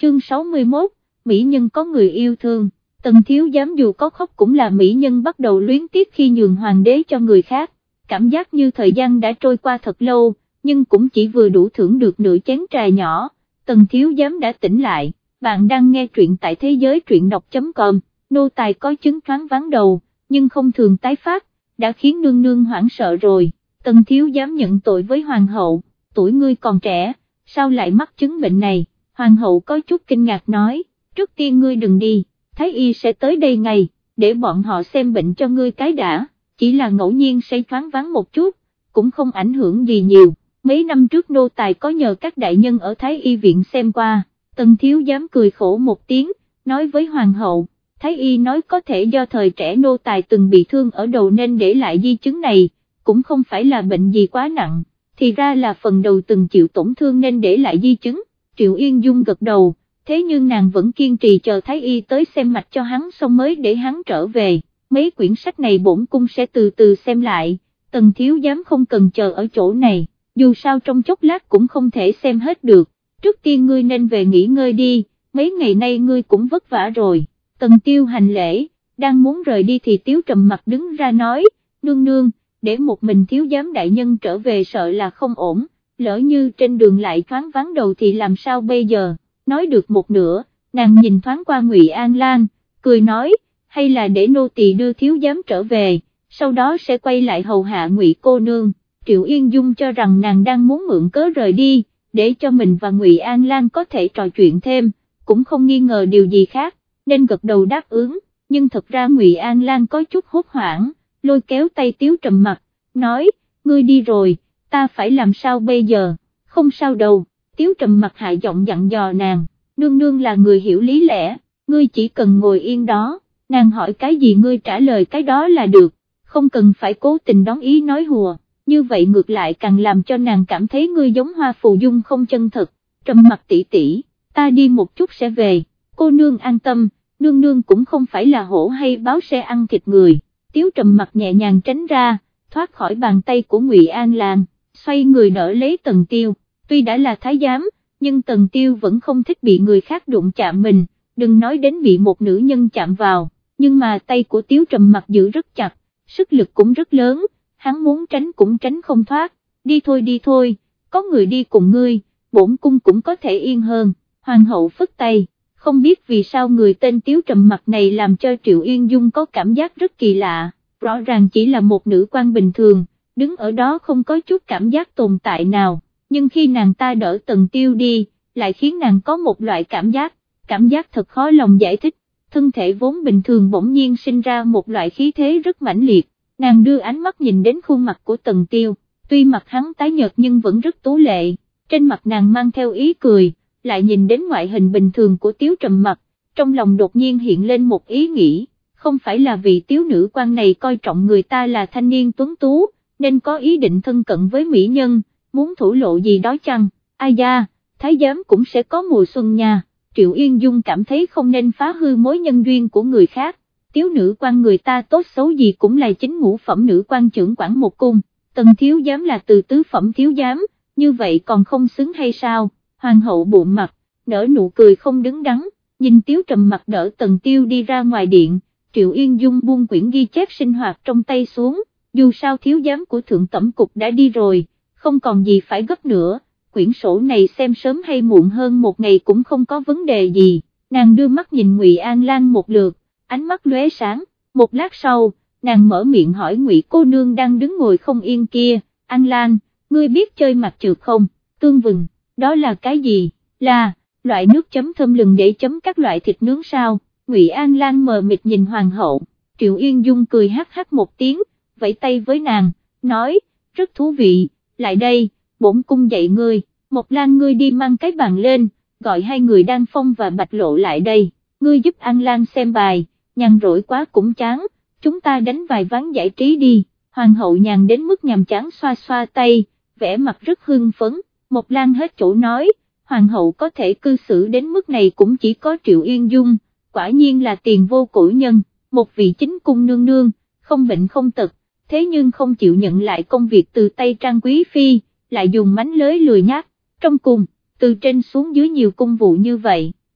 chương 61, mỹ nhân có người yêu thương. Tần thiếu giám dù có khóc cũng là mỹ nhân bắt đầu luyến tiếc khi nhường hoàng đế cho người khác, cảm giác như thời gian đã trôi qua thật lâu, nhưng cũng chỉ vừa đủ thưởng được nửa chén trà nhỏ. Tần thiếu giám đã tỉnh lại, bạn đang nghe truyện tại thế giới truyện đọc.com, nô tài có chứng choáng váng đầu, nhưng không thường tái phát, đã khiến nương nương hoảng sợ rồi. Tần thiếu giám nhận tội với hoàng hậu, tuổi ngươi còn trẻ, sao lại mắc chứng bệnh này? Hoàng hậu có chút kinh ngạc nói, trước tiên ngươi đừng đi, thái y sẽ tới đây ngay, để bọn họ xem bệnh cho ngươi cái đã, chỉ là ngẫu nhiên sẽ choáng váng một chút, cũng không ảnh hưởng gì nhiều. Mấy năm trước nô tài có nhờ các đại nhân ở thái y viện xem qua. Tần thiếu giám cười khổ một tiếng, nói với hoàng hậu, thái y nói có thể do thời trẻ nô tài từng bị thương ở đầu nên để lại di chứng này, cũng không phải là bệnh gì quá nặng, thì ra là phần đầu từng chịu tổn thương nên để lại di chứng. Triệu Yên Dung gật đầu, thế nhưng nàng vẫn kiên trì chờ thái y tới xem mạch cho hắn xong mới để hắn trở về. Mấy quyển sách này bổn cung sẽ từ từ xem lại, Tần thiếu giám không cần chờ ở chỗ này, dù sao trong chốc lát cũng không thể xem hết được, trước tiên ngươi nên về nghỉ ngơi đi, mấy ngày nay ngươi cũng vất vả rồi. Tần tiêu hành lễ, đang muốn rời đi thì Tiếu Trầm Mặc đứng ra nói, nương nương, để một mình thiếu giám đại nhân trở về sợ là không ổn, lỡ như trên đường lại thoáng vắng đầu thì làm sao bây giờ? Nói được một nửa, nàng nhìn thoáng qua Ngụy An Lan, cười nói, hay là để nô tỳ đưa thiếu giám trở về, sau đó sẽ quay lại hầu hạ Ngụy cô nương. Triệu Yên Dung cho rằng nàng đang muốn mượn cớ rời đi, để cho mình và Ngụy An Lan có thể trò chuyện thêm, cũng không nghi ngờ điều gì khác, nên gật đầu đáp ứng, nhưng thật ra Ngụy An Lan có chút hốt hoảng, lôi kéo tay Tiếu Trầm Mặc, nói, ngươi đi rồi, ta phải làm sao bây giờ? Không sao đâu. Tiếu Trầm Mặc hạ giọng dặn dò nàng, nương nương là người hiểu lý lẽ, ngươi chỉ cần ngồi yên đó, nàng hỏi cái gì ngươi trả lời cái đó là được, không cần phải cố tình đón ý nói hùa, như vậy ngược lại càng làm cho nàng cảm thấy ngươi giống Hoa Phù Dung không chân thật. Trầm Mặc tỷ tỷ, ta đi một chút sẽ về, cô nương an tâm, nương nương cũng không phải là hổ hay báo sẽ ăn thịt người. Tiếu Trầm Mặc nhẹ nhàng tránh ra, thoát khỏi bàn tay của Ngụy An Lan, xoay người đỡ lấy Tần Tiêu. Tuy đã là thái giám, nhưng Tần Tiêu vẫn không thích bị người khác đụng chạm mình, đừng nói đến bị một nữ nhân chạm vào, nhưng mà tay của Tiếu Trầm Mặc giữ rất chặt, sức lực cũng rất lớn, hắn muốn tránh cũng tránh không thoát, đi thôi, có người đi cùng ngươi, bổn cung cũng có thể yên hơn. Hoàng hậu phất tay, không biết vì sao người tên Tiếu Trầm Mặc này làm cho Triệu Yên Dung có cảm giác rất kỳ lạ, rõ ràng chỉ là một nữ quan bình thường, đứng ở đó không có chút cảm giác tồn tại nào. Nhưng khi nàng ta đỡ Tần Tiêu đi, lại khiến nàng có một loại cảm giác thật khó lòng giải thích, thân thể vốn bình thường bỗng nhiên sinh ra một loại khí thế rất mãnh liệt, nàng đưa ánh mắt nhìn đến khuôn mặt của Tần Tiêu, tuy mặt hắn tái nhợt nhưng vẫn rất tú lệ, trên mặt nàng mang theo ý cười, lại nhìn đến ngoại hình bình thường của Tiếu Trầm Mặc, trong lòng đột nhiên hiện lên một ý nghĩ, không phải là vì tiếu nữ quan này coi trọng người ta là thanh niên tuấn tú, nên có ý định thân cận với mỹ nhân, muốn thổ lộ gì đó chăng? Ai da, thái giám cũng sẽ có mùa xuân nha. Triệu Yên Dung cảm thấy không nên phá hư mối nhân duyên của người khác, tiếu nữ quan người ta tốt xấu gì cũng là chính ngũ phẩm nữ quan trưởng quản một cung, Tần thiếu giám là từ tứ phẩm thiếu giám, như vậy còn không xứng hay sao? Hoàng hậu bụng mặt, nở nụ cười không đứng đắn, nhìn Tiếu Trầm Mặc đỡ Tần Tiêu đi ra ngoài điện, Triệu Yên Dung buông quyển ghi chép sinh hoạt trong tay xuống, dù sao thiếu giám của thượng tẩm cục đã đi rồi, không còn gì phải gấp nữa, quyển sổ này xem sớm hay muộn hơn một ngày cũng không có vấn đề gì. Nàng đưa mắt nhìn Ngụy An Lan một lượt, ánh mắt lóe sáng, một lát sau, nàng mở miệng hỏi Ngụy cô nương đang đứng ngồi không yên kia, An Lan, ngươi biết chơi mặt trượt không? Tương vừng, đó là cái gì? Là, loại nước chấm thơm lừng để chấm các loại thịt nướng sao? Ngụy An Lan mờ mịt nhìn hoàng hậu, Triệu Yên Dung cười hắc hắc một tiếng, vẫy tay với nàng, nói, rất thú vị, lại đây, bổn cung dạy ngươi. Một Lan ngươi đi mang cái bàn lên, gọi hai người Đan Phong và Bạch Lộ lại đây, ngươi giúp An Lan xem bài, nhàn rỗi quá cũng chán, chúng ta đánh vài ván giải trí đi. Hoàng hậu nhàn đến mức nhàm chán xoa xoa tay, vẻ mặt rất hưng phấn. Một Lan hết chỗ nói, hoàng hậu có thể cư xử đến mức này cũng chỉ có Triệu Yên Dung, quả nhiên là tiền vô cổ nhân, một vị chính cung nương nương, không bệnh không tật, thế nhưng không chịu nhận lại công việc từ tay Trang Quý Phi, lại dùng mánh lới lười nhác. Trong cung, từ trên xuống dưới nhiều công vụ như vậy,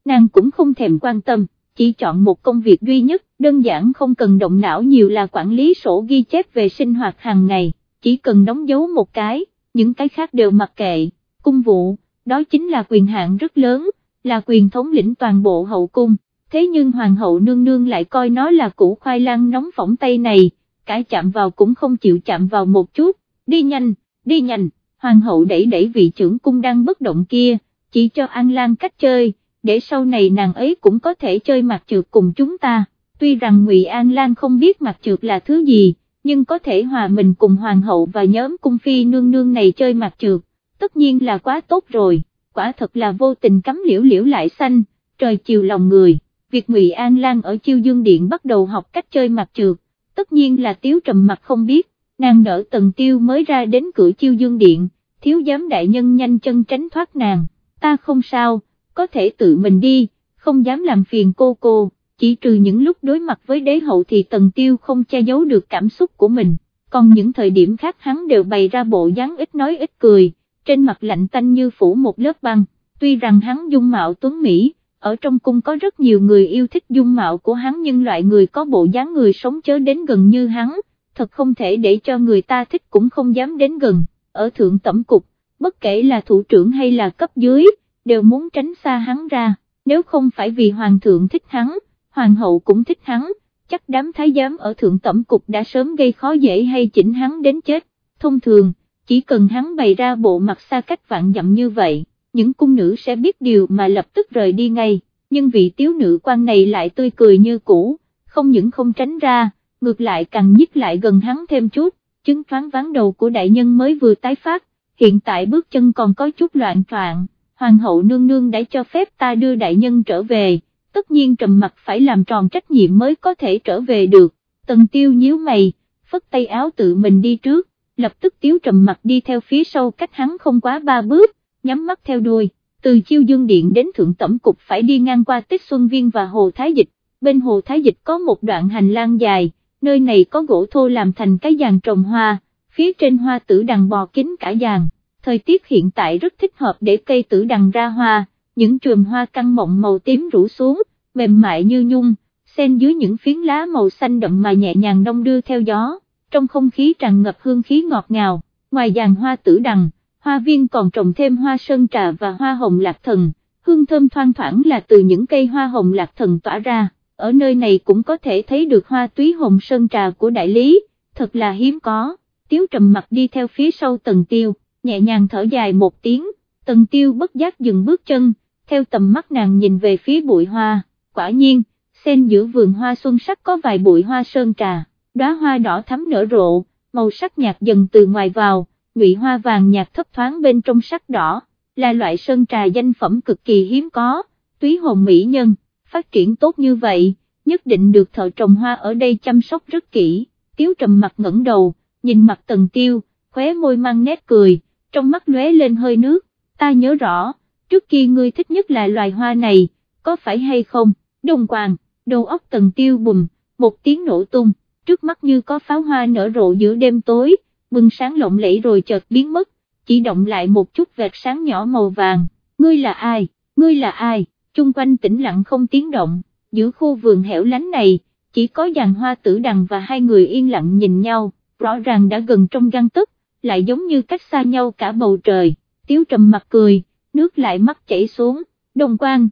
nàng cũng không thèm quan tâm, chỉ chọn một công việc duy nhất, đơn giản không cần động não nhiều là quản lý sổ ghi chép về sinh hoạt hàng ngày, chỉ cần đóng dấu một cái, những cái khác đều mặc kệ. Cung vụ, đó chính là quyền hạn rất lớn, là quyền thống lĩnh toàn bộ hậu cung, thế nhưng hoàng hậu nương nương lại coi nó là củ khoai lang nóng phỏng tay này, cái chạm vào cũng không chịu chạm vào một chút, đi nhanh, đi nhanh, hoàng hậu đẩy đẩy vị trưởng cung đang bất động kia, chỉ cho An Lan cách chơi, để sau này nàng ấy cũng có thể chơi mặt trượt cùng chúng ta. Tuy rằng Ngụy An Lan không biết mặt trượt là thứ gì, nhưng có thể hòa mình cùng hoàng hậu và nhóm cung phi nương nương này chơi mặt trượt, tất nhiên là quá tốt rồi, quả thật là vô tình cắm liễu liễu lại xanh, trời chiều lòng người. Việc Ngụy An Lan ở Chiêu Dương Điện bắt đầu học cách chơi mặt trượt, tất nhiên là Tiếu trầm mặt không biết, nàng đỡ Tần Tiêu mới ra đến cửa Chiêu Dương Điện, thiếu giám đại nhân nhanh chân tránh thoát nàng, ta không sao, có thể tự mình đi, không dám làm phiền cô, chỉ trừ những lúc đối mặt với đế hậu thì Tần Tiêu không che giấu được cảm xúc của mình, còn những thời điểm khác hắn đều bày ra bộ dáng ít nói ít cười, trên mặt lạnh tanh như phủ một lớp băng, tuy rằng hắn dung mạo tuấn mỹ, ở trong cung có rất nhiều người yêu thích dung mạo của hắn nhưng loại người có bộ dáng người sống chớ đến gần như hắn, thật không thể để cho người ta thích cũng không dám đến gần, ở thượng tẩm cục, bất kể là thủ trưởng hay là cấp dưới, đều muốn tránh xa hắn ra, nếu không phải vì hoàng thượng thích hắn, hoàng hậu cũng thích hắn, chắc đám thái giám ở thượng tẩm cục đã sớm gây khó dễ hay chỉnh hắn đến chết, thông thường, chỉ cần hắn bày ra bộ mặt xa cách vạn dặm như vậy, những cung nữ sẽ biết điều mà lập tức rời đi ngay, nhưng vị tiếu nữ quan này lại tươi cười như cũ, không những không tránh ra, ngược lại càng nhích lại gần hắn thêm chút, chứng thoáng ván đầu của đại nhân mới vừa tái phát, hiện tại bước chân còn có chút loạn troạn, hoàng hậu nương nương đã cho phép ta đưa đại nhân trở về, tất nhiên trầm mặt phải làm tròn trách nhiệm mới có thể trở về được, Tần Tiêu nhíu mày, phất tay áo tự mình đi trước, lập tức Tiếu trầm mặt đi theo phía sau cách hắn không quá 3 bước, nhắm mắt theo đuôi, từ Chiêu Dương Điện đến thượng tẩm cục phải đi ngang qua Tích Xuân Viên và Hồ Thái Dịch, bên Hồ Thái Dịch có một đoạn hành lang dài, nơi này có gỗ thô làm thành cái giàn trồng hoa, phía trên hoa tử đằng bò kín cả giàn, thời tiết hiện tại rất thích hợp để cây tử đằng ra hoa, những chùm hoa căng mọng màu tím rủ xuống, mềm mại như nhung, xen dưới những phiến lá màu xanh đậm mà nhẹ nhàng đong đưa theo gió, trong không khí tràn ngập hương khí ngọt ngào, ngoài giàn hoa tử đằng, hoa viên còn trồng thêm hoa sơn trà và hoa hồng lạc thần, hương thơm thoang thoảng là từ những cây hoa hồng lạc thần tỏa ra, ở nơi này cũng có thể thấy được hoa túy hồng sơn trà của đại lý, thật là hiếm có. Tiếu trầm mặt đi theo phía sau Tần Tiêu, nhẹ nhàng thở dài một tiếng, Tần Tiêu bất giác dừng bước chân, theo tầm mắt nàng nhìn về phía bụi hoa, quả nhiên, xen giữa vườn hoa xuân sắc có vài bụi hoa sơn trà, đóa hoa đỏ thắm nở rộ, màu sắc nhạt dần từ ngoài vào, nhụy hoa vàng nhạt thấp thoáng bên trong sắc đỏ, là loại sơn trà danh phẩm cực kỳ hiếm có, túy hồn mỹ nhân, phát triển tốt như vậy, nhất định được thợ trồng hoa ở đây chăm sóc rất kỹ. Tiếu trầm mặt ngẩng đầu, nhìn mặt Tần Tiêu, khóe môi mang nét cười, trong mắt lóe lên hơi nước, ta nhớ rõ, trước kia ngươi thích nhất là loài hoa này, có phải hay không? Đồng quàng, đầu óc Tần Tiêu bùm, một tiếng nổ tung, trước mắt như có pháo hoa nở rộ giữa đêm tối, bừng sáng lộng lẫy rồi chợt biến mất, chỉ động lại một chút vệt sáng nhỏ màu vàng, ngươi là ai, ngươi là ai, chung quanh tĩnh lặng không tiếng động, giữa khu vườn hẻo lánh này, chỉ có dàn hoa tử đằng và hai người yên lặng nhìn nhau, rõ ràng đã gần trong gang tấc, lại giống như cách xa nhau cả bầu trời, Tiếu trầm mặt cười, nước lại mắt chảy xuống, Đồng Quan,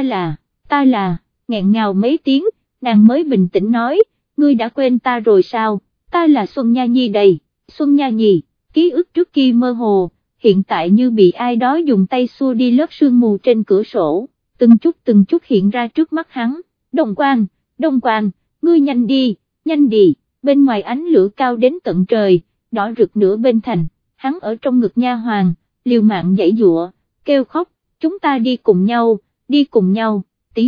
ta là, nghẹn ngào mấy tiếng, nàng mới bình tĩnh nói, ngươi đã quên ta rồi sao, ta là Xuân Nha Nhi đây, Xuân Nha Nhi, ký ức trước kia mơ hồ, hiện tại như bị ai đó dùng tay xua đi lớp sương mù trên cửa sổ, từng chút hiện ra trước mắt hắn, Đồng Quan, ngươi nhanh đi, bên ngoài ánh lửa cao đến tận trời, đỏ rực nửa bên thành, hắn ở trong ngực nha hoàng, liều mạng giãy giụa, kêu khóc, chúng ta đi cùng nhau,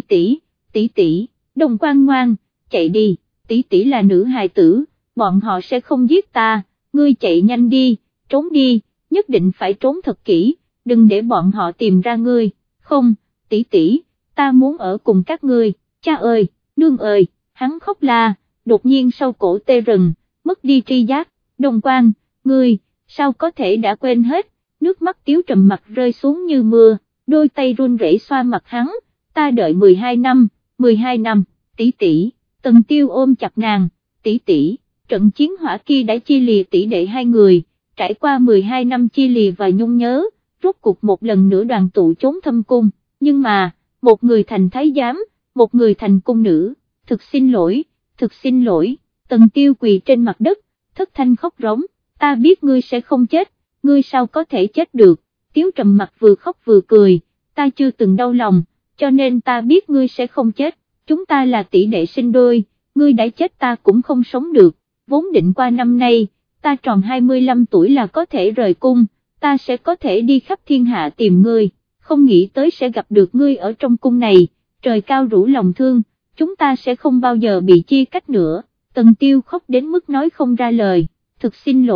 tỷ tỷ, Đồng Quan ngoan, chạy đi, tỷ tỷ là nữ hài tử, bọn họ sẽ không giết ta, ngươi chạy nhanh đi, trốn đi, nhất định phải trốn thật kỹ, đừng để bọn họ tìm ra ngươi, không, tỷ, ta muốn ở cùng các ngươi, cha ơi, nương ơi, hắn khóc la, đột nhiên sau cổ tê rần, mất đi tri giác, Đồng Quan, ngươi, sao có thể đã quên hết, nước mắt Tiếu trầm mặt rơi xuống như mưa, đôi tay run rẩy xoa mặt hắn, ta đợi 12 năm, tỷ tỷ. Tần Tiêu ôm chặt nàng, tỷ tỷ, trận chiến hỏa kia đã chia lìa tỷ đệ hai người, trải qua 12 năm chia lìa và nhung nhớ, rốt cuộc một lần nữa đoàn tụ trốn thâm cung, nhưng mà, một người thành thái giám, một người thành cung nữ, thực xin lỗi, Tần Tiêu quỳ trên mặt đất, thất thanh khóc rống, ta biết ngươi sẽ không chết, ngươi sao có thể chết được, Tiếu Trầm Mặc vừa khóc vừa cười, ta chưa từng đau lòng, cho nên ta biết ngươi sẽ không chết, chúng ta là tỷ đệ sinh đôi, ngươi đã chết ta cũng không sống được, vốn định qua năm nay, ta tròn 25 tuổi là có thể rời cung, ta sẽ có thể đi khắp thiên hạ tìm ngươi, không nghĩ tới sẽ gặp được ngươi ở trong cung này, trời cao rủ lòng thương, chúng ta sẽ không bao giờ bị chia cách nữa. Tần Tiêu khóc đến mức nói không ra lời, thực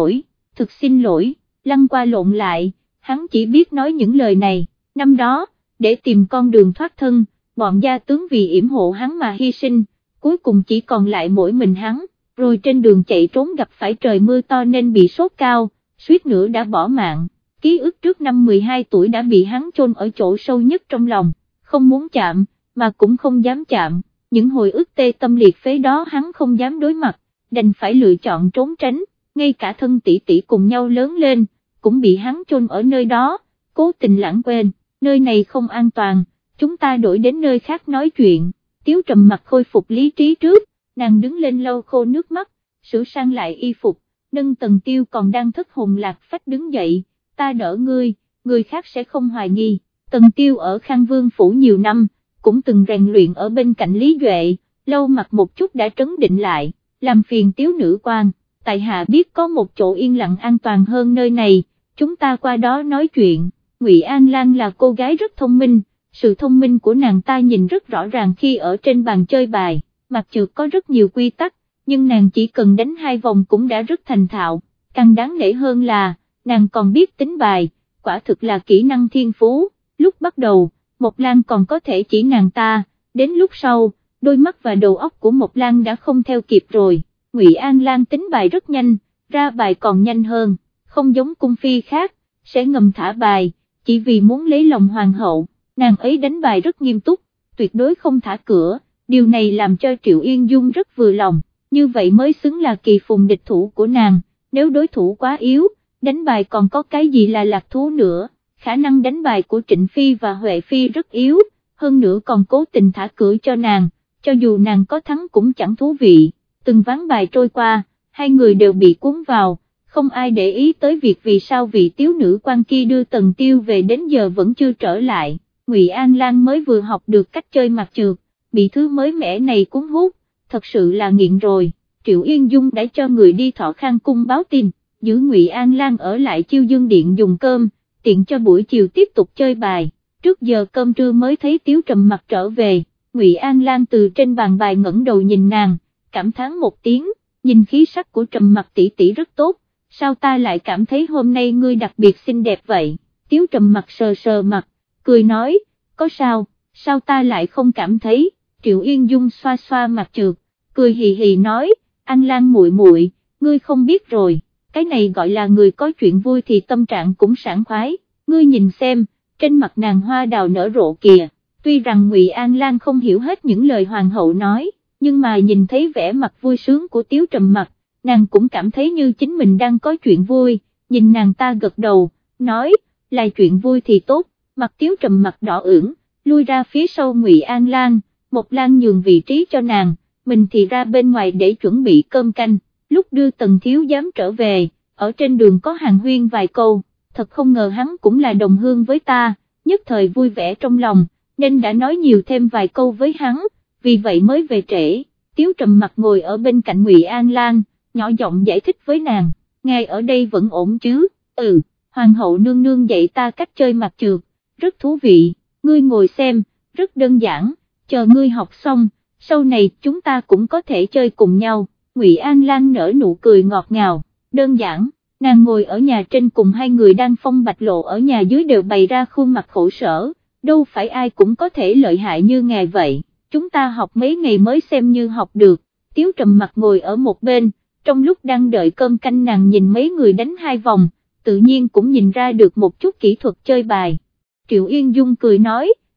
xin lỗi, lăn qua lộn lại, hắn chỉ biết nói những lời này, năm đó, để tìm con đường thoát thân, bọn gia tướng vì yểm hộ hắn mà hy sinh, cuối cùng chỉ còn lại mỗi mình hắn, rồi trên đường chạy trốn gặp phải trời mưa to nên bị sốt cao, suýt nữa đã bỏ mạng, ký ức trước năm 12 tuổi đã bị hắn chôn ở chỗ sâu nhất trong lòng, không muốn chạm, mà cũng không dám chạm. Những hồi ức tê tâm liệt phế đó hắn không dám đối mặt, đành phải lựa chọn trốn tránh, ngay cả thân tỷ tỷ cùng nhau lớn lên, cũng bị hắn chôn ở nơi đó, cố tình lãng quên, nơi này không an toàn, chúng ta đổi đến nơi khác nói chuyện. Tiếu Trầm Mặc khôi phục lý trí trước, nàng đứng lên lau khô nước mắt, sửa sang lại y phục, nâng Tần Tiêu còn đang thất hồn lạc phách đứng dậy, ta đỡ ngươi, người khác sẽ không hoài nghi. Tần Tiêu ở Khang Vương phủ nhiều năm, cũng từng rèn luyện ở bên cạnh Lý Duệ, lâu mặt một chút đã trấn định lại, làm phiền Tiếu nữ quan, tại hạ biết có một chỗ yên lặng an toàn hơn nơi này, chúng ta qua đó nói chuyện. Ngụy An Lan là cô gái rất thông minh, sự thông minh của nàng ta nhìn rất rõ ràng khi ở trên bàn chơi bài, mặc dù có rất nhiều quy tắc, nhưng nàng chỉ cần đánh 2 vòng cũng đã rất thành thạo, càng đáng nể hơn là, nàng còn biết tính bài, quả thực là kỹ năng thiên phú, lúc bắt đầu, Mộc Lan còn có thể chỉ nàng ta, đến lúc sau, đôi mắt và đầu óc của Mộc Lan đã không theo kịp rồi, Ngụy An Lan tính bài rất nhanh, ra bài còn nhanh hơn, không giống cung phi khác, sẽ ngầm thả bài, chỉ vì muốn lấy lòng hoàng hậu, nàng ấy đánh bài rất nghiêm túc, tuyệt đối không thả cửa, điều này làm cho Triệu Yên Dung rất vừa lòng, như vậy mới xứng là kỳ phùng địch thủ của nàng, nếu đối thủ quá yếu, đánh bài còn có cái gì là lạc thú nữa. Khả năng đánh bài của Trịnh Phi và Huệ Phi rất yếu, hơn nữa còn cố tình thả cửa cho nàng, cho dù nàng có thắng cũng chẳng thú vị, từng ván bài trôi qua, hai người đều bị cuốn vào, không ai để ý tới việc vì sao vị tiếu nữ quan kia đưa Tần Tiêu về đến giờ vẫn chưa trở lại, Ngụy An Lan mới vừa học được cách chơi mặt trượt, bị thứ mới mẻ này cuốn hút, thật sự là nghiện rồi, Triệu Yên Dung đã cho người đi Thọ Khang cung báo tin, giữ Ngụy An Lan ở lại Chiêu Dương Điện dùng cơm, tiện cho buổi chiều tiếp tục chơi bài, trước giờ cơm trưa mới thấy Tiếu Trầm Mặc trở về, Ngụy An Lan từ trên bàn bài ngẩng đầu nhìn nàng, cảm thán một tiếng, nhìn khí sắc của Trầm Mặc tỷ tỷ rất tốt, sao ta lại cảm thấy hôm nay ngươi đặc biệt xinh đẹp vậy, Tiếu Trầm Mặc sờ sờ mặt, cười nói, có sao ta lại không cảm thấy, Triệu Yên Dung xoa xoa mặt trượt, cười hì hì nói, An Lan muội muội, ngươi không biết rồi. Cái này gọi là người có chuyện vui thì tâm trạng cũng sảng khoái, ngươi nhìn xem, trên mặt nàng hoa đào nở rộ kìa, tuy rằng Ngụy An Lan không hiểu hết những lời hoàng hậu nói, nhưng mà nhìn thấy vẻ mặt vui sướng của Tiếu Trầm Mặc, nàng cũng cảm thấy như chính mình đang có chuyện vui, nhìn nàng ta gật đầu, nói, là chuyện vui thì tốt, mặt Tiếu Trầm Mặc đỏ ửng, lui ra phía sau Ngụy An Lan, Mộc Lan nhường vị trí cho nàng, mình thì ra bên ngoài để chuẩn bị cơm canh. Lúc đưa Tần thiếu giám trở về, ở trên đường có hàn huyên vài câu, thật không ngờ hắn cũng là đồng hương với ta, nhất thời vui vẻ trong lòng, nên đã nói nhiều thêm vài câu với hắn, vì vậy mới về trễ. Tiếu Trầm Mặc ngồi ở bên cạnh Ngụy An Lan, nhỏ giọng giải thích với nàng, ngài ở đây vẫn ổn chứ, hoàng hậu nương nương dạy ta cách chơi mặt trượt, rất thú vị, ngươi ngồi xem, rất đơn giản, chờ ngươi học xong, sau này chúng ta cũng có thể chơi cùng nhau. Ngụy An Lan nở nụ cười ngọt ngào, đơn giản, nàng ngồi ở nhà trên cùng hai người đang phong bạch lộ ở nhà dưới đều bày ra khuôn mặt khổ sở, đâu phải ai cũng có thể lợi hại như ngài vậy, chúng ta học mấy ngày mới xem như học được, Tiếu Trầm Mặc ngồi ở một bên, trong lúc đang đợi cơm canh nàng nhìn mấy người đánh 2 vòng, tự nhiên cũng nhìn ra được một chút kỹ thuật chơi bài. Triệu Yên Dung cười nói,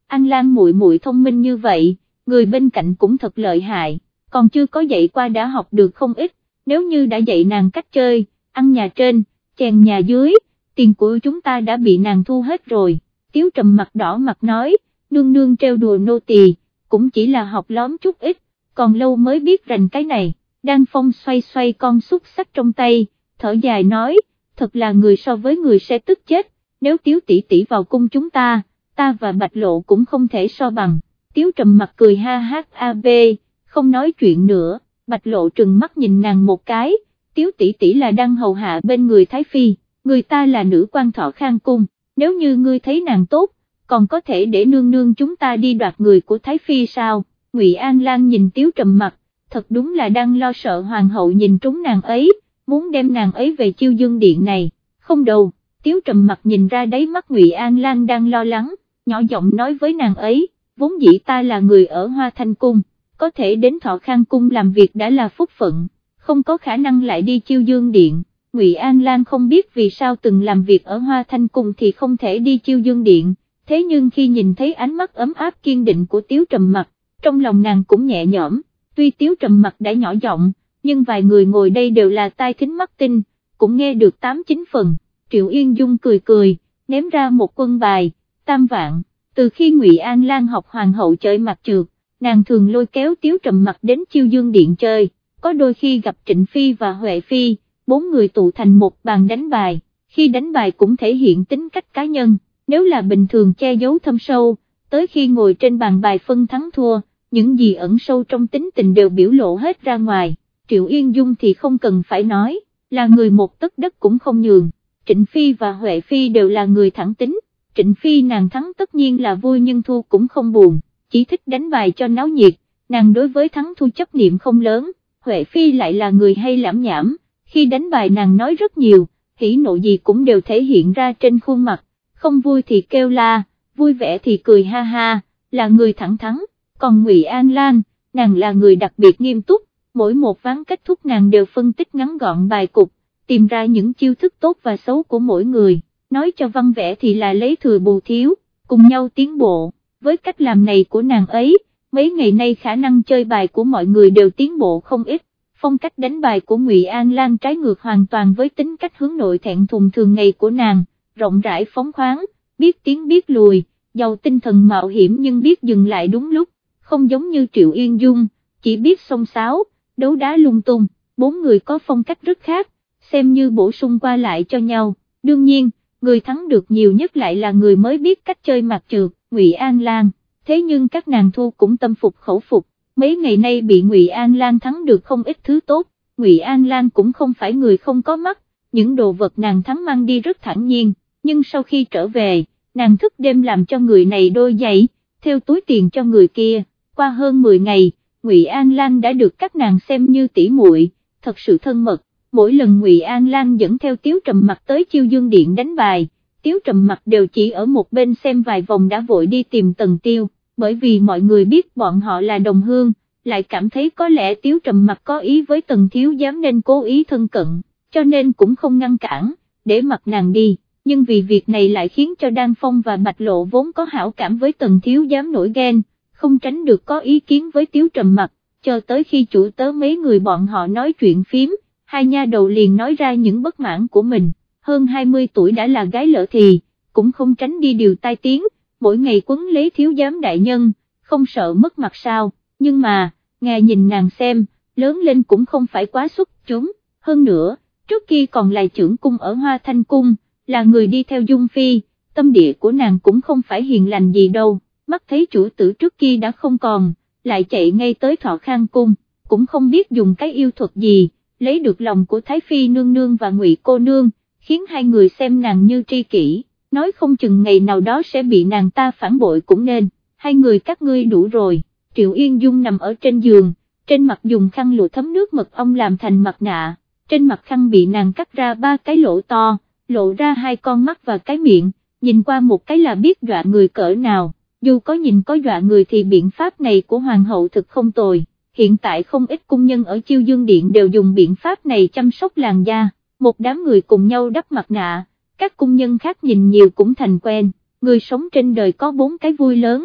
An Lan muội muội thông minh như vậy, người bên cạnh cũng thật lợi hại, còn chưa có dạy qua đã học được không ít, nếu như đã dạy nàng cách chơi, ăn nhà trên, chèn nhà dưới, tiền của chúng ta đã bị nàng thu hết rồi. Tiếu Trầm mặt đỏ mặt nói, nương nương trêu đùa nô tỳ, cũng chỉ là học lóm chút ít, còn lâu mới biết rành cái này. Đan Phong xoay xoay con xúc xắc trong tay, thở dài nói, thật là người so với người sẽ tức chết, nếu Tiếu tỷ tỷ vào cung chúng ta và Bạch Lộ cũng không thể so bằng. Tiếu Trầm mặt cười ha hát a bê, không nói chuyện nữa. Bạch Lộ trừng mắt nhìn nàng một cái, Tiếu tỷ tỷ là đang hầu hạ bên người Thái Phi, người ta là nữ quan thọ Khang cung, nếu như ngươi thấy nàng tốt, còn có thể để nương nương chúng ta đi đoạt người của Thái Phi sao? Ngụy An Lan nhìn Tiếu Trầm mặt, thật đúng là đang lo sợ hoàng hậu nhìn trúng nàng ấy, muốn đem nàng ấy về Chiêu Dương Điện này. Không đâu. Tiếu Trầm mặt nhìn ra đáy mắt Ngụy An Lan đang lo lắng, nhỏ giọng nói với nàng ấy, vốn dĩ ta là người ở Hoa Thanh Cung, có thể đến Thọ Khang Cung làm việc đã là phúc phận, không có khả năng lại đi Chiêu Dương Điện. Ngụy An Lan không biết vì sao từng làm việc ở Hoa Thanh Cung thì không thể đi Chiêu Dương Điện, thế nhưng khi nhìn thấy ánh mắt ấm áp kiên định của Tiếu Trầm mặt, trong lòng nàng cũng nhẹ nhõm. Tuy Tiếu Trầm mặt đã nhỏ giọng, nhưng vài người ngồi đây đều là tai thính mắt tinh, cũng nghe được 8-9 phần. Triệu Yên Dung cười cười, ném ra một quân bài, 3 vạn. Từ khi Ngụy An Lan học hoàng hậu chơi mặt trượt, nàng thường lôi kéo Tiếu Trầm mặt đến Chiêu Dương Điện chơi, có đôi khi gặp Trịnh Phi và Huệ Phi, 4 người tụ thành một bàn đánh bài, khi đánh bài cũng thể hiện tính cách cá nhân, nếu là bình thường che giấu thâm sâu, tới khi ngồi trên bàn bài phân thắng thua, những gì ẩn sâu trong tính tình đều biểu lộ hết ra ngoài. Triệu Yên Dung thì không cần phải nói, là người một tấc đất cũng không nhường. Trịnh Phi và Huệ Phi đều là người thẳng tính, Trịnh Phi nàng thắng tất nhiên là vui nhưng thua cũng không buồn, chỉ thích đánh bài cho náo nhiệt, nàng đối với thắng thua chấp niệm không lớn. Huệ Phi lại là người hay lảm nhảm, khi đánh bài nàng nói rất nhiều, hỉ nộ gì cũng đều thể hiện ra trên khuôn mặt, không vui thì kêu la, vui vẻ thì cười ha ha, là người thẳng thắn. Còn Ngụy An Lan, nàng là người đặc biệt nghiêm túc, mỗi một ván kết thúc nàng đều phân tích ngắn gọn bài cục, tìm ra những chiêu thức tốt và xấu của mỗi người, nói cho văn vẽ thì là lấy thừa bù thiếu, cùng nhau tiến bộ. Với cách làm này của nàng ấy, mấy ngày nay khả năng chơi bài của mọi người đều tiến bộ không ít. Phong cách đánh bài của Ngụy An Lan trái ngược hoàn toàn với tính cách hướng nội thẹn thùng thường ngày của nàng, rộng rãi phóng khoáng, biết tiến biết lùi, giàu tinh thần mạo hiểm nhưng biết dừng lại đúng lúc, không giống như Triệu Yên Dung, chỉ biết xông xáo, đấu đá lung tung. 4 người có phong cách rất khác, xem như bổ sung qua lại cho nhau. Đương nhiên, người thắng được nhiều nhất lại là người mới biết cách chơi mặt trượt, Ngụy An Lan. Thế nhưng các nàng thua cũng tâm phục khẩu phục, mấy ngày nay bị Ngụy An Lan thắng được không ít thứ tốt. Ngụy An Lan cũng không phải người không có mắt, những đồ vật nàng thắng mang đi rất thản nhiên, nhưng sau khi trở về, nàng thức đêm làm cho người này đôi giày, theo túi tiền cho người kia. Qua hơn 10 ngày, Ngụy An Lan đã được các nàng xem như tỷ muội, thật sự thân mật. Mỗi lần Ngụy An Lan dẫn theo Tiếu Trầm mặt tới Chiêu Dương Điện đánh bài, Tiếu Trầm mặt đều chỉ ở một bên xem vài vòng đã vội đi tìm Tần Tiêu, bởi vì mọi người biết bọn họ là đồng hương, lại cảm thấy có lẽ Tiếu Trầm mặt có ý với Tần Thiếu Giám nên cố ý thân cận, cho nên cũng không ngăn cản, để mặc nàng đi. Nhưng vì việc này lại khiến cho Đan Phong và Bạch Lộ vốn có hảo cảm với Tần Thiếu Giám nổi ghen, không tránh được có ý kiến với Tiếu Trầm mặt, cho tới khi chủ tớ mấy người bọn họ nói chuyện phím, hai nha đầu liền nói ra những bất mãn của mình. Hơn 20 tuổi đã là gái lỡ thì, cũng không tránh đi điều tai tiếng, mỗi ngày quấn lấy Thiếu Giám đại nhân, không sợ mất mặt sao. Nhưng mà, ngài nhìn nàng xem, lớn lên cũng không phải quá xuất chúng, hơn nữa, trước kia còn là trưởng cung ở Hoa Thanh Cung, là người đi theo Dung Phi, tâm địa của nàng cũng không phải hiền lành gì đâu, mắt thấy chủ tử trước kia đã không còn, lại chạy ngay tới Thọ Khang Cung, cũng không biết dùng cái yêu thuật gì, lấy được lòng của Thái Phi nương nương và Ngụy cô nương, khiến hai người xem nàng như tri kỷ, nói không chừng ngày nào đó sẽ bị nàng ta phản bội cũng nên. Hai người các ngươi đủ rồi. Triệu Yên Dung nằm ở trên giường, trên mặt dùng khăn lụa thấm nước mật ong làm thành mặt nạ, trên mặt khăn bị nàng cắt ra 3 cái lỗ to, lộ ra 2 con mắt và cái miệng, nhìn qua một cái là biết dọa người cỡ nào. Dù có nhìn có dọa người thì biện pháp này của hoàng hậu thực không tồi, hiện tại không ít cung nhân ở Chiêu Dương Điện đều dùng biện pháp này chăm sóc làn da, một đám người cùng nhau đắp mặt nạ, các cung nhân khác nhìn nhiều cũng thành quen. Người sống trên đời có 4 cái vui lớn,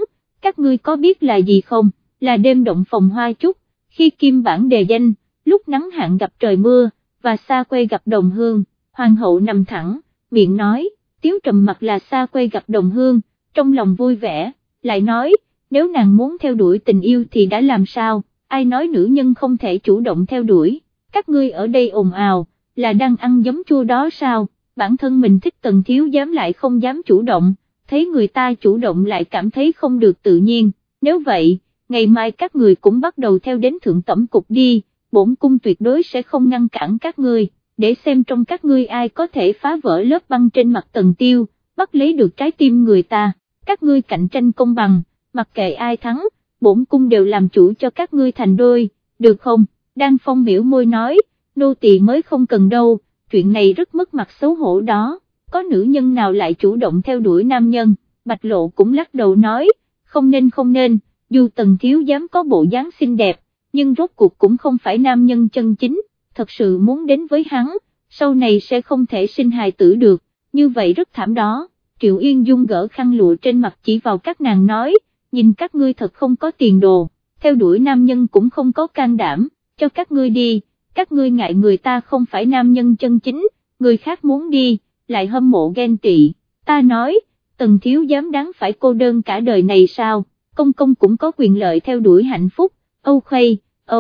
các ngươi có biết là gì không, là đêm động phòng hoa chúc, khi kim bản đề danh, lúc nắng hạn gặp trời mưa, và xa quê gặp đồng hương. Hoàng hậu nằm thẳng, miệng nói, Tiếu trầm mặt là xa quê gặp đồng hương, trong lòng vui vẻ, lại nói, nếu nàng muốn theo đuổi tình yêu thì đã làm sao, ai nói nữ nhân không thể chủ động theo đuổi, các ngươi ở đây ồn ào, là đang ăn giấm chua đó sao, bản thân mình thích Tần thiếu giám lại không dám chủ động, thấy người ta chủ động lại cảm thấy không được tự nhiên, nếu vậy, ngày mai các người cũng bắt đầu theo đến thượng tẩm cục đi, bổn cung tuyệt đối sẽ không ngăn cản các ngươi, để xem trong các ngươi ai có thể phá vỡ lớp băng trên mặt Tần Tiêu, bắt lấy được trái tim người ta, các ngươi cạnh tranh công bằng, mặc kệ ai thắng, bổn cung đều làm chủ cho các ngươi thành đôi, được không? Đan Phong biểu môi nói, nô tỳ mới không cần đâu, chuyện này rất mất mặt xấu hổ đó, có nữ nhân nào lại chủ động theo đuổi nam nhân, Bạch Lộ cũng lắc đầu nói, không nên, dù Tần thiếu giám có bộ dáng xinh đẹp, nhưng rốt cuộc cũng không phải nam nhân chân chính, thật sự muốn đến với hắn, sau này sẽ không thể sinh hài tử được, như vậy rất thảm đó. Triệu Yên Dung gỡ khăn lụa trên mặt chỉ vào các nàng nói, nhìn các ngươi thật không có tiền đồ, theo đuổi nam nhân cũng không có can đảm, cho các ngươi đi, các ngươi ngại người ta không phải nam nhân chân chính, người khác muốn đi, lại hâm mộ ghen tị, ta nói, Tần thiếu giám đáng phải cô đơn cả đời này sao, công công cũng có quyền lợi theo đuổi hạnh phúc, Âu Khay,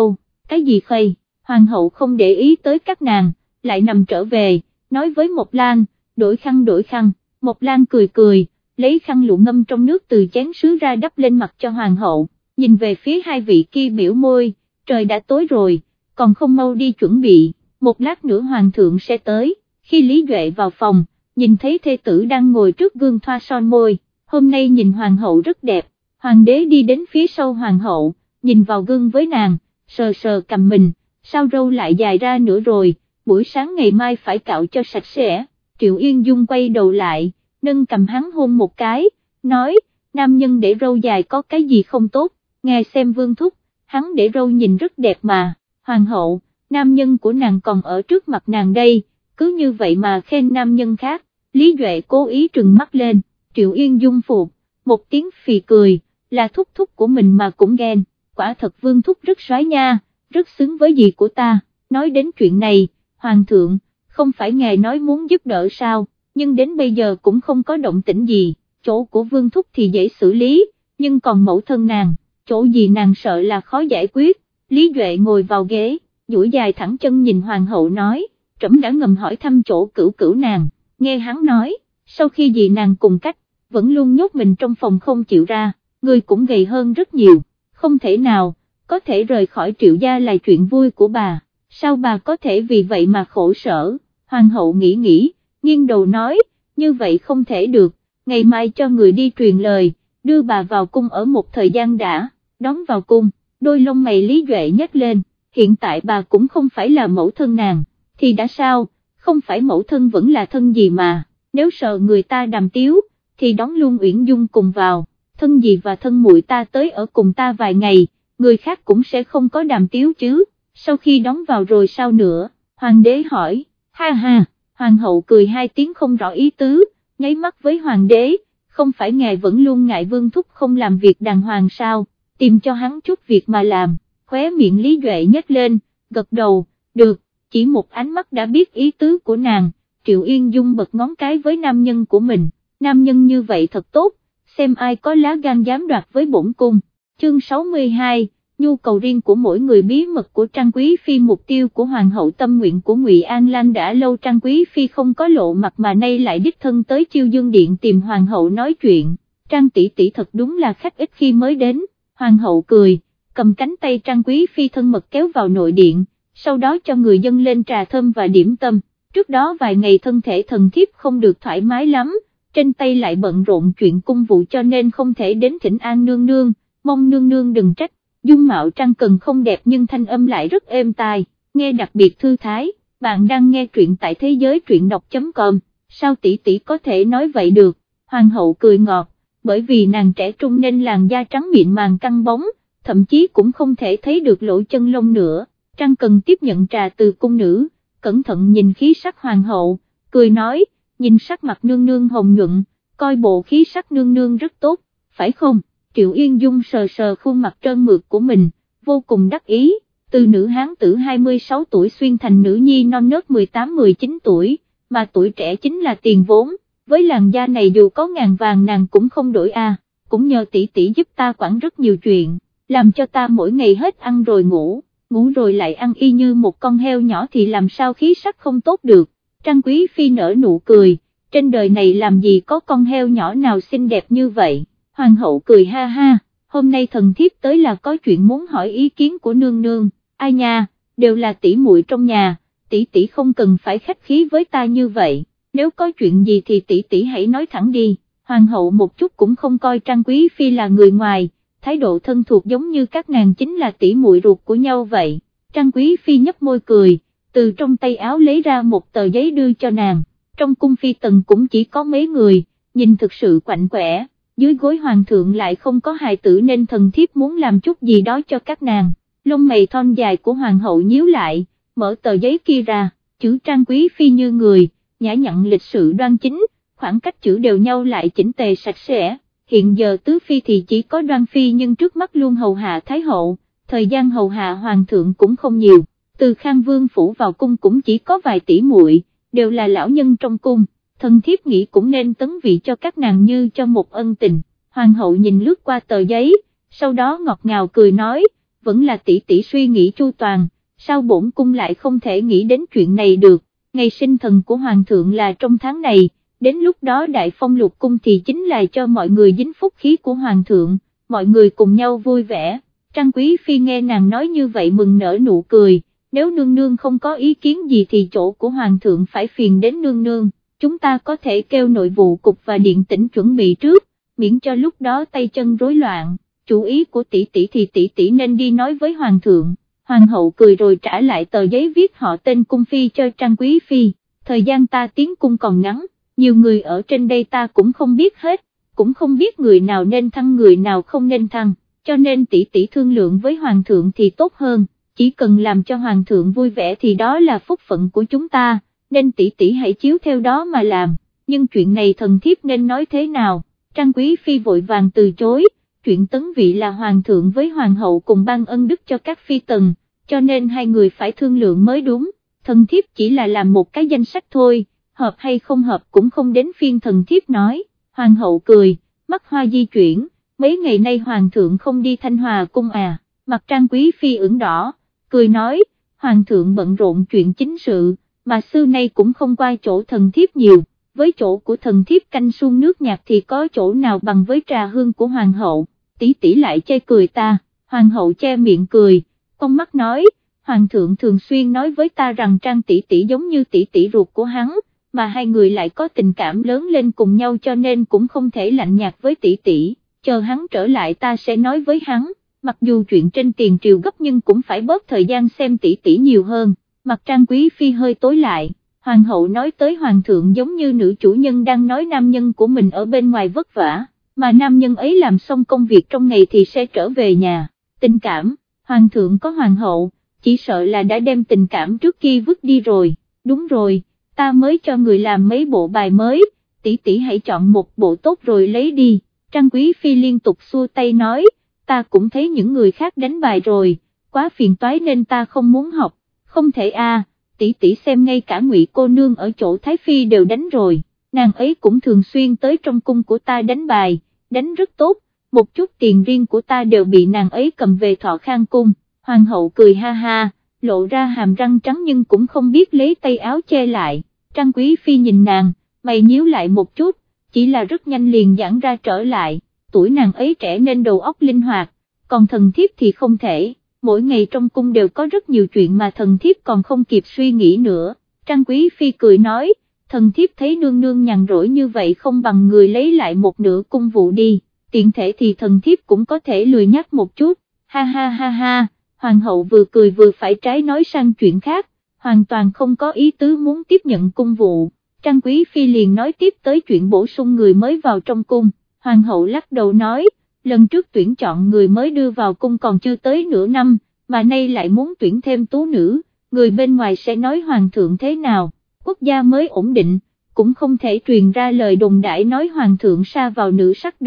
cái gì Khay, hoàng hậu không để ý tới các nàng, lại nằm trở về, nói với Mộc Lan, đổi khăn, Mộc Lan cười, lấy khăn lụa ngâm trong nước từ chén sứ ra đắp lên mặt cho hoàng hậu, nhìn về phía hai vị kia biểu môi, trời đã tối rồi, còn không mau đi chuẩn bị, một lát nữa hoàng thượng sẽ tới, khi Lý Duệ vào phòng, nhìn thấy thê tử đang ngồi trước gương thoa son môi, hôm nay nhìn hoàng hậu rất đẹp, hoàng đế đi đến phía sau hoàng hậu, nhìn vào gương với nàng, sờ cầm mình, sao râu lại dài ra nữa rồi, buổi sáng ngày mai phải cạo cho sạch sẽ. Triệu Yên Dung quay đầu lại, nâng cầm hắn hôn một cái, nói, nam nhân để râu dài có cái gì không tốt, nghe xem Vương thúc, hắn để râu nhìn rất đẹp mà, hoàng hậu, nam nhân của nàng còn ở trước mặt nàng đây, cứ như vậy mà khen nam nhân khác, Lý Duệ cố ý trừng mắt lên, Triệu Yên Dung phục, một tiếng phì cười, là thúc thúc của mình mà cũng ghen, quả thật Vương thúc rất soái nha, rất xứng với dì của ta, nói đến chuyện này, hoàng thượng, không phải ngài nói muốn giúp đỡ sao, nhưng đến bây giờ cũng không có động tĩnh gì, chỗ của Vương thúc thì dễ xử lý, nhưng còn mẫu thân nàng, chỗ gì nàng sợ là khó giải quyết, Lý Duệ ngồi vào ghế, duỗi dài thẳng chân nhìn hoàng hậu nói, trẫm đã ngầm hỏi thăm chỗ cửu nàng, nghe hắn nói, sau khi dì nàng cùng cách, vẫn luôn nhốt mình trong phòng không chịu ra, người cũng gầy hơn rất nhiều, không thể nào, có thể rời khỏi Triệu gia là chuyện vui của bà, sao bà có thể vì vậy mà khổ sở, hoàng hậu nghĩ, nghiêng đầu nói, như vậy không thể được, ngày mai cho người đi truyền lời, đưa bà vào cung ở một thời gian đã, đón vào cung, đôi lông mày Lý Duệ nhếch lên, hiện tại bà cũng không phải là mẫu thân nàng, thì đã sao, không phải mẫu thân vẫn là thân gì mà, nếu sợ người ta đàm tiếu, thì đón luôn Uyển Dung cùng vào, thân gì và thân muội ta tới ở cùng ta vài ngày, người khác cũng sẽ không có đàm tiếu chứ, sau khi đón vào rồi sao nữa, hoàng đế hỏi, ha, hoàng hậu cười hai tiếng không rõ ý tứ, nháy mắt với hoàng đế, không phải ngài vẫn luôn ngại Vương thúc không làm việc đàng hoàng sao, tìm cho hắn chút việc mà làm, khóe miệng Lý Duệ nhếch lên, gật đầu, được, chỉ một ánh mắt đã biết ý tứ của nàng, Triệu Yên Dung bật ngón cái với nam nhân của mình, nam nhân như vậy thật tốt, xem ai có lá gan dám đoạt với bổn cung, chương 62, nhu cầu riêng của mỗi người bí mật của Trang Quý Phi mục tiêu của Hoàng hậu tâm nguyện của Ngụy An Lan đã lâu Trang Quý Phi không có lộ mặt mà nay lại đích thân tới Chiêu Dương Điện tìm Hoàng hậu nói chuyện, Trang tỷ tỷ thật đúng là khách ít khi mới đến, Hoàng hậu cười, cầm cánh tay Trang Quý Phi thân mật kéo vào nội điện, sau đó cho người dân lên trà thơm và điểm tâm, trước đó vài ngày thân thể thần thiếp không được thoải mái lắm, trên tay lại bận rộn chuyện cung vụ cho nên không thể đến thỉnh an nương nương, mong nương nương đừng trách. Dung mạo Trang Cần không đẹp nhưng thanh âm lại rất êm tai, nghe đặc biệt thư thái, bạn đang nghe truyện tại thế giới truyện đọc.com, sao tỷ tỷ có thể nói vậy được, hoàng hậu cười ngọt, bởi vì nàng trẻ trung nên làn da trắng mịn màng căng bóng, thậm chí cũng không thể thấy được lỗ chân lông nữa, Trang Cần tiếp nhận trà từ cung nữ, cẩn thận nhìn khí sắc hoàng hậu, cười nói, nhìn sắc mặt nương nương hồng nhuận, coi bộ khí sắc nương nương rất tốt, phải không? Triệu Yên Dung sờ sờ khuôn mặt trơn mượt của mình, vô cùng đắc ý, từ nữ hán tử 26 tuổi xuyên thành nữ nhi non nớt 18-19 tuổi, mà tuổi trẻ chính là tiền vốn, với làn da này dù có ngàn vàng nàng cũng không đổi a. Cũng nhờ tỷ tỷ giúp ta quản rất nhiều chuyện, làm cho ta mỗi ngày hết ăn rồi ngủ, ngủ rồi lại ăn y như một con heo nhỏ thì làm sao khí sắc không tốt được. Trang Quý Phi nở nụ cười, trên đời này làm gì có con heo nhỏ nào xinh đẹp như vậy. Hoàng hậu cười ha ha, hôm nay thần thiếp tới là có chuyện muốn hỏi ý kiến của nương nương. Ai nha, đều là tỷ muội trong nhà, tỷ tỷ không cần phải khách khí với ta như vậy, nếu có chuyện gì thì tỷ tỷ hãy nói thẳng đi. Hoàng hậu một chút cũng không coi Trang Quý Phi là người ngoài, thái độ thân thuộc giống như các nàng chính là tỷ muội ruột của nhau vậy. Trang Quý Phi nhếch môi cười, từ trong tay áo lấy ra một tờ giấy đưa cho nàng, trong cung phi tần cũng chỉ có mấy người, nhìn thực sự quạnh quẻ, dưới gối hoàng thượng lại không có hài tử nên thần thiếp muốn làm chút gì đó cho các nàng. Lông mày thon dài của hoàng hậu nhíu lại, mở tờ giấy kia ra, chữ Trang Quý Phi như người, nhã nhặn lịch sự đoan chính, khoảng cách chữ đều nhau lại chỉnh tề sạch sẽ. Hiện giờ tứ phi thì chỉ có Đoan Phi nhưng trước mắt luôn hầu hạ Thái hậu, thời gian hầu hạ hoàng thượng cũng không nhiều, từ Khang Vương phủ vào cung cũng chỉ có vài tỷ muội, đều là lão nhân trong cung, thần thiếp nghĩ cũng nên tấn vị cho các nàng như cho một ân tình. Hoàng hậu nhìn lướt qua tờ giấy, sau đó ngọt ngào cười nói, vẫn là tỷ tỷ suy nghĩ chu toàn, sao bổn cung lại không thể nghĩ đến chuyện này được, ngày sinh thần của hoàng thượng là trong tháng này. Đến lúc đó đại phong lục cung thì chính là cho mọi người dính phúc khí của hoàng thượng, mọi người cùng nhau vui vẻ. Trang Quý Phi nghe nàng nói như vậy mừng nở nụ cười, nếu nương nương không có ý kiến gì thì chỗ của hoàng thượng phải phiền đến nương nương, chúng ta có thể kêu nội vụ cục và điện tỉnh chuẩn bị trước, miễn cho lúc đó tay chân rối loạn, chủ ý của tỷ tỷ thì tỷ tỷ nên đi nói với hoàng thượng. Hoàng hậu cười rồi trả lại tờ giấy viết họ tên cung phi cho Trang Quý Phi, thời gian ta tiến cung còn ngắn. Nhiều người ở trên đây ta cũng không biết hết, cũng không biết người nào nên thăng người nào không nên thăng, cho nên tỷ tỷ thương lượng với hoàng thượng thì tốt hơn, chỉ cần làm cho hoàng thượng vui vẻ thì đó là phúc phận của chúng ta, nên tỷ tỷ hãy chiếu theo đó mà làm, nhưng chuyện này thần thiếp nên nói thế nào? Trang Quý Phi vội vàng từ chối, chuyện tấn vị là hoàng thượng với hoàng hậu cùng ban ân đức cho các phi tần, cho nên hai người phải thương lượng mới đúng, thần thiếp chỉ là làm một cái danh sách thôi. Hợp hay không hợp cũng không đến phiên thần thiếp nói. Hoàng hậu cười, mắt hoa di chuyển, mấy ngày nay hoàng thượng không đi Thanh Hòa cung à, mặt Trang Quý Phi ửng đỏ, cười nói, hoàng thượng bận rộn chuyện chính sự, mà xưa nay cũng không qua chỗ thần thiếp nhiều, với chỗ của thần thiếp canh suông nước nhạt thì có chỗ nào bằng với trà hương của hoàng hậu, tỷ tỷ lại chê cười ta. Hoàng hậu che miệng cười, con mắt nói, hoàng thượng thường xuyên nói với ta rằng Trang tỷ tỷ giống như tỷ tỷ ruột của hắn, mà hai người lại có tình cảm lớn lên cùng nhau cho nên cũng không thể lạnh nhạt với tỷ tỷ, chờ hắn trở lại ta sẽ nói với hắn, mặc dù chuyện trên tiền triều gấp nhưng cũng phải bớt thời gian xem tỷ tỷ nhiều hơn. Mặt Trang Quý Phi hơi tối lại, hoàng hậu nói tới hoàng thượng giống như nữ chủ nhân đang nói nam nhân của mình ở bên ngoài vất vả, mà nam nhân ấy làm xong công việc trong ngày thì sẽ trở về nhà. Tình cảm, hoàng thượng có hoàng hậu, chỉ sợ là đã đem tình cảm trước kia vứt đi rồi. Đúng rồi, ta mới cho người làm mấy bộ bài mới, tỷ tỷ hãy chọn một bộ tốt rồi lấy đi. Trang Quý Phi liên tục xua tay nói, ta cũng thấy những người khác đánh bài rồi, quá phiền toái nên ta không muốn học. Không thể à, tỷ tỷ xem ngay cả Ngụy cô nương ở chỗ Thái Phi đều đánh rồi, nàng ấy cũng thường xuyên tới trong cung của ta đánh bài, đánh rất tốt, một chút tiền riêng của ta đều bị nàng ấy cầm về Thọ Khang cung. Hoàng hậu cười ha ha, lộ ra hàm răng trắng nhưng cũng không biết lấy tay áo che lại. Trang Quý Phi nhìn nàng, mày nhíu lại một chút, chỉ là rất nhanh liền giãn ra trở lại, tuổi nàng ấy trẻ nên đầu óc linh hoạt, còn thần thiếp thì không thể, mỗi ngày trong cung đều có rất nhiều chuyện mà thần thiếp còn không kịp suy nghĩ nữa. Trang Quý Phi cười nói, thần thiếp thấy nương nương nhàn rỗi như vậy không bằng người lấy lại một nửa cung vụ đi, tiện thể thì thần thiếp cũng có thể lười nhắc một chút, ha ha ha ha. Hoàng hậu vừa cười vừa phải trái nói sang chuyện khác, hoàn toàn không có ý tứ muốn tiếp nhận cung vụ. Trang Quý Phi liền nói tiếp tới chuyện bổ sung người mới vào trong cung. Hoàng hậu lắc đầu nói, lần trước tuyển chọn người mới đưa vào cung còn chưa tới nửa năm, mà nay lại muốn tuyển thêm tú nữ, người bên ngoài sẽ nói hoàng thượng thế nào, quốc gia mới ổn định, cũng không thể truyền ra lời đồn đại nói hoàng thượng sa vào nữ sắc được,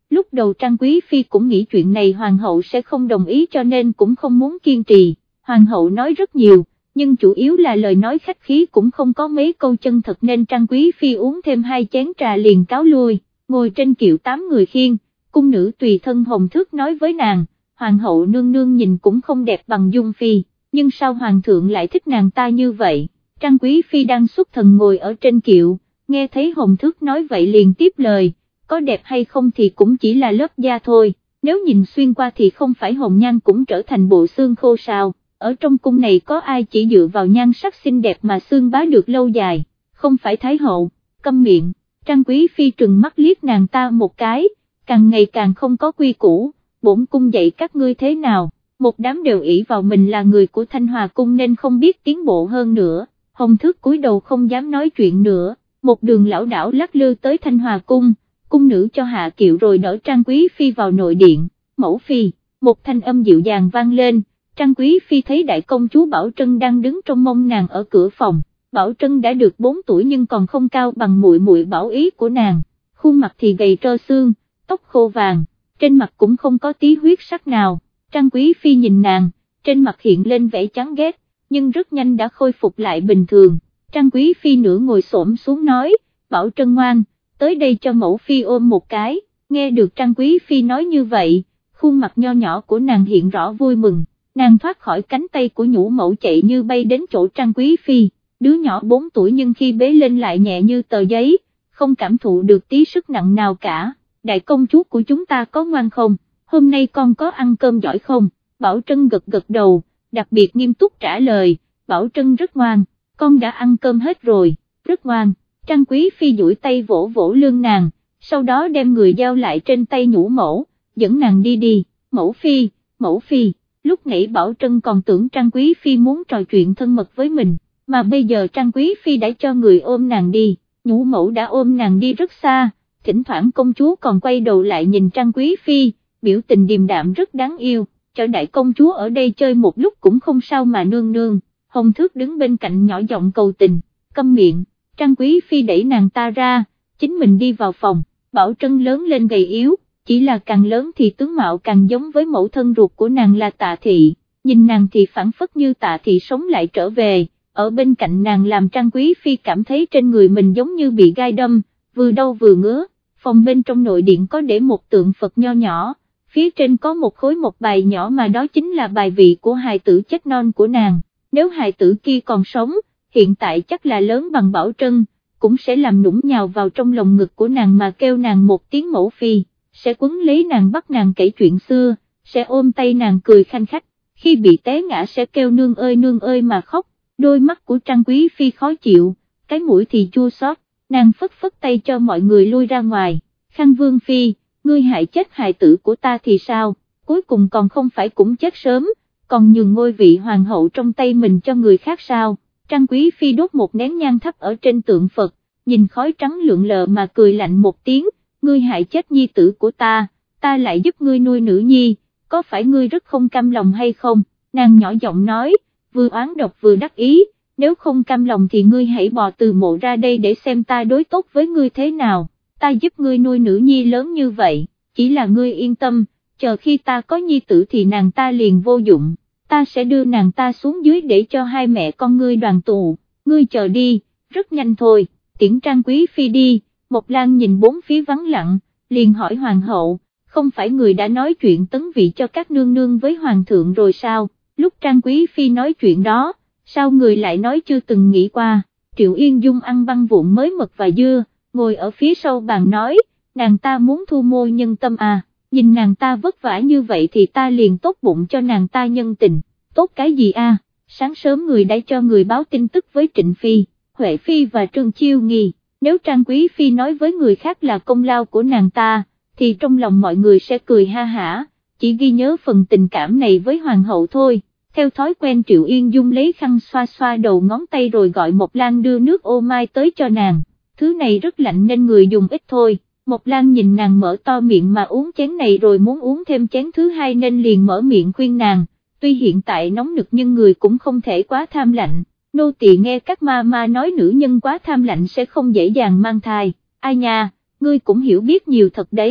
Lúc đầu Trang Quý Phi cũng nghĩ chuyện này hoàng hậu sẽ không đồng ý cho nên cũng không muốn kiên trì, hoàng hậu nói rất nhiều, nhưng chủ yếu là lời nói khách khí cũng không có mấy câu chân thật nên Trang Quý Phi uống thêm 2 chén trà liền cáo lui, ngồi trên kiệu 8 người khiêng, cung nữ tùy thân Hồng Thước nói với nàng, hoàng hậu nương nương nhìn cũng không đẹp bằng Dung Phi, nhưng sao hoàng thượng lại thích nàng ta như vậy, Trang Quý Phi đang xuất thần ngồi ở trên kiệu, nghe thấy Hồng Thước nói vậy liền tiếp lời, có đẹp hay không thì cũng chỉ là lớp da thôi, nếu nhìn xuyên qua thì không phải hồng nhan cũng trở thành bộ xương khô sao, ở trong cung này có ai chỉ dựa vào nhan sắc xinh đẹp mà xương bá được lâu dài, không phải Thái hậu, câm miệng, Trang Quý Phi trừng mắt liếc nàng ta một cái, càng ngày càng không có quy củ, bổn cung dạy các ngươi thế nào, một đám đều ỷ vào mình là người của Thanh Hòa cung nên không biết tiến bộ hơn nữa, Hồng Thước cúi đầu không dám nói chuyện nữa, một đường lảo đảo lắc lư tới Thanh Hòa cung, cung nữ cho hạ kiệu rồi đỡ Trang Quý Phi vào nội điện, mẫu phi, một thanh âm dịu dàng vang lên, Trang Quý Phi thấy đại công chúa Bảo Trân đang đứng trong mông nàng ở cửa phòng, Bảo Trân đã được 4 tuổi nhưng còn không cao bằng muội muội Bảo Ý của nàng, khuôn mặt thì gầy trơ xương, tóc khô vàng, trên mặt cũng không có tí huyết sắc nào, Trang Quý Phi nhìn nàng, trên mặt hiện lên vẻ chán ghét, nhưng rất nhanh đã khôi phục lại bình thường, Trang Quý Phi nửa ngồi xổm xuống nói, Bảo Trân ngoan, tới đây cho mẫu phi ôm một cái, nghe được Trang Quý Phi nói như vậy, khuôn mặt nho nhỏ của nàng hiện rõ vui mừng, nàng thoát khỏi cánh tay của nhũ mẫu chạy như bay đến chỗ Trang Quý Phi, đứa nhỏ 4 tuổi nhưng khi bế lên lại nhẹ như tờ giấy, không cảm thụ được tí sức nặng nào cả, đại công chúa của chúng ta có ngoan không, hôm nay con có ăn cơm giỏi không, Bảo Trân gật gật đầu, đặc biệt nghiêm túc trả lời, Bảo Trân rất ngoan, con đã ăn cơm hết rồi, rất ngoan. Trang Quý Phi duỗi tay vỗ vỗ lưng nàng, sau đó đem người giao lại trên tay nhũ mẫu, dẫn nàng đi đi, mẫu phi, lúc nãy Bảo Trân còn tưởng Trang Quý Phi muốn trò chuyện thân mật với mình, mà bây giờ Trang Quý Phi đã cho người ôm nàng đi, nhũ mẫu đã ôm nàng đi rất xa, thỉnh thoảng công chúa còn quay đầu lại nhìn Trang Quý Phi, biểu tình điềm đạm rất đáng yêu, cho đại công chúa ở đây chơi một lúc cũng không sao mà nương nương, Hồng Thước đứng bên cạnh nhỏ giọng cầu tình, câm miệng. Trang Quý Phi đẩy nàng ta ra, chính mình đi vào phòng, Bảo Trân lớn lên gầy yếu, chỉ là càng lớn thì tướng mạo càng giống với mẫu thân ruột của nàng là Tạ Thị, nhìn nàng thì phảng phất như Tạ Thị sống lại trở về, ở bên cạnh nàng làm Trang Quý Phi cảm thấy trên người mình giống như bị gai đâm, vừa đau vừa ngứa, phòng bên trong nội điện có để một tượng Phật nho nhỏ, phía trên có một khối một bài nhỏ mà đó chính là bài vị của hài tử chết non của nàng, nếu hài tử kia còn sống, hiện tại chắc là lớn bằng Bảo Trân, cũng sẽ làm nũng nhào vào trong lồng ngực của nàng mà kêu nàng một tiếng mẫu phi, sẽ quấn lấy nàng bắt nàng kể chuyện xưa, sẽ ôm tay nàng cười khanh khách, khi bị té ngã sẽ kêu nương ơi mà khóc, đôi mắt của Trang Quý Phi khó chịu, cái mũi thì chua xót, nàng phất phất tay cho mọi người lui ra ngoài, Khang Vương Phi, ngươi hại chết hài tử của ta thì sao, cuối cùng còn không phải cũng chết sớm, còn nhường ngôi vị hoàng hậu trong tay mình cho người khác sao. Trang Quý Phi đốt một nén nhang thấp ở trên tượng Phật, nhìn khói trắng lượn lờ mà cười lạnh một tiếng, ngươi hại chết nhi tử của ta lại giúp ngươi nuôi nữ nhi, có phải ngươi rất không cam lòng hay không, nàng nhỏ giọng nói, vừa oán độc vừa đắc ý, nếu không cam lòng thì ngươi hãy bò từ mộ ra đây để xem ta đối tốt với ngươi thế nào, ta giúp ngươi nuôi nữ nhi lớn như vậy, chỉ là ngươi yên tâm, chờ khi ta có nhi tử thì nàng ta liền vô dụng. Ta sẽ đưa nàng ta xuống dưới để cho hai mẹ con ngươi đoàn tụ, ngươi chờ đi, rất nhanh thôi, tiễn Trang Quý Phi đi, Mộc Lan nhìn bốn phía vắng lặng, liền hỏi hoàng hậu, không phải người đã nói chuyện tấn vị cho các nương nương với hoàng thượng rồi sao, lúc Trang Quý Phi nói chuyện đó, sao người lại nói chưa từng nghĩ qua, Triệu Yên Dung ăn băng vụn mới mật và dưa, ngồi ở phía sau bàn nói, nàng ta muốn thu mua nhân tâm à. Nhìn nàng ta vất vả như vậy thì ta liền tốt bụng cho nàng ta nhân tình, tốt cái gì a? Sáng sớm người đã cho người báo tin tức với Trịnh Phi, Huệ Phi và Trương Chiêu Nghi, nếu Trang Quý Phi nói với người khác là công lao của nàng ta, thì trong lòng mọi người sẽ cười ha hả, chỉ ghi nhớ phần tình cảm này với hoàng hậu thôi. Theo thói quen Triệu Yên Dung lấy khăn xoa xoa đầu ngón tay rồi gọi Mộc Lan đưa nước ô mai tới cho nàng, thứ này rất lạnh nên người dùng ít thôi. Mộc Lan nhìn nàng mở to miệng mà uống chén này rồi muốn uống thêm chén thứ hai nên liền mở miệng khuyên nàng, tuy hiện tại nóng nực nhưng người cũng không thể quá tham lạnh, nô tỳ nghe các ma nói nữ nhân quá tham lạnh sẽ không dễ dàng mang thai, ai nha, ngươi cũng hiểu biết nhiều thật đấy,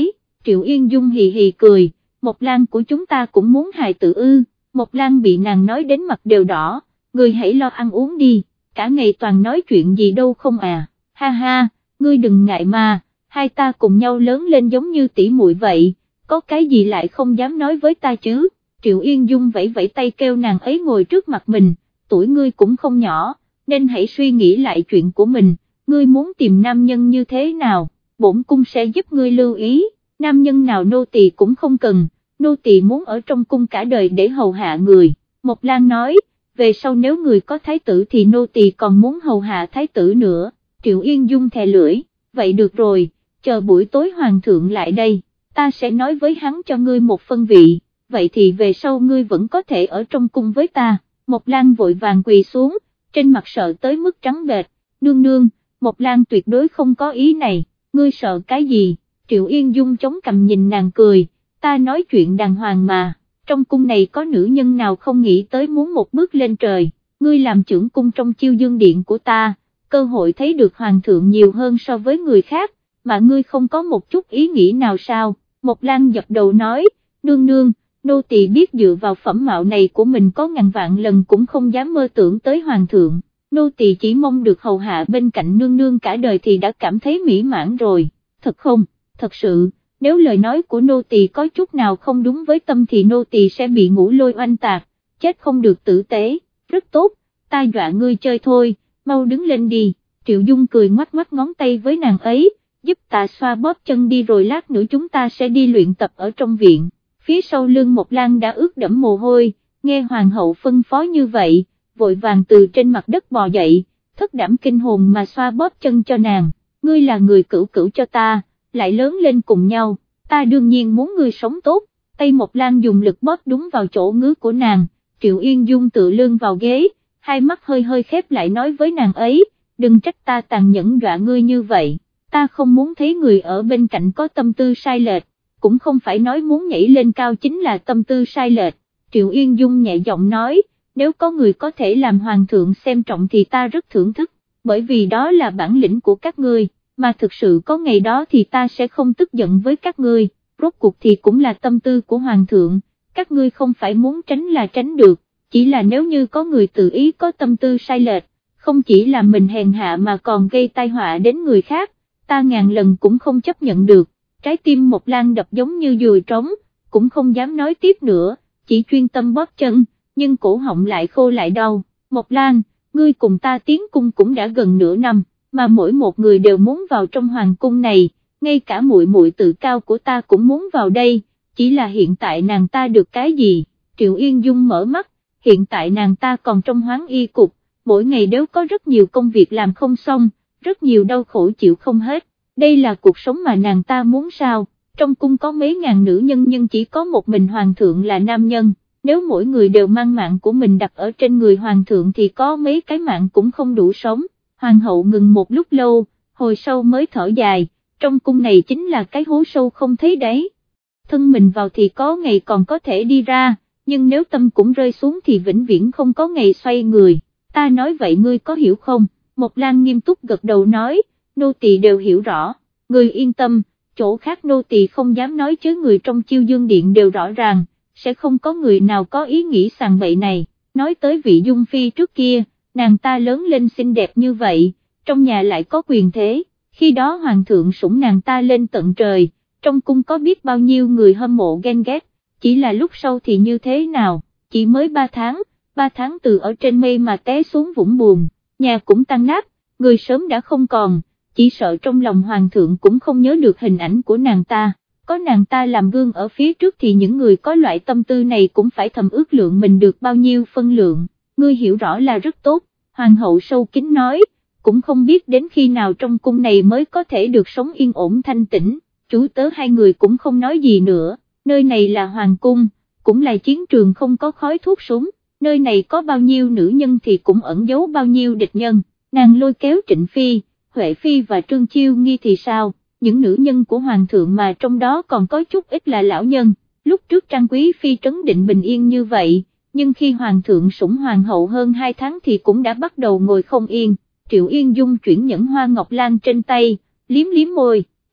Triệu Yên Dung hì hì cười, Mộc Lan của chúng ta cũng muốn hài tử ư? Mộc Lan bị nàng nói đến mặt đều đỏ, ngươi hãy lo ăn uống đi, cả ngày toàn nói chuyện gì đâu không à, ha ha, ngươi đừng ngại mà, hai ta cùng nhau lớn lên giống như tỷ muội vậy, có cái gì lại không dám nói với ta chứ? Triệu Yên Dung vẫy vẫy tay kêu nàng ấy ngồi trước mặt mình, tuổi ngươi cũng không nhỏ, nên hãy suy nghĩ lại chuyện của mình, ngươi muốn tìm nam nhân như thế nào, bổn cung sẽ giúp ngươi lưu ý, nam nhân nào nô tỳ cũng không cần, nô tỳ muốn ở trong cung cả đời để hầu hạ người. Mộc Lan nói, về sau nếu người có thái tử thì nô tỳ còn muốn hầu hạ thái tử nữa. Triệu Yên Dung thè lưỡi, vậy được rồi, chờ buổi tối hoàng thượng lại đây, ta sẽ nói với hắn cho ngươi một phân vị, vậy thì về sau ngươi vẫn có thể ở trong cung với ta. Mộc Lan vội vàng quỳ xuống, trên mặt sợ tới mức trắng bệch, nương nương, Mộc Lan tuyệt đối không có ý này, ngươi sợ cái gì? Triệu Yên Dung chống cằm nhìn nàng cười, ta nói chuyện đàng hoàng mà, trong cung này có nữ nhân nào không nghĩ tới muốn một bước lên trời, ngươi làm trưởng cung trong Chiêu Dương Điện của ta, cơ hội thấy được hoàng thượng nhiều hơn so với người khác, mà ngươi không có một chút ý nghĩ nào sao? Mộc Lan gật đầu nói, nương nương, nô tỳ biết dựa vào phẩm mạo này của mình có ngàn vạn lần cũng không dám mơ tưởng tới hoàng thượng, nô tỳ chỉ mong được hầu hạ bên cạnh nương nương cả đời thì đã cảm thấy mỹ mãn rồi. Thật không? Thật sự, nếu lời nói của nô tỳ có chút nào không đúng với tâm thì nô tỳ sẽ bị ngũ lôi oanh tạc, chết không được tử tế. Rất tốt, ta dọa ngươi chơi thôi, mau đứng lên đi. Triệu Dung cười ngoắc ngoắc ngón tay với nàng ấy, giúp ta xoa bóp chân đi rồi lát nữa chúng ta sẽ đi luyện tập ở trong viện. Phía sau lưng Mộc Lan đã ướt đẫm mồ hôi, nghe hoàng hậu phân phó như vậy, vội vàng từ trên mặt đất bò dậy, thất đảm kinh hồn mà xoa bóp chân cho nàng. Ngươi là người cửu cửu cho ta, lại lớn lên cùng nhau, ta đương nhiên muốn ngươi sống tốt. Tay Mộc Lan dùng lực bóp đúng vào chỗ ngứa của nàng. Triệu Yên Dung tựa lưng vào ghế, hai mắt hơi hơi khép lại nói với nàng ấy, đừng trách ta tàn nhẫn dọa ngươi như vậy, ta không muốn thấy người ở bên cạnh có tâm tư sai lệch, cũng không phải nói muốn nhảy lên cao chính là tâm tư sai lệch. Triệu Yên Dung nhẹ giọng nói, nếu có người có thể làm hoàng thượng xem trọng thì ta rất thưởng thức, bởi vì đó là bản lĩnh của các ngươi, mà thực sự có ngày đó thì ta sẽ không tức giận với các ngươi, rốt cuộc thì cũng là tâm tư của hoàng thượng, các ngươi không phải muốn tránh là tránh được, chỉ là nếu như có người tự ý có tâm tư sai lệch, không chỉ làm mình hèn hạ mà còn gây tai họa đến người khác, ta ngàn lần cũng không chấp nhận được. Trái tim Mộc Lan đập giống như dùi trống, cũng không dám nói tiếp nữa, chỉ chuyên tâm bóp chân, nhưng cổ họng lại khô lại đau. Mộc Lan, ngươi cùng ta tiến cung cũng đã gần nửa năm, mà mỗi một người đều muốn vào trong hoàng cung này, ngay cả muội muội tự cao của ta cũng muốn vào đây, chỉ là hiện tại nàng ta được cái gì? Triệu Yên Dung mở mắt, hiện tại nàng ta còn trong Hoáng Y cục, mỗi ngày đều có rất nhiều công việc làm không xong, rất nhiều đau khổ chịu không hết, đây là cuộc sống mà nàng ta muốn sao? Trong cung có mấy ngàn nữ nhân nhưng chỉ có một mình hoàng thượng là nam nhân, nếu mỗi người đều mang mạng của mình đặt ở trên người hoàng thượng thì có mấy cái mạng cũng không đủ sống. Hoàng hậu ngừng một lúc lâu, hồi sau mới thở dài, trong cung này chính là cái hố sâu không thấy đáy, thân mình vào thì có ngày còn có thể đi ra, nhưng nếu tâm cũng rơi xuống thì vĩnh viễn không có ngày xoay người, ta nói vậy ngươi có hiểu không? Mộc Lan nghiêm túc gật đầu nói, nô tỳ đều hiểu rõ, ngươi yên tâm, chỗ khác nô tỳ không dám nói chứ người trong Chiêu Dương Điện đều rõ ràng, sẽ không có người nào có ý nghĩ sàng bậy này. Nói tới vị Dung Phi trước kia, nàng ta lớn lên xinh đẹp như vậy, trong nhà lại có quyền thế, khi đó hoàng thượng sủng nàng ta lên tận trời, trong cung có biết bao nhiêu người hâm mộ ghen ghét, chỉ là lúc sau thì như thế nào, chỉ mới 3 tháng từ ở trên mây mà té xuống vũng buồn, nhà cũng tan nát, người sớm đã không còn, chỉ sợ trong lòng hoàng thượng cũng không nhớ được hình ảnh của nàng ta, có nàng ta làm gương ở phía trước thì những người có loại tâm tư này cũng phải thầm ước lượng mình được bao nhiêu phân lượng, ngươi hiểu rõ là rất tốt, hoàng hậu sâu kín nói, cũng không biết đến khi nào trong cung này mới có thể được sống yên ổn thanh tĩnh, chủ tớ hai người cũng không nói gì nữa, nơi này là hoàng cung, cũng là chiến trường không có khói thuốc súng, nơi này có bao nhiêu nữ nhân thì cũng ẩn giấu bao nhiêu địch nhân, nàng lôi kéo Trịnh Phi, Huệ Phi và Trương Chiêu Nghi thì sao, những nữ nhân của hoàng thượng mà trong đó còn có chút ít là lão nhân, lúc trước Trang Quý Phi trấn định bình yên như vậy, nhưng khi hoàng thượng sủng hoàng hậu hơn 2 tháng thì cũng đã bắt đầu ngồi không yên. Triệu Yên Dung chuyển nhẫn hoa ngọc lan trên tay, liếm liếm môi,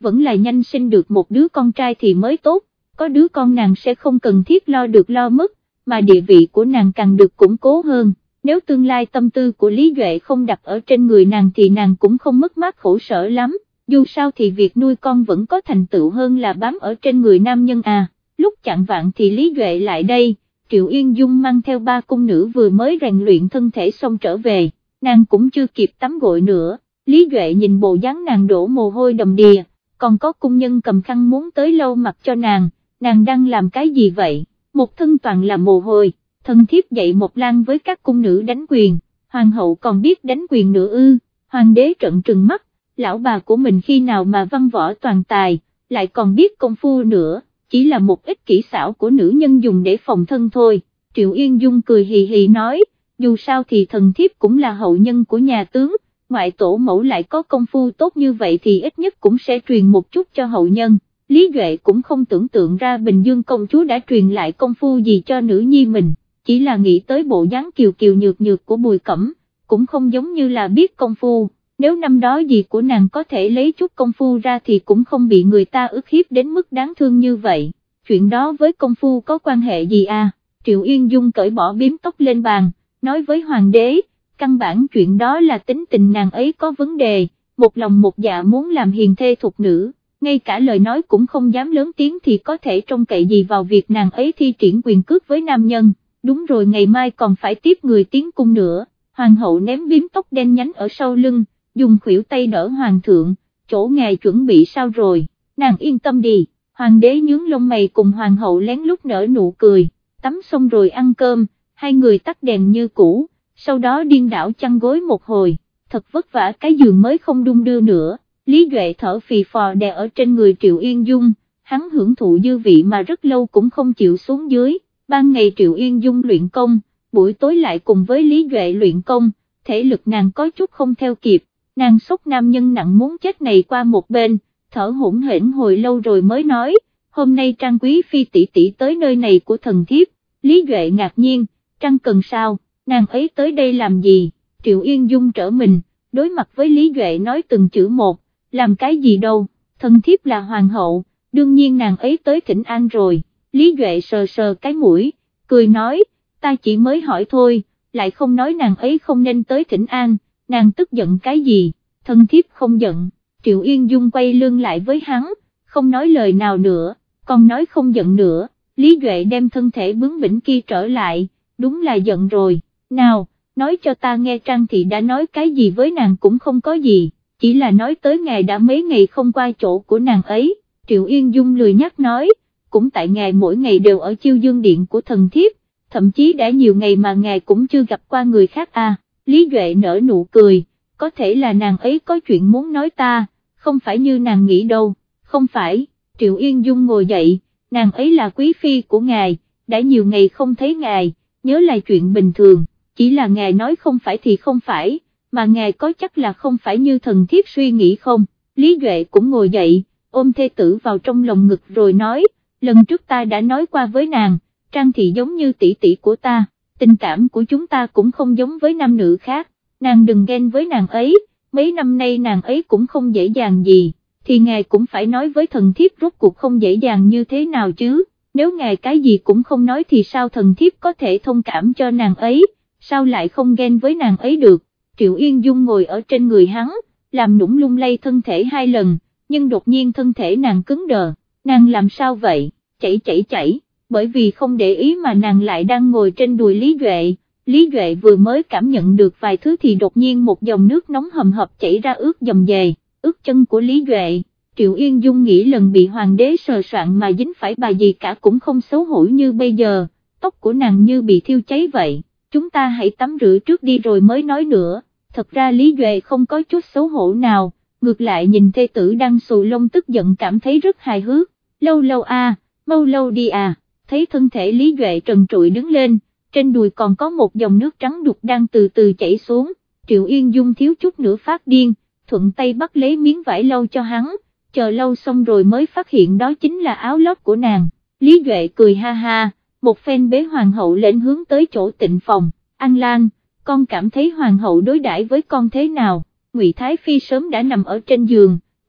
vẫn là nhanh sinh được một đứa con trai thì mới tốt, có đứa con nàng sẽ không cần thiết lo được lo mất, mà địa vị của nàng càng được củng cố hơn. Nếu tương lai tâm tư của Lý Duệ không đặt ở trên người nàng thì nàng cũng không mất mát khổ sở lắm, dù sao thì việc nuôi con vẫn có thành tựu hơn là bám ở trên người nam nhân à. Lúc chạng vạng thì Lý Duệ lại đây, Triệu Yên Dung mang theo 3 cung nữ vừa mới rèn luyện thân thể xong trở về, nàng cũng chưa kịp tắm gội nữa, Lý Duệ nhìn bộ dáng nàng đổ mồ hôi đầm đìa, còn có cung nhân cầm khăn muốn tới lau mặt cho nàng đang làm cái gì vậy, một thân toàn là mồ hôi. Thần thiếp dạy một lan với các cung nữ đánh quyền, hoàng hậu còn biết đánh quyền nữa ư? Hoàng đế trợn trừng mắt, lão bà của mình khi nào mà văn võ toàn tài, lại còn biết công phu nữa, chỉ là một ít kỹ xảo của nữ nhân dùng để phòng thân thôi. Triệu Yên Dung cười hì hì nói, dù sao thì thần thiếp cũng là hậu nhân của nhà tướng, ngoại tổ mẫu lại có công phu tốt như vậy thì ít nhất cũng sẽ truyền một chút cho hậu nhân. Lý Duệ cũng không tưởng tượng ra Bình Dương công chúa đã truyền lại công phu gì cho nữ nhi mình, chỉ là nghĩ tới bộ dáng kiều kiều nhược nhược của Bùi Cẩm, cũng không giống như là biết công phu, nếu năm đó gì của nàng có thể lấy chút công phu ra thì cũng không bị người ta ức hiếp đến mức đáng thương như vậy, chuyện đó với công phu có quan hệ gì à? Triệu Yên Dung cởi bỏ bím tóc lên bàn, nói với hoàng đế, căn bản chuyện đó là tính tình nàng ấy có vấn đề, một lòng một dạ muốn làm hiền thê thục nữ, ngay cả lời nói cũng không dám lớn tiếng thì có thể trông cậy gì vào việc nàng ấy thi triển quyền cước với nam nhân. Đúng rồi, ngày mai còn phải tiếp người tiến cung nữa. Hoàng hậu ném bím tóc đen nhánh ở sau lưng, dùng khuỷu tay đỡ hoàng thượng, chỗ ngài chuẩn bị sao rồi, nàng yên tâm đi. Hoàng đế nhướng lông mày cùng hoàng hậu lén lút nở nụ cười, tắm xong rồi ăn cơm, hai người tắt đèn như cũ, sau đó điên đảo chăn gối một hồi, thật vất vả cái giường mới không đung đưa nữa. Lý Duệ thở phì phò đè ở trên người Triệu Yên Dung, hắn hưởng thụ dư vị mà rất lâu cũng không chịu xuống dưới. Ban ngày Triệu Yên Dung luyện công, buổi tối lại cùng với Lý Duệ luyện công, thể lực nàng có chút không theo kịp, nàng xốc nam nhân nặng muốn chết này qua một bên, thở hổn hển hồi lâu rồi mới nói, hôm nay Trang quý phi tỷ tỷ tới nơi này của thần thiếp. Lý Duệ ngạc nhiên, Trang cần sao, nàng ấy tới đây làm gì? Triệu Yên Dung trở mình, đối mặt với Lý Duệ nói từng chữ một, làm cái gì đâu, thần thiếp là hoàng hậu, đương nhiên nàng ấy tới thỉnh an rồi. Lý Duệ sờ sờ cái mũi, cười nói, ta chỉ mới hỏi thôi, lại không nói nàng ấy không nên tới thỉnh an, nàng tức giận cái gì? Thân thiếp không giận. Triệu Yên Dung quay lưng lại với hắn, không nói lời nào nữa, còn nói không giận nữa. Lý Duệ đem thân thể bướng bỉnh kia trở lại, đúng là giận rồi, nào, nói cho ta nghe Trang thị đã nói cái gì với nàng cũng không có gì, chỉ là nói tới ngài đã mấy ngày không qua chỗ của nàng ấy. Triệu Yên Dung lười nhắc nói, cũng tại ngài mỗi ngày đều ở Chiêu Dương Điện của thần thiếp, thậm chí đã nhiều ngày mà ngài cũng chưa gặp qua người khác à. Lý Duệ nở nụ cười, có thể là nàng ấy có chuyện muốn nói ta, không phải như nàng nghĩ đâu. Không phải. Triệu Yên Dung ngồi dậy, nàng ấy là quý phi của ngài, đã nhiều ngày không thấy ngài, nhớ là chuyện bình thường, chỉ là ngài nói không phải thì không phải, mà ngài có chắc là không phải như thần thiếp suy nghĩ không? Lý Duệ cũng ngồi dậy, ôm thê tử vào trong lòng ngực rồi nói, lần trước ta đã nói qua với nàng, Trang thị giống như tỷ tỷ của ta, tình cảm của chúng ta cũng không giống với nam nữ khác, nàng đừng ghen với nàng ấy, mấy năm nay nàng ấy cũng không dễ dàng gì, thì ngài cũng phải nói với thần thiếp rốt cuộc không dễ dàng như thế nào chứ, nếu ngài cái gì cũng không nói thì sao thần thiếp có thể thông cảm cho nàng ấy, sao lại không ghen với nàng ấy được? Triệu Yên Dung ngồi ở trên người hắn, làm nũng lung lay thân thể 2 lần, nhưng đột nhiên thân thể nàng cứng đờ, nàng làm sao vậy, chảy, bởi vì không để ý mà nàng lại đang ngồi trên đùi Lý Duệ. Lý Duệ vừa mới cảm nhận được vài thứ thì đột nhiên một dòng nước nóng hầm hập chảy ra ướt dầm dề, ướt chân của Lý Duệ. Triệu Yên Dung nghĩ lần bị hoàng đế sờ soạng mà dính phải bà gì cả cũng không xấu hổ như bây giờ, tóc của nàng như bị thiêu cháy vậy, chúng ta hãy tắm rửa trước đi rồi mới nói nữa. Thật ra Lý Duệ không có chút xấu hổ nào, ngược lại nhìn thê tử đang xù lông tức giận cảm thấy rất hài hước, lâu à, mau lâu đi à, thấy thân thể Lý Duệ trần trụi đứng lên, trên đùi còn có một dòng nước trắng đục đang từ từ chảy xuống, Triệu Yên Dung thiếu chút nữa phát điên, thuận tay bắt lấy miếng vải lau cho hắn, chờ lâu xong rồi mới phát hiện đó chính là áo lót của nàng. Lý Duệ cười ha ha, một phen bế hoàng hậu lên hướng tới chỗ tịnh phòng. An Lan, con cảm thấy hoàng hậu đối đãi với con thế nào? Ngụy Thái Phi sớm đã nằm ở trên giường,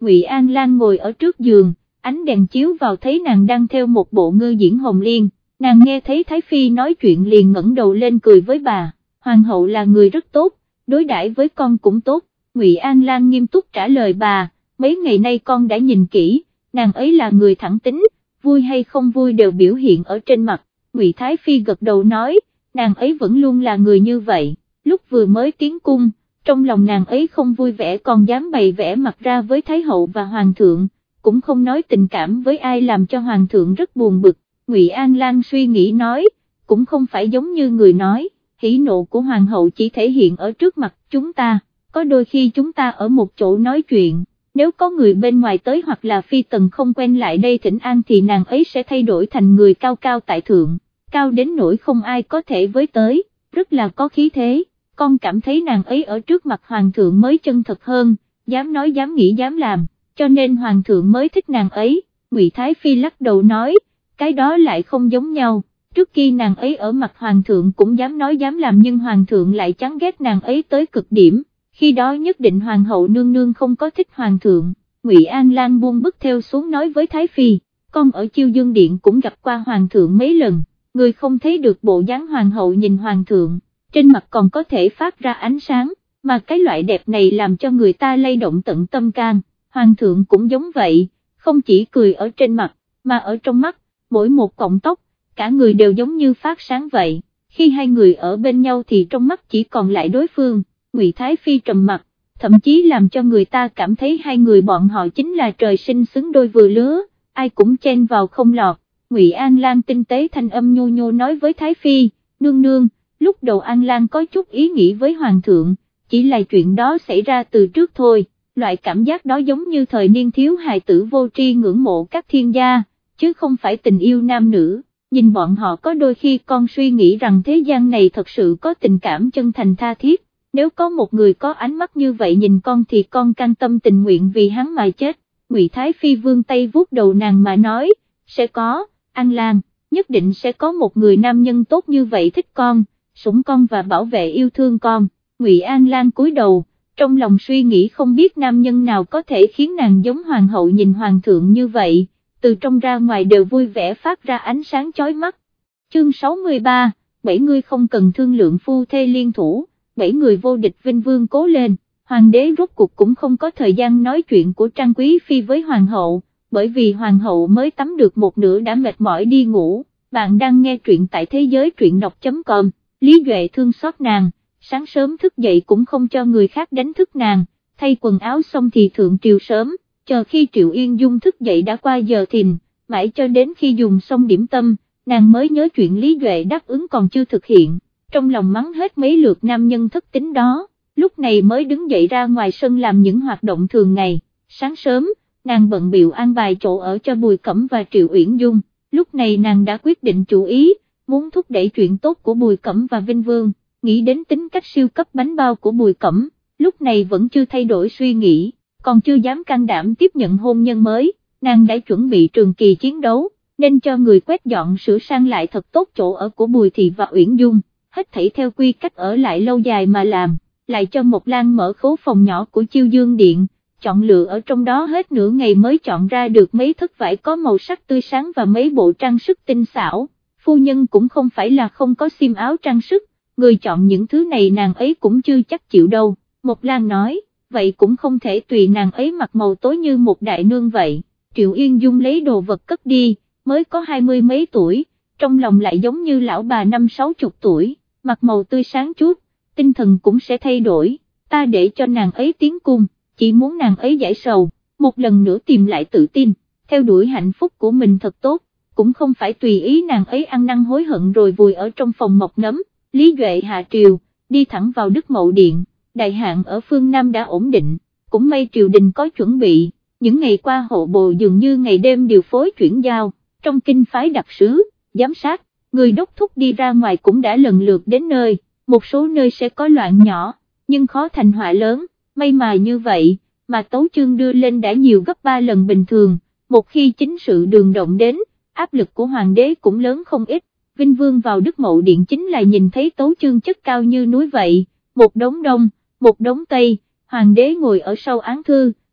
Ngụy An Lan ngồi ở trước giường, ánh đèn chiếu vào thấy nàng đang theo một bộ ngư diễn hồng liên, nàng nghe thấy Thái Phi nói chuyện liền ngẩng đầu lên cười với bà, hoàng hậu là người rất tốt, đối đãi với con cũng tốt. Ngụy An Lan nghiêm túc trả lời bà, mấy ngày nay con đã nhìn kỹ, nàng ấy là người thẳng tính, vui hay không vui đều biểu hiện ở trên mặt. Ngụy Thái Phi gật đầu nói, nàng ấy vẫn luôn là người như vậy, lúc vừa mới tiến cung, trong lòng nàng ấy không vui vẻ còn dám bày vẽ mặt ra với Thái hậu và Hoàng thượng, cũng không nói tình cảm với ai làm cho Hoàng thượng rất buồn bực. Ngụy An Lan suy nghĩ nói, cũng không phải giống như người nói, hỉ nộ của Hoàng hậu chỉ thể hiện ở trước mặt chúng ta, có đôi khi chúng ta ở một chỗ nói chuyện, nếu có người bên ngoài tới hoặc là phi tần không quen lại đây thỉnh an thì nàng ấy sẽ thay đổi thành người cao cao tại thượng, cao đến nỗi không ai có thể với tới, rất là có khí thế. Con cảm thấy nàng ấy ở trước mặt Hoàng thượng mới chân thật hơn, dám nói dám nghĩ dám làm, cho nên Hoàng thượng mới thích nàng ấy. Ngụy Thái Phi lắc đầu nói, cái đó lại không giống nhau, trước khi nàng ấy ở mặt Hoàng thượng cũng dám nói dám làm nhưng Hoàng thượng lại chán ghét nàng ấy tới cực điểm, khi đó nhất định Hoàng hậu nương nương không có thích Hoàng thượng. Ngụy An Lan buông bức theo xuống nói với Thái Phi, con ở Chiêu Dương Điện cũng gặp qua Hoàng thượng mấy lần, người không thấy được bộ dáng Hoàng hậu nhìn Hoàng thượng, trên mặt còn có thể phát ra ánh sáng, mà cái loại đẹp này làm cho người ta lay động tận tâm can. Hoàng thượng cũng giống vậy, không chỉ cười ở trên mặt, mà ở trong mắt, mỗi một cọng tóc, cả người đều giống như phát sáng vậy, khi hai người ở bên nhau thì trong mắt chỉ còn lại đối phương. Ngụy Thái Phi trầm mặt, thậm chí làm cho người ta cảm thấy hai người bọn họ chính là trời sinh xứng đôi vừa lứa, ai cũng chen vào không lọt. Ngụy An Lan tinh tế thanh âm nhô nhô nói với Thái Phi, nương nương, lúc đầu An Lan có chút ý nghĩ với Hoàng thượng, chỉ là chuyện đó xảy ra từ trước thôi, loại cảm giác đó giống như thời niên thiếu hài tử vô tri ngưỡng mộ các thiên gia, chứ không phải tình yêu nam nữ. Nhìn bọn họ có đôi khi con suy nghĩ rằng thế gian này thật sự có tình cảm chân thành tha thiết, nếu có một người có ánh mắt như vậy nhìn con thì con cam tâm tình nguyện vì hắn mà chết. Ngụy Thái Phi vươn tay vuốt đầu nàng mà nói, sẽ có, An Lan, nhất định sẽ có một người nam nhân tốt như vậy thích con, sủng con và bảo vệ yêu thương con. Ngụy An Lan cúi đầu, trong lòng suy nghĩ không biết nam nhân nào có thể khiến nàng giống hoàng hậu nhìn hoàng thượng như vậy, từ trong ra ngoài đều vui vẻ phát ra ánh sáng chói mắt. Chương 63, 7 người không cần thương lượng phu thê liên thủ, 7 người vô địch vinh vương cố lên. Hoàng đế rốt cuộc cũng không có thời gian nói chuyện của Trang Quý Phi với hoàng hậu, bởi vì hoàng hậu mới tắm được một nửa đã mệt mỏi đi ngủ. Bạn đang nghe truyện tại thế giới truyện đọc.com. Lý Duệ thương xót nàng, sáng sớm thức dậy cũng không cho người khác đánh thức nàng, thay quần áo xong thì thượng triều sớm, chờ khi Triệu Yên Dung thức dậy đã qua giờ thìn, mãi cho đến khi dùng xong điểm tâm, nàng mới nhớ chuyện Lý Duệ đáp ứng còn chưa thực hiện, trong lòng mắng hết mấy lượt nam nhân thất tính đó, lúc này mới đứng dậy ra ngoài sân làm những hoạt động thường ngày. Sáng sớm, nàng bận bịu an bài chỗ ở cho Bùi Cẩm và Triệu Uyển Dung, lúc này nàng đã quyết định chủ ý, muốn thúc đẩy chuyện tốt của Bùi Cẩm và Vinh Vương, nghĩ đến tính cách siêu cấp bánh bao của Bùi Cẩm, lúc này vẫn chưa thay đổi suy nghĩ, còn chưa dám can đảm tiếp nhận hôn nhân mới, nàng đã chuẩn bị trường kỳ chiến đấu, nên cho người quét dọn sửa sang lại thật tốt chỗ ở của Bùi Thị và Uyển Dung, hết thảy theo quy cách ở lại lâu dài mà làm, lại cho Mộc Lan mở khố phòng nhỏ của Chiêu Dương Điện, chọn lựa ở trong đó hết nửa ngày mới chọn ra được mấy thất vải có màu sắc tươi sáng và mấy bộ trang sức tinh xảo. Phu nhân cũng không phải là không có xiêm áo trang sức, người chọn những thứ này nàng ấy cũng chưa chắc chịu đâu. Mộc Lan nói, vậy cũng không thể tùy nàng ấy mặc màu tối như một đại nương vậy. Triệu Yên Dung lấy đồ vật cất đi, mới có 20 mấy tuổi, trong lòng lại giống như lão bà 50-60 tuổi, mặc màu tươi sáng chút, tinh thần cũng sẽ thay đổi, ta để cho nàng ấy tiến cung, chỉ muốn nàng ấy giải sầu, một lần nữa tìm lại tự tin, theo đuổi hạnh phúc của mình thật tốt, cũng không phải tùy ý nàng ấy ăn năn hối hận rồi vùi ở trong phòng mọc nấm. Lý Duệ hạ triều, đi thẳng vào Đức Mậu Điện, đại hạn ở phương Nam đã ổn định, cũng may triều đình có chuẩn bị, những ngày qua hộ bộ dường như ngày đêm điều phối chuyển giao, trong kinh phái đặc sứ, giám sát, người đốc thúc đi ra ngoài cũng đã lần lượt đến nơi, một số nơi sẽ có loạn nhỏ, nhưng khó thành họa lớn, may mà như vậy, mà tấu chương đưa lên đã nhiều gấp 3 lần bình thường, một khi chính sự đường động đến, áp lực của hoàng đế cũng lớn không ít. Vinh Vương vào Đức Mậu Điện chính là nhìn thấy tấu chương chất cao như núi vậy, một đống đông, một đống tây, hoàng đế ngồi ở sau án thư,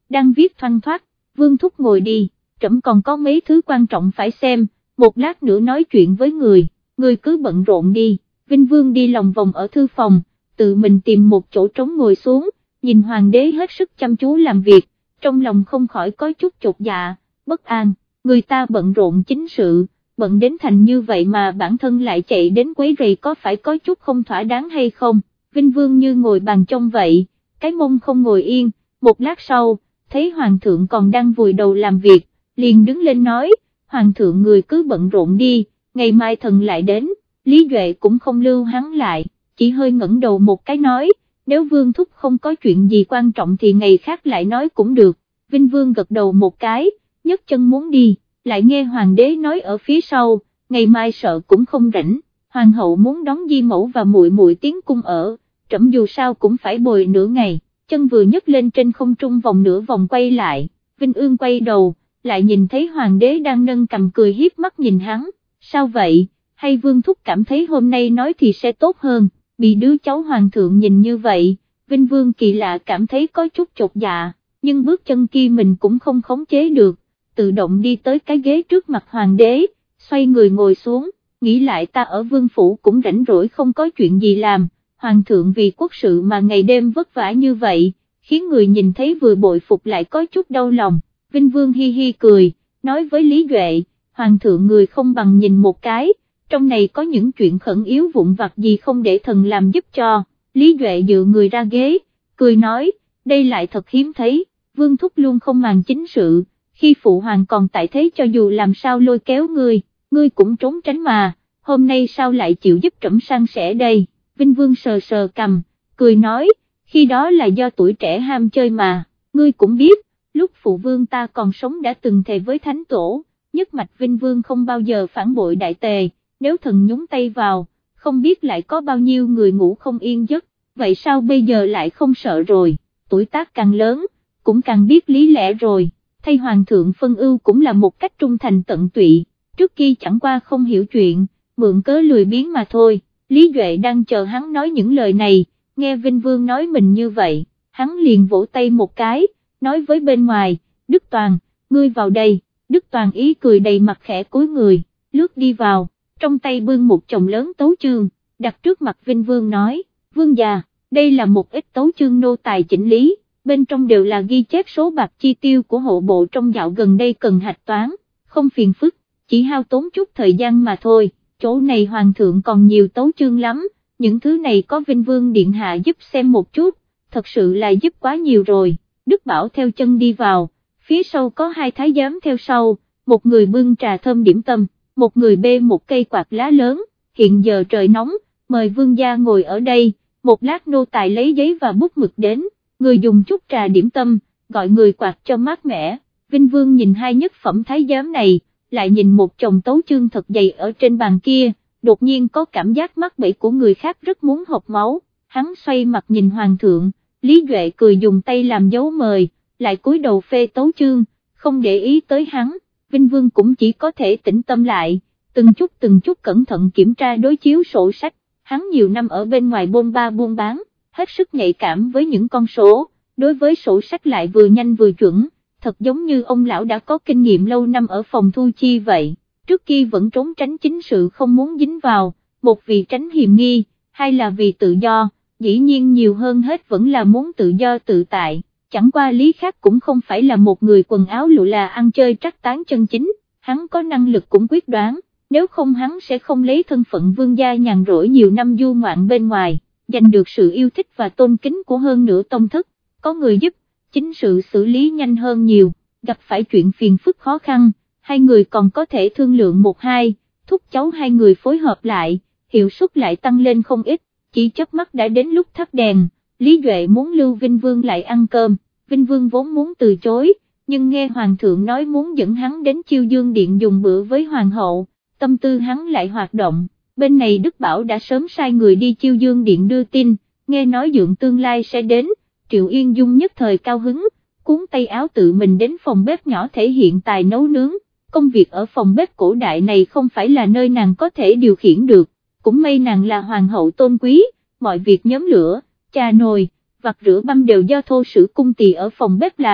đang viết thoăn thoắt, Vương thúc ngồi đi, trẫm còn có mấy thứ quan trọng phải xem, một lát nữa nói chuyện với người cứ bận rộn đi. Vinh Vương đi lòng vòng ở thư phòng, tự mình tìm một chỗ trống ngồi xuống, nhìn hoàng đế hết sức chăm chú làm việc, trong lòng không khỏi có chút chột dạ, bất an, người ta bận rộn chính sự, bận đến thành như vậy mà bản thân lại chạy đến quấy rầy có phải có chút không thỏa đáng hay không. Vinh Vương như ngồi bàn trông vậy, cái mông không ngồi yên, một lát sau, thấy hoàng thượng còn đang vùi đầu làm việc, liền đứng lên nói, hoàng thượng người cứ bận rộn đi, ngày mai thần lại đến. Lý Duệ cũng không lưu hắn lại, chỉ hơi ngẩng đầu một cái nói, nếu Vương thúc không có chuyện gì quan trọng thì ngày khác lại nói cũng được. Vinh Vương gật đầu một cái, nhấc chân muốn đi, lại nghe hoàng đế nói ở phía sau, ngày mai sợ cũng không rảnh, hoàng hậu muốn đón di mẫu và muội muội tiến cung ở, trẫm dù sao cũng phải bồi nửa ngày. Chân vừa nhấc lên trên không trung vòng nửa vòng quay lại, Vinh Ương quay đầu, lại nhìn thấy hoàng đế đang nâng cằm cười hiếp mắt nhìn hắn, sao vậy? Hay Vương thúc cảm thấy hôm nay nói thì sẽ tốt hơn, bị đứa cháu hoàng thượng nhìn như vậy, Vinh Vương kỳ lạ cảm thấy có chút chột dạ, nhưng bước chân kia mình cũng không khống chế được, tự động đi tới cái ghế trước mặt hoàng đế, xoay người ngồi xuống, nghĩ lại ta ở vương phủ cũng rảnh rỗi không có chuyện gì làm, hoàng thượng vì quốc sự mà ngày đêm vất vả như vậy, khiến người nhìn thấy vừa bội phục lại có chút đau lòng. Vinh Vương hi hi cười, nói với Lý Duệ, hoàng thượng người không bằng nhìn một cái, trong này có những chuyện khẩn yếu vụn vặt gì không để thần làm giúp cho. Lý Duệ dựa người ra ghế, cười nói, đây lại thật hiếm thấy, Vương thúc luôn không màng chính sự, khi phụ hoàng còn tại thế cho dù làm sao lôi kéo ngươi cũng trốn tránh mà, hôm nay sao lại chịu giúp trẫm san sẻ đây. Vinh Vương sờ sờ cằm, cười nói, khi đó là do tuổi trẻ ham chơi mà, ngươi cũng biết, lúc phụ vương ta còn sống đã từng thề với thánh tổ, nhất mạch Vinh Vương không bao giờ phản bội đại tề, nếu thần nhúng tay vào, không biết lại có bao nhiêu người ngủ không yên giấc, vậy sao bây giờ lại không sợ rồi, tuổi tác càng lớn, cũng càng biết lý lẽ rồi, thay hoàng thượng phân ưu cũng là một cách trung thành tận tụy, trước kia chẳng qua không hiểu chuyện, mượn cớ lười biếng mà thôi. Lý Duệ đang chờ hắn nói những lời này, nghe Vinh Vương nói mình như vậy, hắn liền vỗ tay một cái, nói với bên ngoài, Đức Toàn, ngươi vào đây. Đức Toàn ý cười đầy mặt khẽ cúi người, lướt đi vào, trong tay bưng một chồng lớn tấu chương, đặt trước mặt Vinh Vương nói, Vương già, đây là một ít tấu chương nô tài chỉnh lý, bên trong đều là ghi chép số bạc chi tiêu của hộ bộ trong dạo gần đây cần hạch toán, không phiền phức, chỉ hao tốn chút thời gian mà thôi. Chỗ này hoàng thượng còn nhiều tấu chương lắm, những thứ này có Vinh Vương điện hạ giúp xem một chút, thật sự là giúp quá nhiều rồi. Đức Bảo theo chân đi vào, phía sau có hai thái giám theo sau, một người bưng trà thơm điểm tâm, một người bê một cây quạt lá lớn, hiện giờ trời nóng, mời vương gia ngồi ở đây, một lát nô tài lấy giấy và bút mực đến, người dùng chút trà điểm tâm, gọi người quạt cho mát mẻ. Vinh Vương nhìn hai nhất phẩm thái giám này, lại nhìn một chồng tấu chương thật dày ở trên bàn kia, đột nhiên có cảm giác mắc bẫy của người khác rất muốn hộc máu, hắn xoay mặt nhìn hoàng thượng, Lý Duệ cười dùng tay làm dấu mời, lại cúi đầu phê tấu chương, không để ý tới hắn, Vinh Vương cũng chỉ có thể tĩnh tâm lại, từng chút cẩn thận kiểm tra đối chiếu sổ sách, hắn nhiều năm ở bên ngoài bôn ba buôn bán, hết sức nhạy cảm với những con số, đối với sổ sách lại vừa nhanh vừa chuẩn. Thật giống như ông lão đã có kinh nghiệm lâu năm ở phòng thu chi vậy, trước kia vẫn trốn tránh chính sự không muốn dính vào, một vì tránh hiềm nghi, hai là vì tự do, dĩ nhiên nhiều hơn hết vẫn là muốn tự do tự tại, chẳng qua Lý Khắc cũng không phải là một người quần áo lụa là ăn chơi trác tán chân chính, hắn có năng lực cũng quyết đoán, nếu không hắn sẽ không lấy thân phận vương gia nhàn rỗi nhiều năm du ngoạn bên ngoài, giành được sự yêu thích và tôn kính của hơn nửa tông thất, có người giúp. Chính sự xử lý nhanh hơn nhiều, gặp phải chuyện phiền phức khó khăn, hai người còn có thể thương lượng một hai, thúc cháu hai người phối hợp lại, hiệu suất lại tăng lên không ít, chỉ chớp mắt đã đến lúc thắp đèn, Lý Duệ muốn lưu Vinh Vương lại ăn cơm, Vinh Vương vốn muốn từ chối, nhưng nghe Hoàng thượng nói muốn dẫn hắn đến Chiêu Dương Điện dùng bữa với Hoàng hậu, tâm tư hắn lại hoạt động, bên này Đức Bảo đã sớm sai người đi Chiêu Dương Điện đưa tin, nghe nói Dượng tương lai sẽ đến. Triệu Yên Dung nhất thời cao hứng, cuốn tay áo tự mình đến phòng bếp nhỏ thể hiện tài nấu nướng, công việc ở phòng bếp cổ đại này không phải là nơi nàng có thể điều khiển được, cũng may nàng là hoàng hậu tôn quý, mọi việc nhóm lửa, chà nồi, vặt rửa băm đều do thô sử cung tỳ ở phòng bếp làm,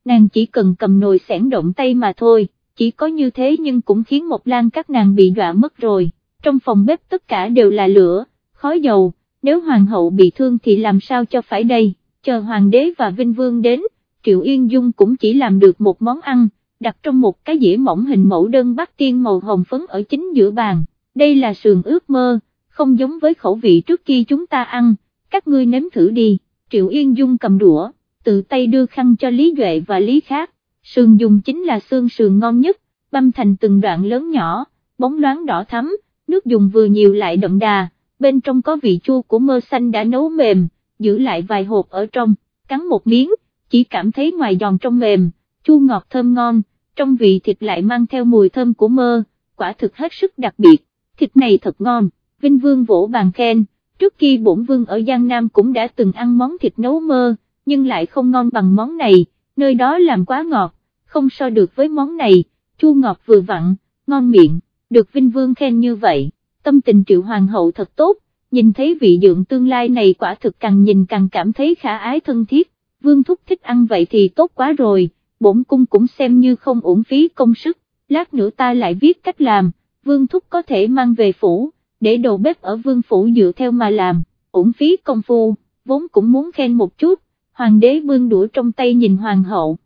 nàng chỉ cần cầm nồi xẻng động tay mà thôi, chỉ có như thế nhưng cũng khiến Mộc Lan các nàng bị dọa mất rồi, trong phòng bếp tất cả đều là lửa, khói dầu, nếu hoàng hậu bị thương thì làm sao cho phải đây, chờ hoàng đế và Vinh Vương đến, Triệu Yên Dung cũng chỉ làm được một món ăn, đặt trong một cái dĩa mỏng hình mẫu đơn bát tiên màu hồng phấn ở chính giữa bàn, đây là sườn ước mơ, không giống với khẩu vị trước kia chúng ta ăn, các ngươi nếm thử đi, Triệu Yên Dung cầm đũa, tự tay đưa khăn cho Lý Duệ và Lý Khác, sườn dùng chính là xương sườn ngon nhất, băm thành từng đoạn lớn nhỏ, bóng loáng đỏ thắm, nước dùng vừa nhiều lại đậm đà, bên trong có vị chua của mơ xanh đã nấu mềm, giữ lại vài hộp ở trong, cắn một miếng, chỉ cảm thấy ngoài giòn trong mềm, chua ngọt thơm ngon, trong vị thịt lại mang theo mùi thơm của mơ, quả thực hết sức đặc biệt, thịt này thật ngon, Vinh Vương vỗ bàn khen, trước khi bổn vương ở Giang Nam cũng đã từng ăn món thịt nấu mơ, nhưng lại không ngon bằng món này, nơi đó làm quá ngọt, không so được với món này, chua ngọt vừa vặn, ngon miệng, được Vinh Vương khen như vậy, tâm tình Triệu Hoàng hậu thật tốt, nhìn thấy vị dượng tương lai này quả thực càng nhìn càng cảm thấy khả ái thân thiết, Vương thúc thích ăn vậy thì tốt quá rồi, bổn cung cũng xem như không uổng phí công sức, lát nữa ta lại viết cách làm, Vương thúc có thể mang về phủ, để đầu bếp ở Vương phủ dựa theo mà làm, uổng phí công phu, vốn cũng muốn khen một chút, hoàng đế bưng đũa trong tay nhìn hoàng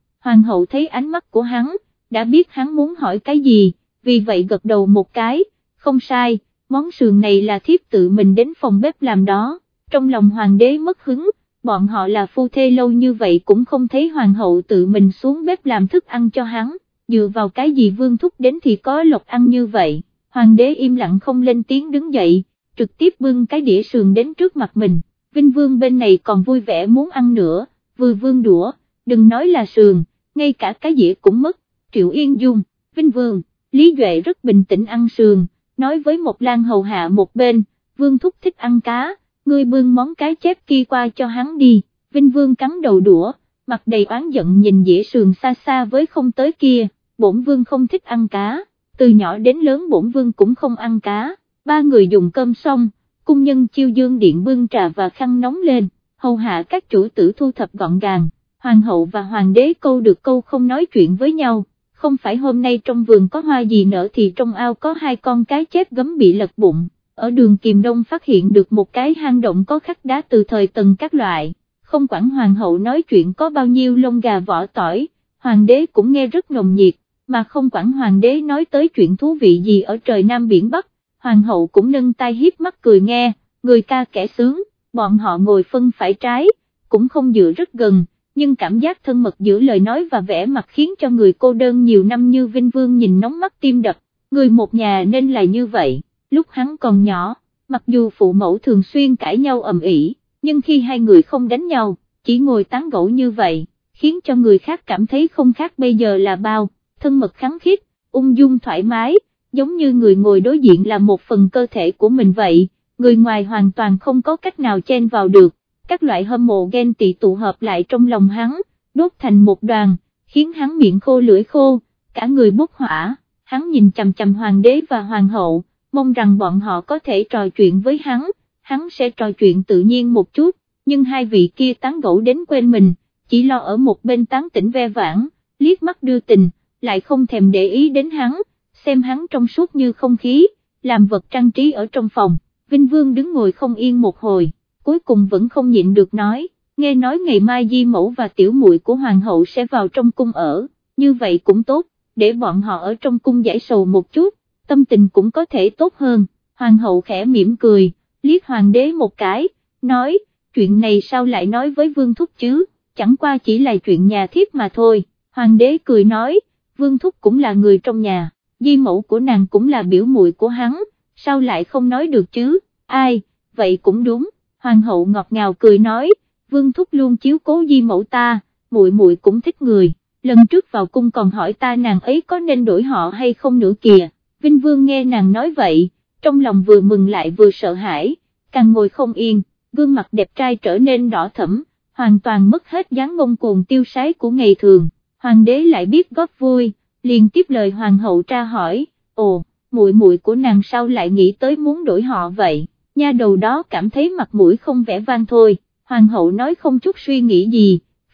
hậu thấy ánh mắt của hắn, đã biết hắn muốn hỏi cái gì, vì vậy gật đầu một cái, không sai, món sườn này là thiếp tự mình đến phòng bếp làm đó, trong lòng hoàng đế mất hứng, bọn họ là phu thê lâu như vậy cũng không thấy hoàng hậu tự mình xuống bếp làm thức ăn cho hắn, dựa vào cái gì Vương thúc đến thì có lộc ăn như vậy, hoàng đế im lặng không lên tiếng đứng dậy, trực tiếp bưng cái đĩa sườn đến trước mặt mình, Vinh Vương bên này còn vui vẻ muốn ăn nữa, vừa vương đũa, đừng nói là sườn, ngay cả cái dĩa cũng mất, Triệu Yên Dung, Vinh Vương, Lý Duệ rất bình tĩnh ăn sườn, nói với Mộc Lan hầu hạ một bên, Vương thúc thích ăn cá, ngươi bưng món cá chép kia qua cho hắn đi, Vinh Vương cắn đầu đũa, mặt đầy oán giận nhìn dĩa sườn xa xa với không tới kia, bổn vương không thích ăn cá, từ nhỏ đến lớn bổn vương cũng không ăn cá, ba người dùng cơm xong, cung nhân chiêu dương điện bưng trà và khăn nóng lên, hầu hạ các chủ tử thu thập gọn gàng, hoàng hậu và hoàng đế câu được câu không nói chuyện với nhau, không phải hôm nay trong vườn có hoa gì nở thì trong ao có hai con cá chép gấm bị lật bụng, ở đường Kiềm Đông phát hiện được một cái hang động có khắc đá từ thời Tần các loại, không quản hoàng hậu nói chuyện có bao nhiêu lông gà vỏ tỏi, hoàng đế cũng nghe rất nồng nhiệt, mà không quản hoàng đế nói tới chuyện thú vị gì ở trời Nam biển Bắc, hoàng hậu cũng nâng tai hiếp mắt cười nghe, người ca kẻ sướng, bọn họ ngồi phân phải trái, cũng không dựa rất gần, nhưng cảm giác thân mật giữa lời nói và vẻ mặt khiến cho người cô đơn nhiều năm như Vinh Vương nhìn nóng mắt tim đập, người một nhà nên là như vậy, lúc hắn còn nhỏ, mặc dù phụ mẫu thường xuyên cãi nhau ầm ĩ, nhưng khi hai người không đánh nhau, chỉ ngồi tán gẫu như vậy, khiến cho người khác cảm thấy không khác bây giờ là bao, thân mật khăng khít, ung dung thoải mái, giống như người ngồi đối diện là một phần cơ thể của mình vậy, người ngoài hoàn toàn không có cách nào chen vào được, các loại hâm mộ ghen tị tụ hợp lại trong lòng hắn, đốt thành một đoàn, khiến hắn miệng khô lưỡi khô, cả người bốc hỏa, hắn nhìn chằm chằm hoàng đế và hoàng hậu, mong rằng bọn họ có thể trò chuyện với hắn sẽ trò chuyện tự nhiên một chút, nhưng hai vị kia tán gẫu đến quên mình, chỉ lo ở một bên tán tỉnh ve vãn, liếc mắt đưa tình, lại không thèm để ý đến hắn, xem hắn trong suốt như không khí, làm vật trang trí ở trong phòng, Vinh Vương đứng ngồi không yên một hồi, cuối cùng vẫn không nhịn được nói, nghe nói ngày mai Di Mẫu và tiểu muội của hoàng hậu sẽ vào trong cung ở, như vậy cũng tốt, để bọn họ ở trong cung giải sầu một chút, tâm tình cũng có thể tốt hơn, hoàng hậu khẽ mỉm cười, liếc hoàng đế một cái, nói, chuyện này sao lại nói với Vương thúc chứ, chẳng qua chỉ là chuyện nhà thiếp mà thôi, hoàng đế cười nói, Vương thúc cũng là người trong nhà, Di Mẫu của nàng cũng là biểu muội của hắn, sao lại không nói được chứ, ai, vậy cũng đúng, hoàng hậu ngọt ngào cười nói, Vương thúc luôn chiếu cố Di Mẫu ta, muội muội cũng thích người, lần trước vào cung còn hỏi ta nàng ấy có nên đổi họ hay không nữa kìa, Vinh Vương nghe nàng nói vậy, trong lòng vừa mừng lại vừa sợ hãi, càng ngồi không yên, gương mặt đẹp trai trở nên đỏ thẫm, hoàn toàn mất hết dáng ngông cuồng tiêu sái của ngày thường, hoàng đế lại biết góp vui, liền tiếp lời hoàng hậu tra hỏi, ồ, muội muội của nàng sao lại nghĩ tới muốn đổi họ vậy, nha đầu đó cảm thấy mặt mũi không vẻ vang thôi, hoàng hậu nói không chút suy nghĩ gì,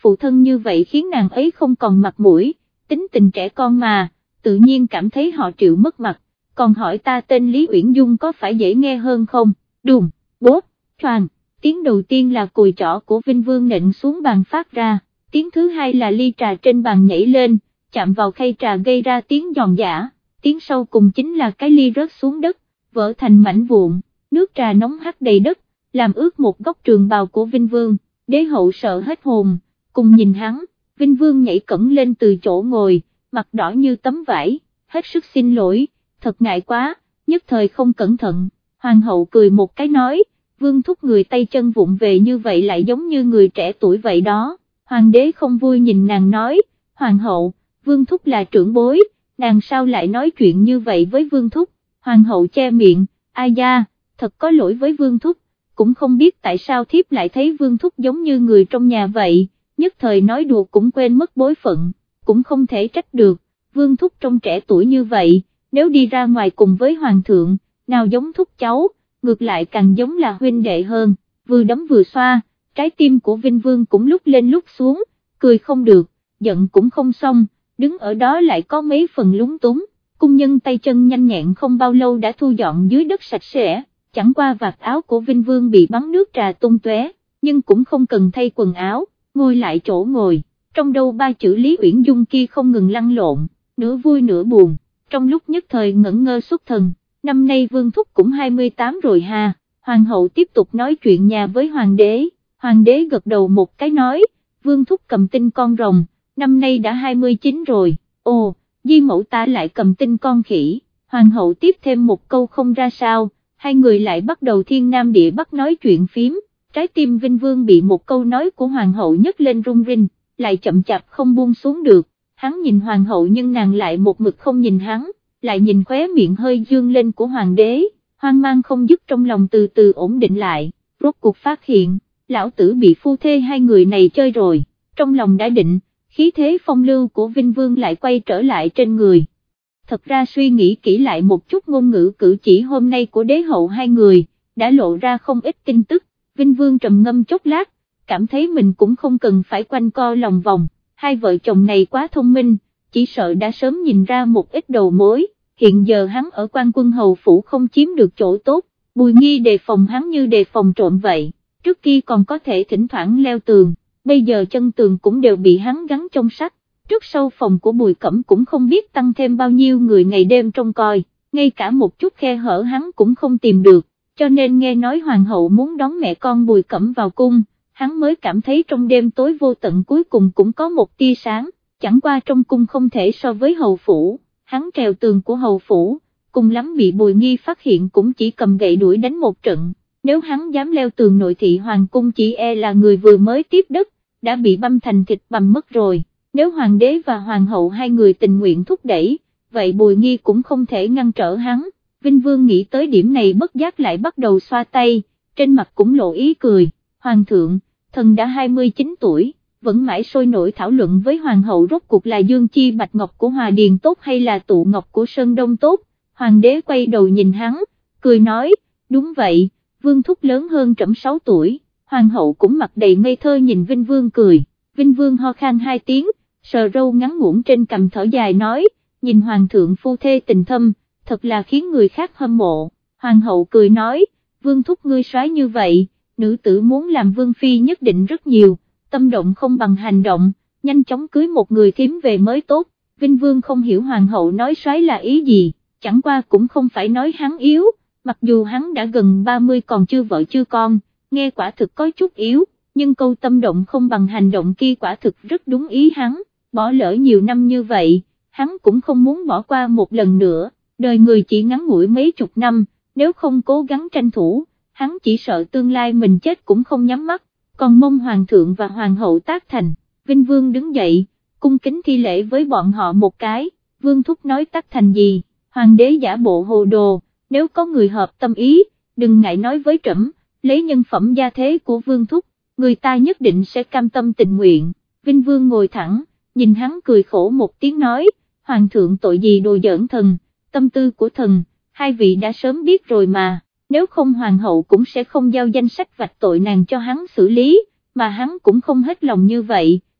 phụ thân như vậy khiến nàng ấy không còn mặt mũi, tính tình trẻ con mà, tự nhiên cảm thấy họ Triệu mất mặt, còn hỏi ta tên Lý Uyển Dung có phải dễ nghe hơn không, đùng, bốp, choàng, tiếng đầu tiên là cùi chỏ của Vinh Vương nện xuống bàn phát ra, tiếng thứ hai là ly trà trên bàn nhảy lên, chạm vào khay trà gây ra tiếng giòn giã, tiếng sau cùng chính là cái ly rớt xuống đất, vỡ thành mảnh vụn, nước trà nóng hắt đầy đất, làm ướt một góc trường bào của Vinh Vương, đế hậu sợ hết hồn, cùng nhìn hắn, Vinh Vương nhảy cẫng lên từ chỗ ngồi, mặt đỏ như tấm vải, hết sức xin lỗi, thật ngại quá, nhất thời không cẩn thận, hoàng hậu cười một cái nói, Vương thúc người tay chân vụng về như vậy lại giống như người trẻ tuổi vậy đó, hoàng đế không vui nhìn nàng nói, hoàng hậu, Vương thúc là trưởng bối, nàng sao lại nói chuyện như vậy với Vương thúc, hoàng hậu che miệng, ai da, thật có lỗi với Vương thúc, cũng không biết tại sao thiếp lại thấy Vương thúc giống như người trong nhà vậy, nhất thời nói đùa cũng quên mất bối phận, cũng không thể trách được, Vương thúc trông trẻ tuổi như vậy, nếu đi ra ngoài cùng với hoàng thượng, nào giống thúc cháu, ngược lại càng giống là huynh đệ hơn, vừa đấm vừa xoa, trái tim của Vinh Vương cũng lúc lên lúc xuống, cười không được, giận cũng không xong, đứng ở đó lại có mấy phần lúng túng, cung nhân tay chân nhanh nhẹn không bao lâu đã thu dọn dưới đất sạch sẽ, chẳng qua vạt áo của Vinh Vương bị bắn nước trà tung tóe, nhưng cũng không cần thay quần áo, ngồi lại chỗ ngồi, trong đầu ba chữ Lý Uyển Dung kia không ngừng lăn lộn, nửa vui nửa buồn, trong lúc nhất thời ngẩn ngơ xuất thần, năm nay Vương thúc cũng 28 rồi ha, hoàng hậu tiếp tục nói chuyện nhà với hoàng đế gật đầu một cái nói, Vương thúc cầm tinh con rồng, năm nay đã 29 rồi, ồ, di mẫu ta lại cầm tinh con khỉ, hoàng hậu tiếp thêm một câu không ra sao, hai người lại bắt đầu thiên nam địa bắc nói chuyện phím, trái tim Vinh Vương bị một câu nói của hoàng hậu nhấc lên rung rinh, lại chậm chạp không buông xuống được, hắn nhìn hoàng hậu nhưng nàng lại một mực không nhìn hắn, lại nhìn khóe miệng hơi dương lên của hoàng đế, hoang mang không dứt trong lòng từ từ ổn định lại, rốt cuộc phát hiện, lão tử bị phu thê hai người này chơi rồi, trong lòng đã định, khí thế phong lưu của Vinh Vương lại quay trở lại trên người. Thật ra suy nghĩ kỹ lại một chút ngôn ngữ cử chỉ hôm nay của đế hậu hai người, đã lộ ra không ít tin tức, Vinh Vương trầm ngâm chốc lát, cảm thấy mình cũng không cần phải quanh co lòng vòng, hai vợ chồng này quá thông minh, chỉ sợ đã sớm nhìn ra một ít đầu mối, hiện giờ hắn ở Quan Quân Hầu Phủ không chiếm được chỗ tốt, Bùi Nghi đề phòng hắn như đề phòng trộm vậy, trước kia còn có thể thỉnh thoảng leo tường, bây giờ chân tường cũng đều bị hắn gắn trong sắt. Trước sau phòng của Bùi Cẩm cũng không biết tăng thêm bao nhiêu người ngày đêm trông coi, ngay cả một chút khe hở hắn cũng không tìm được, cho nên nghe nói hoàng hậu muốn đón mẹ con Bùi Cẩm vào cung, hắn mới cảm thấy trong đêm tối vô tận cuối cùng cũng có một tia sáng, chẳng qua trong cung không thể so với hầu phủ, hắn trèo tường của hầu phủ, cùng lắm bị Bùi Nghi phát hiện cũng chỉ cầm gậy đuổi đánh một trận, nếu hắn dám leo tường nội thị hoàng cung chỉ e là người vừa mới tiếp đất, đã bị băm thành thịt bằm mất rồi. Nếu hoàng đế và hoàng hậu hai người tình nguyện thúc đẩy, vậy Bùi Nghi cũng không thể ngăn trở hắn, Vinh Vương nghĩ tới điểm này bất giác lại bắt đầu xoa tay, trên mặt cũng lộ ý cười, hoàng thượng, thần đã 29 tuổi, vẫn mãi sôi nổi thảo luận với hoàng hậu rốt cuộc là Dương Chi Bạch Ngọc của Hòa Điền tốt hay là Tụ Ngọc của Sơn Đông tốt, hoàng đế quay đầu nhìn hắn, cười nói, đúng vậy, Vương thúc lớn hơn trẫm 6 tuổi, hoàng hậu cũng mặt đầy ngây thơ nhìn Vinh Vương cười, Vinh Vương ho khan 2 tiếng, sờ râu ngắn ngủn trên cằm thở dài nói, nhìn hoàng thượng phu thê tình thâm, thật là khiến người khác hâm mộ, hoàng hậu cười nói, Vương thúc ngươi soái như vậy, nữ tử muốn làm vương phi nhất định rất nhiều, tâm động không bằng hành động, nhanh chóng cưới một người thím về mới tốt, Vinh Vương không hiểu hoàng hậu nói soái là ý gì, chẳng qua cũng không phải nói hắn yếu, mặc dù hắn đã gần 30 còn chưa vợ chưa con, nghe quả thực có chút yếu, nhưng câu tâm động không bằng hành động kia quả thực rất đúng ý hắn. Bỏ lỡ nhiều năm như vậy, hắn cũng không muốn bỏ qua một lần nữa, đời người chỉ ngắn ngủi mấy chục năm, nếu không cố gắng tranh thủ, hắn chỉ sợ tương lai mình chết cũng không nhắm mắt, còn mong hoàng thượng và hoàng hậu tác thành. Vinh Vương đứng dậy, cung kính thi lễ với bọn họ một cái, Vương thúc nói tác thành gì, hoàng đế giả bộ hồ đồ, nếu có người hợp tâm ý, đừng ngại nói với trẫm, lấy nhân phẩm gia thế của Vương thúc, người ta nhất định sẽ cam tâm tình nguyện. Vinh Vương ngồi thẳng, nhìn hắn cười khổ một tiếng nói, hoàng thượng tội gì đồ giỡn thần, tâm tư của thần, hai vị đã sớm biết rồi mà, nếu không hoàng hậu cũng sẽ không giao danh sách vạch tội nàng cho hắn xử lý, mà hắn cũng không hết lòng như vậy,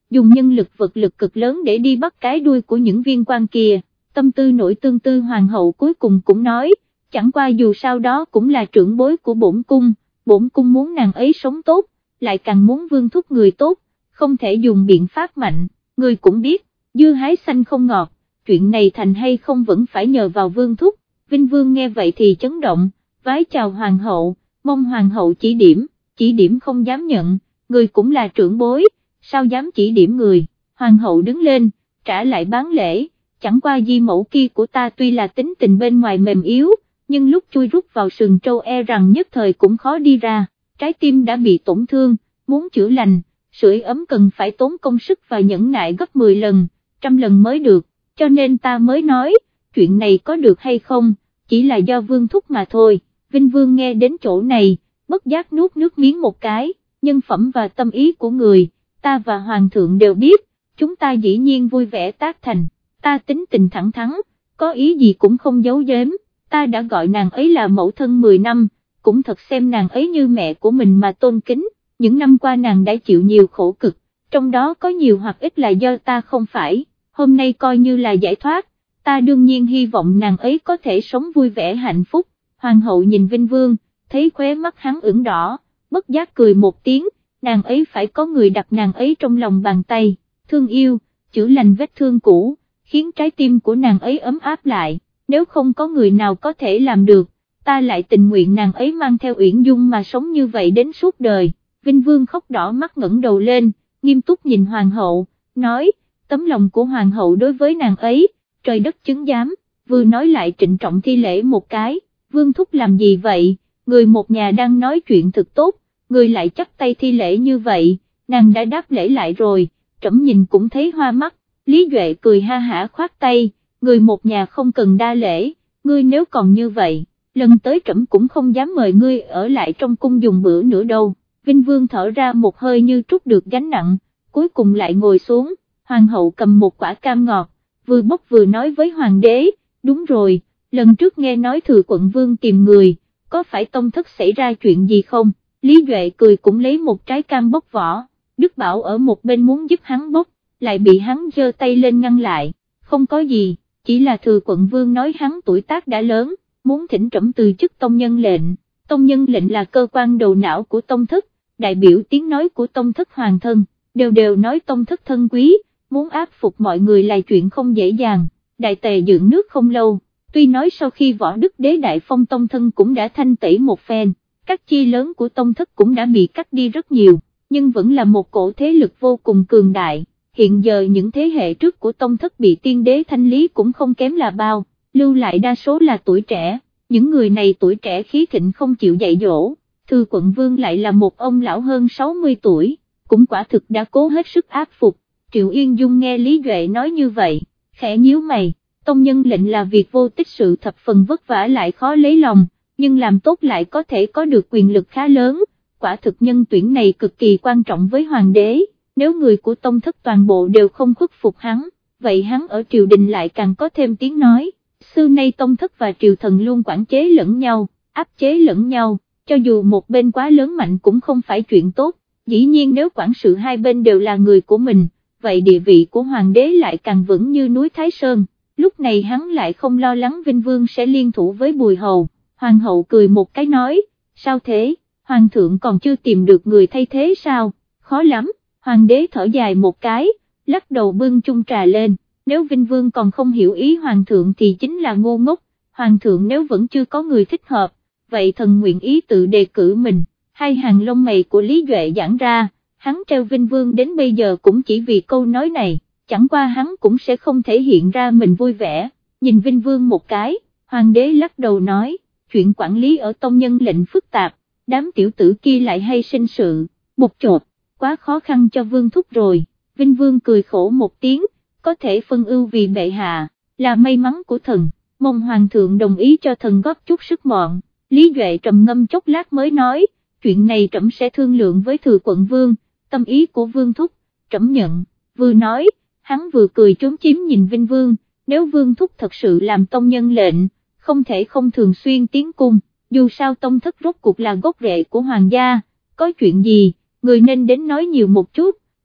dùng nhân lực vật lực cực lớn để đi bắt cái đuôi của những viên quan kia. Tâm tư nổi tương tư hoàng hậu cuối cùng cũng nói, chẳng qua dù sao đó cũng là trưởng bối của bổn cung muốn nàng ấy sống tốt, lại càng muốn Vương thúc người tốt, không thể dùng biện pháp mạnh, người cũng biết, dưa hái xanh không ngọt, chuyện này thành hay không vẫn phải nhờ vào Vương thúc. Vinh Vương nghe vậy thì chấn động, vái chào hoàng hậu, mong hoàng hậu chỉ điểm không dám nhận, người cũng là trưởng bối, sao dám chỉ điểm người. Hoàng hậu đứng lên, trả lại bán lễ, chẳng qua di mẫu kia của ta tuy là tính tình bên ngoài mềm yếu, nhưng lúc chui rút vào sừng trâu e rằng nhất thời cũng khó đi ra, trái tim đã bị tổn thương, muốn chữa lành, sưởi ấm cần phải tốn công sức và nhẫn nại gấp 10 lần, 100 lần mới được, cho nên ta mới nói, chuyện này có được hay không, chỉ là do Vương thúc mà thôi. Vinh Vương nghe đến chỗ này, bất giác nuốt nước miếng một cái, nhân phẩm và tâm ý của người, ta và Hoàng thượng đều biết, chúng ta dĩ nhiên vui vẻ tác thành, ta tính tình thẳng thắn, có ý gì cũng không giấu giếm, ta đã gọi nàng ấy là mẫu thân 10 năm, cũng thật xem nàng ấy như mẹ của mình mà tôn kính, những năm qua nàng đã chịu nhiều khổ cực, trong đó có nhiều hoặc ít là do ta không phải, hôm nay coi như là giải thoát, ta đương nhiên hy vọng nàng ấy có thể sống vui vẻ hạnh phúc. Hoàng hậu nhìn Vinh Vương, thấy khóe mắt hắn ửng đỏ, bất giác cười một tiếng, nàng ấy phải có người đặt nàng ấy trong lòng bàn tay, thương yêu, chữa lành vết thương cũ, khiến trái tim của nàng ấy ấm áp lại, nếu không có người nào có thể làm được, ta lại tình nguyện nàng ấy mang theo Uyển Dung mà sống như vậy đến suốt đời. Vinh Vương khóc đỏ mắt ngẩng đầu lên, nghiêm túc nhìn hoàng hậu, nói, tấm lòng của hoàng hậu đối với nàng ấy, trời đất chứng giám, vừa nói lại trịnh trọng thi lễ một cái. Vương thúc làm gì vậy, người một nhà đang nói chuyện thực tốt, người lại chắp tay thi lễ như vậy, nàng đã đáp lễ lại rồi, trẫm nhìn cũng thấy hoa mắt. Lý Duệ cười ha hả khoát tay, người một nhà không cần đa lễ, ngươi nếu còn như vậy, lần tới trẫm cũng không dám mời ngươi ở lại trong cung dùng bữa nữa đâu. Vinh Vương thở ra một hơi như trút được gánh nặng, cuối cùng lại ngồi xuống, hoàng hậu cầm một quả cam ngọt, vừa bóc vừa nói với hoàng đế, đúng rồi, lần trước nghe nói Thừa Quận Vương tìm người, có phải tông thất xảy ra chuyện gì không? Lý Duệ cười cũng lấy một trái cam bóc vỏ, Đức Bảo ở một bên muốn giúp hắn bóc, lại bị hắn giơ tay lên ngăn lại, không có gì, chỉ là Thừa Quận Vương nói hắn tuổi tác đã lớn, muốn thỉnh trẫm từ chức tông nhân lệnh. Tông nhân lệnh là cơ quan đầu não của tông thất, đại biểu tiếng nói của tông thất hoàng thân, đều nói tông thất thân quý, muốn áp phục mọi người là chuyện không dễ dàng. Đại Tề dựng nước không lâu, tuy nói sau khi Võ Đức Đế đại phong tông thân cũng đã thanh tẩy một phen, các chi lớn của tông thất cũng đã bị cắt đi rất nhiều, nhưng vẫn là một cổ thế lực vô cùng cường đại. Hiện giờ những thế hệ trước của tông thất bị tiên đế thanh lý cũng không kém là bao, lưu lại đa số là tuổi trẻ, những người này tuổi trẻ khí thịnh không chịu dạy dỗ. Thừa Quận Vương lại là một ông lão hơn 60 tuổi, cũng quả thực đã cố hết sức áp phục. Triệu Yên Dung nghe Lý Duệ nói như vậy, khẽ nhíu mày, tông nhân lệnh là việc vô tích sự thập phần vất vả lại khó lấy lòng, nhưng làm tốt lại có thể có được quyền lực khá lớn, quả thực nhân tuyển này cực kỳ quan trọng với hoàng đế, nếu người của tông thất toàn bộ đều không khuất phục hắn, vậy hắn ở triều đình lại càng có thêm tiếng nói. Xưa nay tông thất và triều thần luôn quản chế lẫn nhau, áp chế lẫn nhau, cho dù một bên quá lớn mạnh cũng không phải chuyện tốt, dĩ nhiên nếu quản sự hai bên đều là người của mình, vậy địa vị của hoàng đế lại càng vững như núi Thái Sơn. Lúc này hắn lại không lo lắng Vinh Vương sẽ liên thủ với Bùi Hầu. Hoàng hậu cười một cái nói, sao thế, hoàng thượng còn chưa tìm được người thay thế sao, khó lắm. Hoàng đế thở dài một cái, lắc đầu bưng chung trà lên, nếu Vinh Vương còn không hiểu ý hoàng thượng thì chính là ngu ngốc, hoàng thượng nếu vẫn chưa có người thích hợp, vậy thần nguyện ý tự đề cử mình. Hai hàng lông mày của Lý Duệ giãn ra, hắn treo Vinh Vương đến bây giờ cũng chỉ vì câu nói này, chẳng qua hắn cũng sẽ không thể hiện ra mình vui vẻ. Nhìn Vinh Vương một cái, hoàng đế lắc đầu nói, chuyện quản lý ở tông nhân lệnh phức tạp, đám tiểu tử kia lại hay sinh sự, bột chột, quá khó khăn cho Vương thúc rồi. Vinh Vương cười khổ một tiếng, có thể phân ưu vì bệ hạ, là may mắn của thần, mong hoàng thượng đồng ý cho thần góp chút sức mọn. Lý Duệ trầm ngâm chốc lát mới nói, chuyện này trẫm sẽ thương lượng với Thừa Quận Vương, tâm ý của Vương thúc, trẫm nhận. Vừa nói, hắn vừa cười trốn chiếm nhìn Vinh Vương, nếu Vương thúc thật sự làm tông nhân lệnh, không thể không thường xuyên tiến cung, dù sao tông thất rốt cuộc là gốc rễ của hoàng gia, có chuyện gì, người nên đến nói nhiều một chút,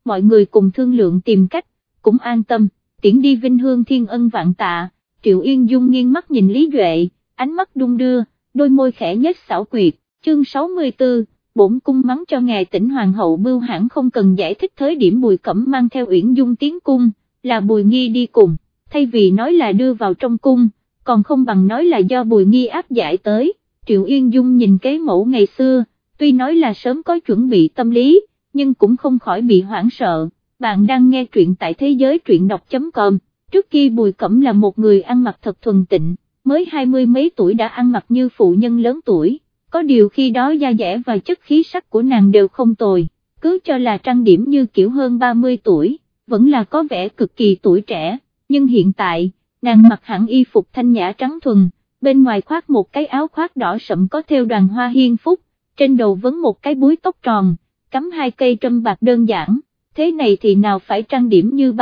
mọi người cùng thương lượng tìm cách, cũng an tâm, tiễn đi vinh hương thiên ân vạn tạ. Triệu Yên Dung nghiêng mắt nhìn Lý Duệ, ánh mắt đung đưa, đôi môi khẽ nhếch xảo quyệt. Chương 64, bổn cung mắng cho ngài Tĩnh hoàng hậu mưu hãn không cần giải thích. Thời điểm Bùi Cẩm mang theo Uyển Dung tiến cung, là Bùi Nghi đi cùng, thay vì nói là đưa vào trong cung, còn không bằng nói là do Bùi Nghi áp giải tới. Triệu Yên Dung nhìn cái mẫu ngày xưa, tuy nói là sớm có chuẩn bị tâm lý, nhưng cũng không khỏi bị hoảng sợ. Bạn đang nghe truyện tại thế giới truyện đọc.com. Trước kia Bùi Cẩm là một người ăn mặc thật thuần tịnh, mới 20 mấy tuổi đã ăn mặc như phụ nhân lớn tuổi, có điều khi đó da dẻ và chất khí sắc của nàng đều không tồi, cứ cho là trang điểm như kiểu hơn 30 tuổi, vẫn là có vẻ cực kỳ tuổi trẻ, nhưng hiện tại, nàng mặc hẳn y phục thanh nhã trắng thuần, bên ngoài khoác một cái áo khoác đỏ sậm có thêu đoàn hoa hiên phúc, trên đầu vấn một cái búi tóc tròn, cắm 2 cây trâm bạc đơn giản, thế này thì nào phải trang điểm như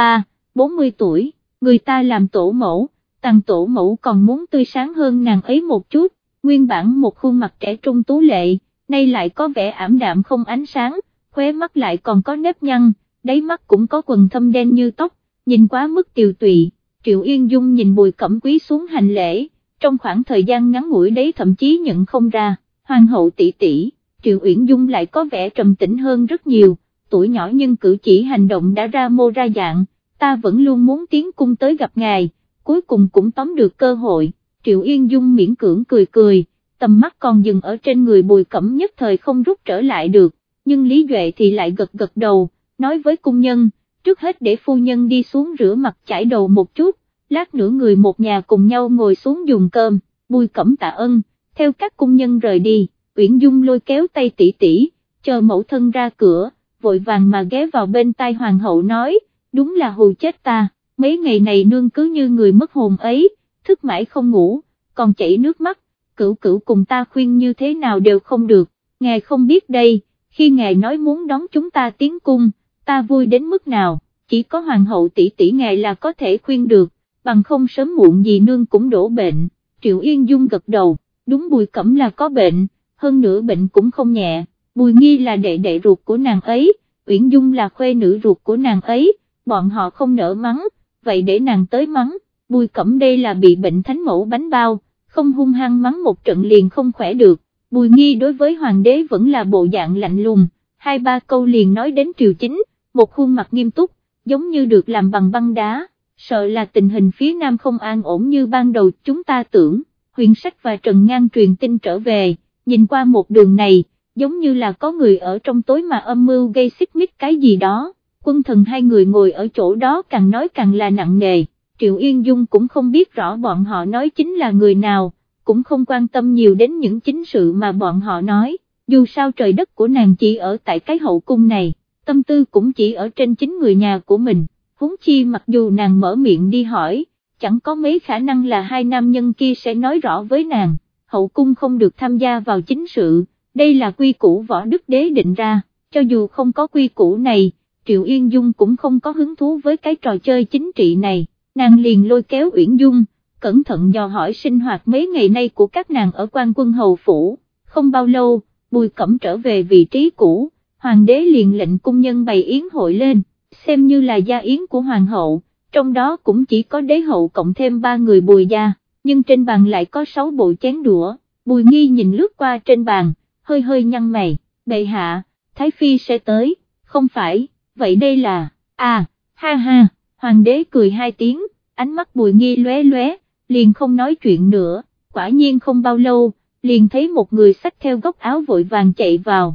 40 tuổi, người ta làm tổ mẫu, tằng tổ mẫu còn muốn tươi sáng hơn nàng ấy một chút, nguyên bản một khuôn mặt trẻ trung tú lệ, nay lại có vẻ ảm đạm không ánh sáng, khóe mắt lại còn có nếp nhăn, đáy mắt cũng có quầng thâm đen như tóc, nhìn quá mức tiều tụy. Triệu Yên Dung nhìn Bùi Cẩm cúi xuống hành lễ, trong khoảng thời gian ngắn ngủi đấy thậm chí nhận không ra, hoàng hậu tỷ tỷ. Triệu Uyển Dung lại có vẻ trầm tĩnh hơn rất nhiều, tuổi nhỏ nhưng cử chỉ hành động đã ra mô ra dạng, ta vẫn luôn muốn tiến cung tới gặp ngài, cuối cùng cũng tóm được cơ hội. Triệu Yên Dung miễn cưỡng cười cười, tầm mắt còn dừng ở trên người Bùi Cẩm nhất thời không rút trở lại được, nhưng Lý Duệ thì lại gật gật đầu, nói với cung nhân, trước hết để phu nhân đi xuống rửa mặt chải đầu một chút, lát nữa người một nhà cùng nhau ngồi xuống dùng cơm. Bùi Cẩm tạ ơn, theo các cung nhân rời đi. Uyển Dung lôi kéo tay tỷ tỷ, chờ mẫu thân ra cửa, vội vàng mà ghé vào bên tai hoàng hậu nói, đúng là hù chết ta, mấy ngày này nương cứ như người mất hồn ấy, thức mãi không ngủ, còn chảy nước mắt, cửu cửu cùng ta khuyên như thế nào đều không được, ngài không biết đây, khi ngài nói muốn đón chúng ta tiến cung, ta vui đến mức nào, chỉ có hoàng hậu tỷ tỷ ngài là có thể khuyên được, bằng không sớm muộn gì nương cũng đổ bệnh. Triệu Yên Dung gật đầu, đúng Bùi Cẩm là có bệnh, hơn nữa bệnh cũng không nhẹ, Bùi Nghi là đệ đệ ruột của nàng ấy, Uyển Dung là khuê nữ ruột của nàng ấy, bọn họ không nỡ mắng, vậy để nàng tới mắng. Bùi Cẩm đây là bị bệnh thánh mẫu bánh bao, không hung hăng mắng một trận liền không khỏe được. Bùi Nghi đối với hoàng đế vẫn là bộ dạng lạnh lùng, 2-3 câu liền nói đến triều chính, một khuôn mặt nghiêm túc, giống như được làm bằng băng đá, sợ là tình hình phía Nam không an ổn như ban đầu chúng ta tưởng. Huyền Sách và Trần Ngang truyền tin trở về, nhìn qua một đường này, giống như là có người ở trong tối mà âm mưu gây xích mích cái gì đó. Quân thần hai người ngồi ở chỗ đó càng nói càng là nặng nề, Triệu Yên Dung cũng không biết rõ bọn họ nói chính là người nào, cũng không quan tâm nhiều đến những chính sự mà bọn họ nói, dù sao trời đất của nàng chỉ ở tại cái hậu cung này, tâm tư cũng chỉ ở trên chính người nhà của mình, huống chi mặc dù nàng mở miệng đi hỏi, chẳng có mấy khả năng là hai nam nhân kia sẽ nói rõ với nàng, hậu cung không được tham gia vào chính sự, đây là quy củ võ đức đế định ra, cho dù không có quy củ này, Triệu Yên Dung cũng không có hứng thú với cái trò chơi chính trị này, nàng liền lôi kéo Uyển Dung, cẩn thận dò hỏi sinh hoạt mấy ngày nay của các nàng ở Quan Quân Hầu Phủ, không bao lâu, Bùi Cẩm trở về vị trí cũ, hoàng đế liền lệnh cung nhân bày yến hội lên, xem như là gia yến của hoàng hậu, trong đó cũng chỉ có đế hậu cộng thêm 3 người Bùi gia, nhưng trên bàn lại có 6 bộ chén đũa. Bùi Nghi nhìn lướt qua trên bàn, hơi hơi nhăn mày, bệ hạ, Thái Phi sẽ tới, không phải, vậy đây là, ha ha, hoàng đế cười 2 tiếng, ánh mắt Bùi Nghi lóe lóe, liền không nói chuyện nữa, quả nhiên không bao lâu, liền thấy một người xách theo góc áo vội vàng chạy vào,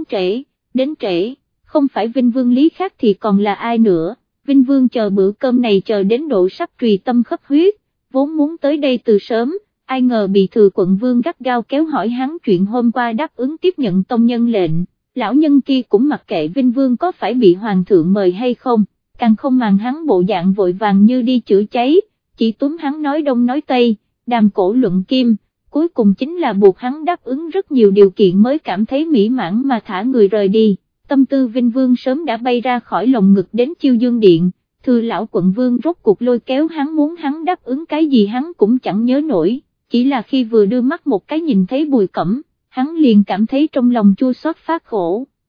đến trễ, không phải Vinh Vương Lý khác thì còn là ai nữa, Vinh Vương chờ bữa cơm này chờ đến độ sắp trùy tâm khắp huyết, vốn muốn tới đây từ sớm, ai ngờ bị Thừa Quận Vương gắt gao kéo hỏi hắn chuyện hôm qua đáp ứng tiếp nhận tông nhân lệnh, lão nhân kia cũng mặc kệ Vinh Vương có phải bị hoàng thượng mời hay không, càng không màng hắn bộ dạng vội vàng như đi chữa cháy, chỉ túm hắn nói đông nói tây, đàm cổ luận kim, cuối cùng chính là buộc hắn đáp ứng rất nhiều điều kiện mới cảm thấy mỹ mãn mà thả người rời đi. Tâm tư Vinh Vương sớm đã bay ra khỏi lồng ngực đến Chiêu Dương Điện, Thừa lão quận vương rốt cuộc lôi kéo hắn muốn hắn đáp ứng cái gì hắn cũng chẳng nhớ nổi, chỉ là khi vừa đưa mắt một cái nhìn thấy Bùi Cẩm, hắn liền cảm thấy trong lòng chua xót phát khổ,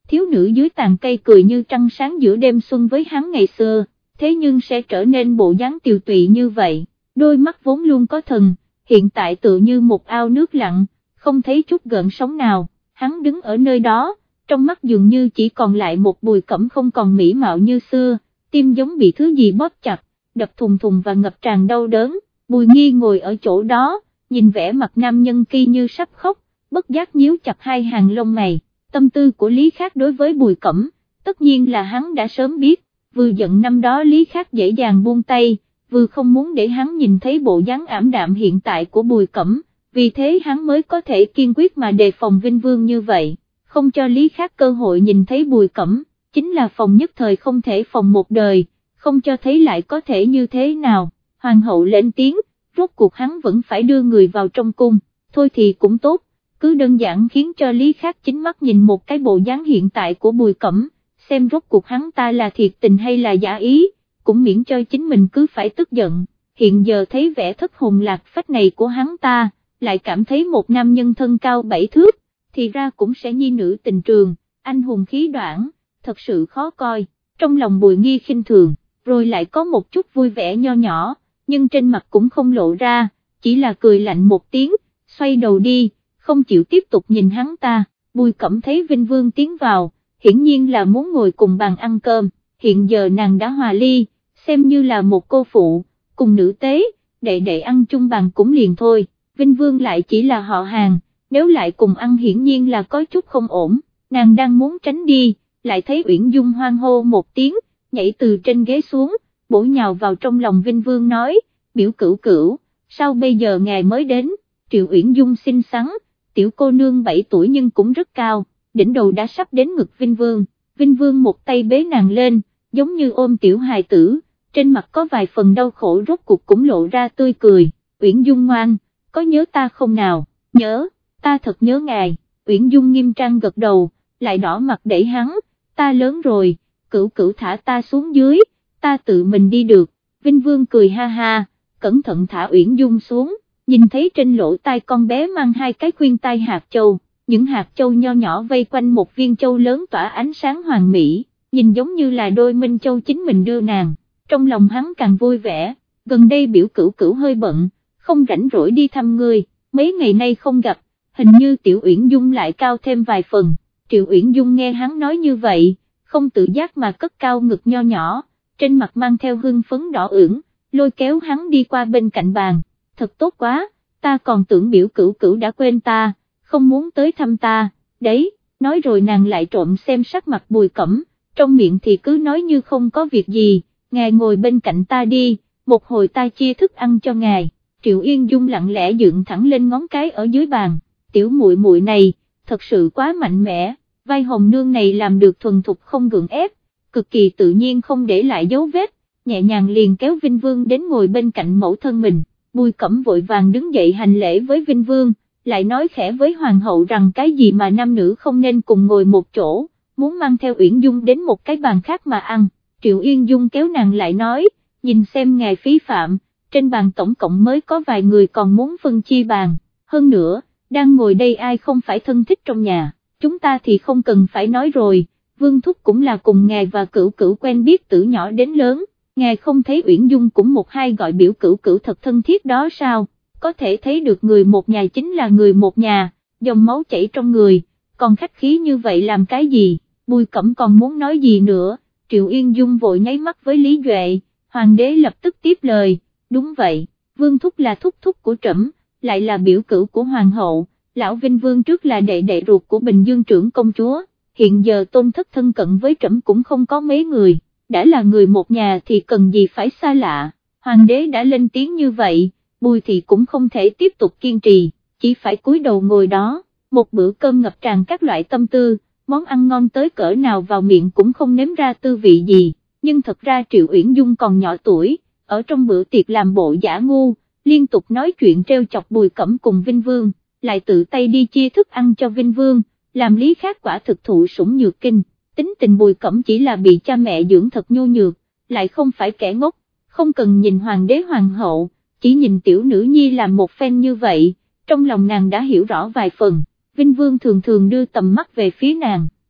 thiếu nữ dưới tàn cây cười như trăng sáng giữa đêm xuân với hắn ngày xưa, thế nhưng sẽ trở nên bộ dáng tiều tụy như vậy, đôi mắt vốn luôn có thần, hiện tại tựa như một ao nước lặng, không thấy chút gợn sóng nào, hắn đứng ở nơi đó, trong mắt dường như chỉ còn lại một Bùi Cẩm không còn mỹ mạo như xưa, tim giống bị thứ gì bóp chặt, đập thùng thùng và ngập tràn đau đớn. Bùi Nghi ngồi ở chỗ đó, nhìn vẻ mặt nam nhân kia như sắp khóc, bất giác nhíu chặt hai hàng lông mày, tâm tư của Lý Khắc đối với Bùi Cẩm, tất nhiên là hắn đã sớm biết, vừa giận năm đó Lý Khắc dễ dàng buông tay, vừa không muốn để hắn nhìn thấy bộ dáng ảm đạm hiện tại của Bùi Cẩm, vì thế hắn mới có thể kiên quyết mà đề phòng Vinh Vương như vậy, không cho Lý Khắc cơ hội nhìn thấy Bùi Cẩm, chính là phòng nhất thời không thể phòng một đời, không cho thấy lại có thể như thế nào. Hoàng hậu lên tiếng, rốt cuộc hắn vẫn phải đưa người vào trong cung, thôi thì cũng tốt, cứ đơn giản khiến cho Lý Khắc chính mắt nhìn một cái bộ dáng hiện tại của Bùi Cẩm, xem rốt cuộc hắn ta là thiệt tình hay là giả ý, cũng miễn cho chính mình cứ phải tức giận, hiện giờ thấy vẻ thất hồn lạc phách này của hắn ta, lại cảm thấy một nam nhân thân cao 7 thước, thì ra cũng sẽ nhi nữ tình trường, anh hùng khí đoản, thật sự khó coi, trong lòng Bùi Nghi khinh thường, rồi lại có một chút vui vẻ nho nhỏ, nhưng trên mặt cũng không lộ ra, chỉ là cười lạnh một tiếng, xoay đầu đi, không chịu tiếp tục nhìn hắn ta. Bùi Cẩm thấy Vinh Vương tiến vào, hiển nhiên là muốn ngồi cùng bàn ăn cơm, hiện giờ nàng đã hòa ly, xem như là một cô phụ, cùng nữ tế, đệ ăn chung bàn cũng liền thôi, Vinh Vương lại chỉ là họ hàng, nếu lại cùng ăn hiển nhiên là có chút không ổn, nàng đang muốn tránh đi, lại thấy Uyển Dung hoan hô một tiếng, nhảy từ trên ghế xuống, bổ nhào vào trong lòng Vinh Vương nói, biểu cửu cửu, sao bây giờ ngài mới đến, Triệu Uyển Dung xinh xắn, tiểu cô nương 7 tuổi nhưng cũng rất cao, đỉnh đầu đã sắp đến ngực Vinh Vương một tay bế nàng lên, giống như ôm tiểu hài tử, trên mặt có vài phần đau khổ rốt cuộc cũng lộ ra tươi cười, Uyển Dung ngoan, có nhớ ta không nào, nhớ, ta thật nhớ ngài, Uyển Dung nghiêm trang gật đầu, lại đỏ mặt đẩy hắn, ta lớn rồi, cửu cửu thả ta xuống dưới, ta tự mình đi được, Vinh Vương cười ha ha, cẩn thận thả Uyển Dung xuống, nhìn thấy trên lỗ tai con bé mang hai cái khuyên tai hạt châu, những hạt châu nho nhỏ vây quanh một viên châu lớn tỏa ánh sáng hoàn mỹ, nhìn giống như là đôi minh châu chính mình đưa nàng, trong lòng hắn càng vui vẻ, gần đây biểu cửu cửu hơi bận, không rảnh rỗi đi thăm ngươi, mấy ngày nay không gặp, hình như tiểu Uyển Dung lại cao thêm vài phần, Triệu Uyển Dung nghe hắn nói như vậy, không tự giác mà cất cao ngực nho nhỏ, trên mặt mang theo hương phấn đỏ ửng, lôi kéo hắn đi qua bên cạnh bàn, thật tốt quá, ta còn tưởng biểu cửu cửu đã quên ta, không muốn tới thăm ta, đấy, nói rồi nàng lại trộm xem sắc mặt Bùi Cẩm, trong miệng thì cứ nói như không có việc gì, ngài ngồi bên cạnh ta đi, một hồi ta chia thức ăn cho ngài, Triệu Yên Dung lặng lẽ dựng thẳng lên ngón cái ở dưới bàn, tiểu muội muội này, thật sự quá mạnh mẽ, vai hồng nương này làm được thuần thục không gượng ép, cực kỳ tự nhiên không để lại dấu vết, nhẹ nhàng liền kéo Vinh Vương đến ngồi bên cạnh mẫu thân mình, Bùi Cẩm vội vàng đứng dậy hành lễ với Vinh Vương, lại nói khẽ với Hoàng hậu rằng cái gì mà nam nữ không nên cùng ngồi một chỗ, muốn mang theo Uyển Dung đến một cái bàn khác mà ăn, Triệu Yên Dung kéo nàng lại nói, nhìn xem ngài phí phạm, trên bàn tổng cộng mới có vài người còn muốn phân chia bàn, hơn nữa, đang ngồi đây ai không phải thân thích trong nhà, chúng ta thì không cần phải nói rồi, Vương Thúc cũng là cùng ngài và cửu cửu quen biết từ nhỏ đến lớn, ngài không thấy Uyển Dung cũng một hai gọi biểu cửu cửu thật thân thiết đó sao, có thể thấy được người một nhà chính là người một nhà, dòng máu chảy trong người, còn khách khí như vậy làm cái gì, Bùi Cẩm còn muốn nói gì nữa, Triệu Yên Dung vội nháy mắt với Lý Duệ, Hoàng đế lập tức tiếp lời, đúng vậy, Vương Thúc là thúc thúc của trẫm, lại là biểu cửu của Hoàng hậu, lão Vinh Vương trước là đệ đệ ruột của Bình Dương trưởng công chúa, hiện giờ tôn thất thân cận với trẫm cũng không có mấy người, đã là người một nhà thì cần gì phải xa lạ, Hoàng đế đã lên tiếng như vậy, Bùi thị cũng không thể tiếp tục kiên trì, chỉ phải cúi đầu ngồi đó, một bữa cơm ngập tràn các loại tâm tư, món ăn ngon tới cỡ nào vào miệng cũng không nếm ra tư vị gì, nhưng thật ra Triệu Uyển Dung còn nhỏ tuổi, ở trong bữa tiệc làm bộ giả ngu, liên tục nói chuyện trêu chọc Bùi Cẩm cùng Vinh Vương, lại tự tay đi chia thức ăn cho Vinh Vương, làm Lý Khắc quả thực thụ sủng nhược kinh, tính tình Bùi Cẩm chỉ là bị cha mẹ dưỡng thật nhu nhược, lại không phải kẻ ngốc, không cần nhìn hoàng đế hoàng hậu, chỉ nhìn tiểu nữ nhi làm một phen như vậy, trong lòng nàng đã hiểu rõ vài phần, Vinh Vương thường thường đưa tầm mắt về phía nàng,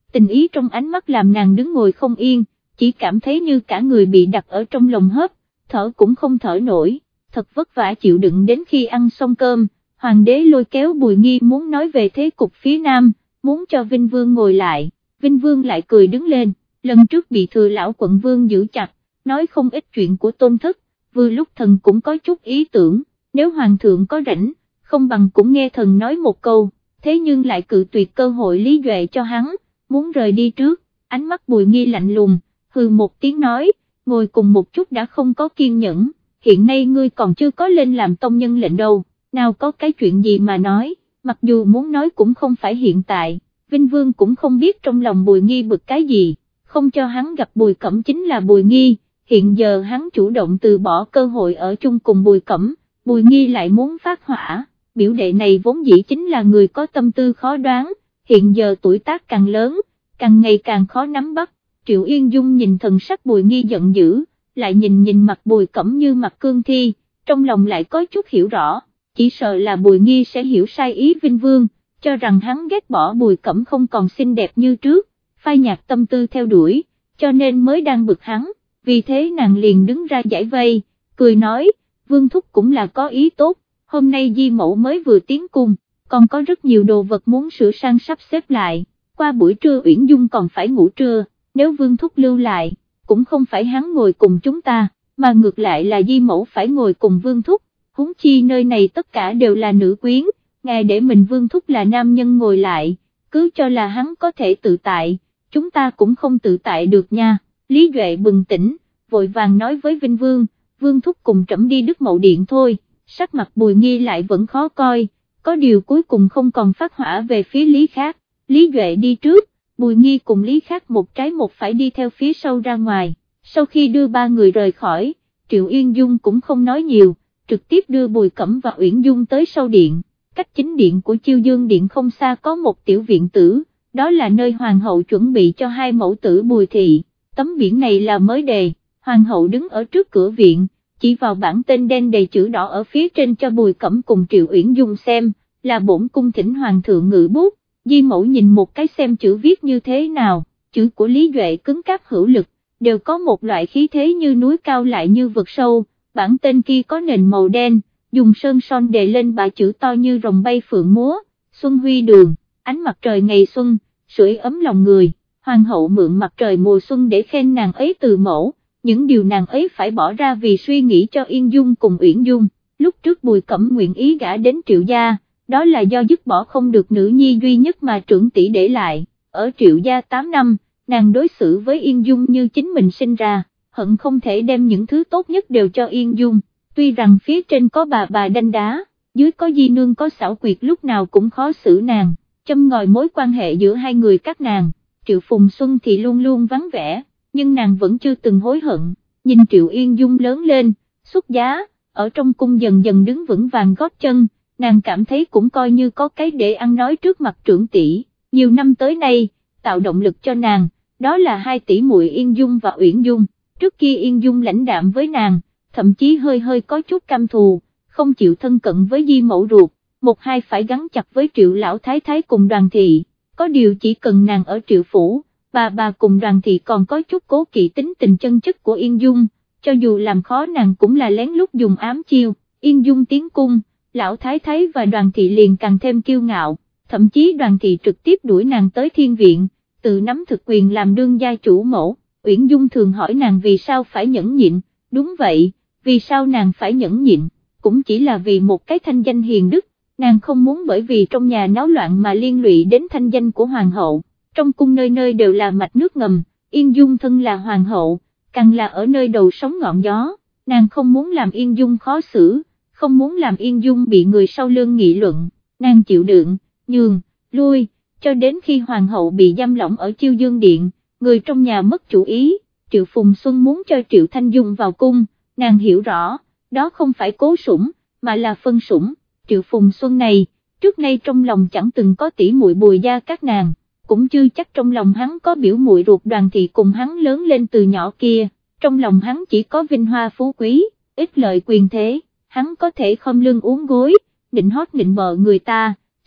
tình ý trong ánh mắt làm nàng đứng ngồi không yên, chỉ cảm thấy như cả người bị đặt ở trong lồng hấp, thở cũng không thở nổi, thật vất vả chịu đựng đến khi ăn xong cơm, hoàng đế lôi kéo Bùi Nghi muốn nói về thế cục phía Nam, muốn cho Vinh Vương ngồi lại, Vinh Vương lại cười đứng lên, lần trước bị Thừa lão quận vương giữ chặt, nói không ít chuyện của Tôn Thất, vừa lúc thần cũng có chút ý tưởng, nếu hoàng thượng có rảnh, không bằng cũng nghe thần nói một câu, thế nhưng lại cự tuyệt cơ hội Lý Duệ cho hắn, muốn rời đi trước, ánh mắt Bùi Nghi lạnh lùng, hừ một tiếng nói, ngồi cùng một chút đã không có kiên nhẫn, hiện nay ngươi còn chưa có lên làm tông nhân lệnh đâu, nào có cái chuyện gì mà nói, mặc dù muốn nói cũng không phải hiện tại, Vinh Vương cũng không biết trong lòng Bùi Nghi bực cái gì, không cho hắn gặp Bùi Cẩm chính là Bùi Nghi, hiện giờ hắn chủ động từ bỏ cơ hội ở chung cùng Bùi Cẩm, Bùi Nghi lại muốn phát hỏa, biểu đệ này vốn dĩ chính là người có tâm tư khó đoán, hiện giờ tuổi tác càng lớn, càng ngày càng khó nắm bắt, Triệu Yên Dung nhìn thần sắc Bùi Nghi giận dữ, lại nhìn mặt Bùi Cẩm như mặt cương thi, trong lòng lại có chút hiểu rõ, chỉ sợ là Bùi Nghi sẽ hiểu sai ý Vinh Vương, cho rằng hắn ghét bỏ Bùi Cẩm không còn xinh đẹp như trước, phai nhạt tâm tư theo đuổi, cho nên mới đang bực hắn, vì thế nàng liền đứng ra giải vây, cười nói, Vương Thúc cũng là có ý tốt, hôm nay Di Mẫu mới vừa tiến cung, còn có rất nhiều đồ vật muốn sửa sang sắp xếp lại, qua buổi trưa Uyển Dung còn phải ngủ trưa, nếu Vương Thúc lưu lại, cũng không phải hắn ngồi cùng chúng ta, mà ngược lại là Di Mẫu phải ngồi cùng Vương Thúc, huống chi nơi này tất cả đều là nữ quyến, ngài để mình Vương Thúc là nam nhân ngồi lại, cứ cho là hắn có thể tự tại, chúng ta cũng không tự tại được nha, Lý Duệ bừng tỉnh, vội vàng nói với Vinh Vương, Vương Thúc cùng trẫm đi Đức Mậu Điện thôi, sắc mặt Bùi Nghi lại vẫn khó coi, có điều cuối cùng không còn phát hỏa về phía Lý Khác, Lý Duệ đi trước, Bùi Nghi cùng Lý Khác một trái một phải đi theo phía sau ra ngoài, sau khi đưa ba người rời khỏi, Triệu Yên Dung cũng không nói nhiều, trực tiếp đưa Bùi Cẩm và Uyển Dung tới sau điện, cách chính điện của Chiêu Dương Điện không xa có một tiểu viện tử, đó là nơi hoàng hậu chuẩn bị cho hai mẫu tử Bùi Thị, tấm biển này là mới đề, hoàng hậu đứng ở trước cửa viện, chỉ vào bảng tên đen đầy chữ đỏ ở phía trên cho Bùi Cẩm cùng Triệu Uyển Dung xem, là bổn cung thỉnh hoàng thượng ngự bút, Di Mẫu nhìn một cái xem chữ viết như thế nào, chữ của Lý Duệ cứng cáp hữu lực, đều có một loại khí thế như núi cao lại như vực sâu, bản tên kia có nền màu đen, dùng sơn son đề lên ba chữ to như rồng bay phượng múa, xuân huy đường, ánh mặt trời ngày xuân, sưởi ấm lòng người, hoàng hậu mượn mặt trời mùa xuân để khen nàng ấy từ mẫu, những điều nàng ấy phải bỏ ra vì suy nghĩ cho Yên Dung cùng Uyển Dung, lúc trước Bùi Cẩm nguyện ý gả đến Triệu gia, đó là do dứt bỏ không được nữ nhi duy nhất mà trưởng tỷ để lại, ở Triệu gia 8 năm, nàng đối xử với Yên Dung như chính mình sinh ra, hận không thể đem những thứ tốt nhất đều cho Yên Dung, tuy rằng phía trên có bà đanh đá, dưới có Di Nương có xảo quyệt lúc nào cũng khó xử nàng, châm ngòi mối quan hệ giữa hai người các nàng, Triệu Phùng Xuân thì luôn luôn vắng vẻ, nhưng nàng vẫn chưa từng hối hận, nhìn Triệu Yên Dung lớn lên, xuất giá, ở trong cung dần dần đứng vững vàng gót chân, nàng cảm thấy cũng coi như có cái để ăn nói trước mặt trưởng tỷ, nhiều năm tới nay, tạo động lực cho nàng, đó là hai tỷ muội Yên Dung và Uyển Dung, trước kia Yên Dung lãnh đạm với nàng, thậm chí hơi có chút căm thù, không chịu thân cận với Di Mẫu ruột, một hai phải gắn chặt với Triệu Lão Thái Thái cùng Đoàn Thị, có điều chỉ cần nàng ở Triệu Phủ, bà cùng Đoàn Thị còn có chút cố kỵ tính tình chân chất của Yên Dung, cho dù làm khó nàng cũng là lén lút dùng ám chiêu, Yên Dung tiến cung, Lão Thái Thái và Đoàn Thị liền càng thêm kiêu ngạo, thậm chí Đoàn Thị trực tiếp đuổi nàng tới Thiên Viện, tự nắm thực quyền làm đương gia chủ mẫu, Uyển Dung thường hỏi nàng vì sao phải nhẫn nhịn, đúng vậy, vì sao nàng phải nhẫn nhịn, cũng chỉ là vì một cái thanh danh hiền đức, nàng không muốn bởi vì trong nhà náo loạn mà liên lụy đến thanh danh của hoàng hậu, trong cung nơi nơi đều là mạch nước ngầm, Yên Dung thân là hoàng hậu, càng là ở nơi đầu sóng ngọn gió, nàng không muốn làm Yên Dung khó xử, không muốn làm Yên Dung bị người sau lưng nghị luận, nàng chịu đựng, nhường, lui, cho đến khi hoàng hậu bị giam lỏng ở Chiêu Dương Điện, người trong nhà mất chủ ý, Triệu Phùng Xuân muốn cho Triệu Thanh Dung vào cung, nàng hiểu rõ, đó không phải cố sủng, mà là phân sủng, Triệu Phùng Xuân này, trước nay trong lòng chẳng từng có tỷ muội Bùi gia các nàng, cũng chưa chắc trong lòng hắn có biểu muội ruột Đoàn Thị cùng hắn lớn lên từ nhỏ kia, trong lòng hắn chỉ có vinh hoa phú quý, ít lợi quyền thế, hắn có thể khom lưng uốn gối, nịnh hót nịnh bợ người ta,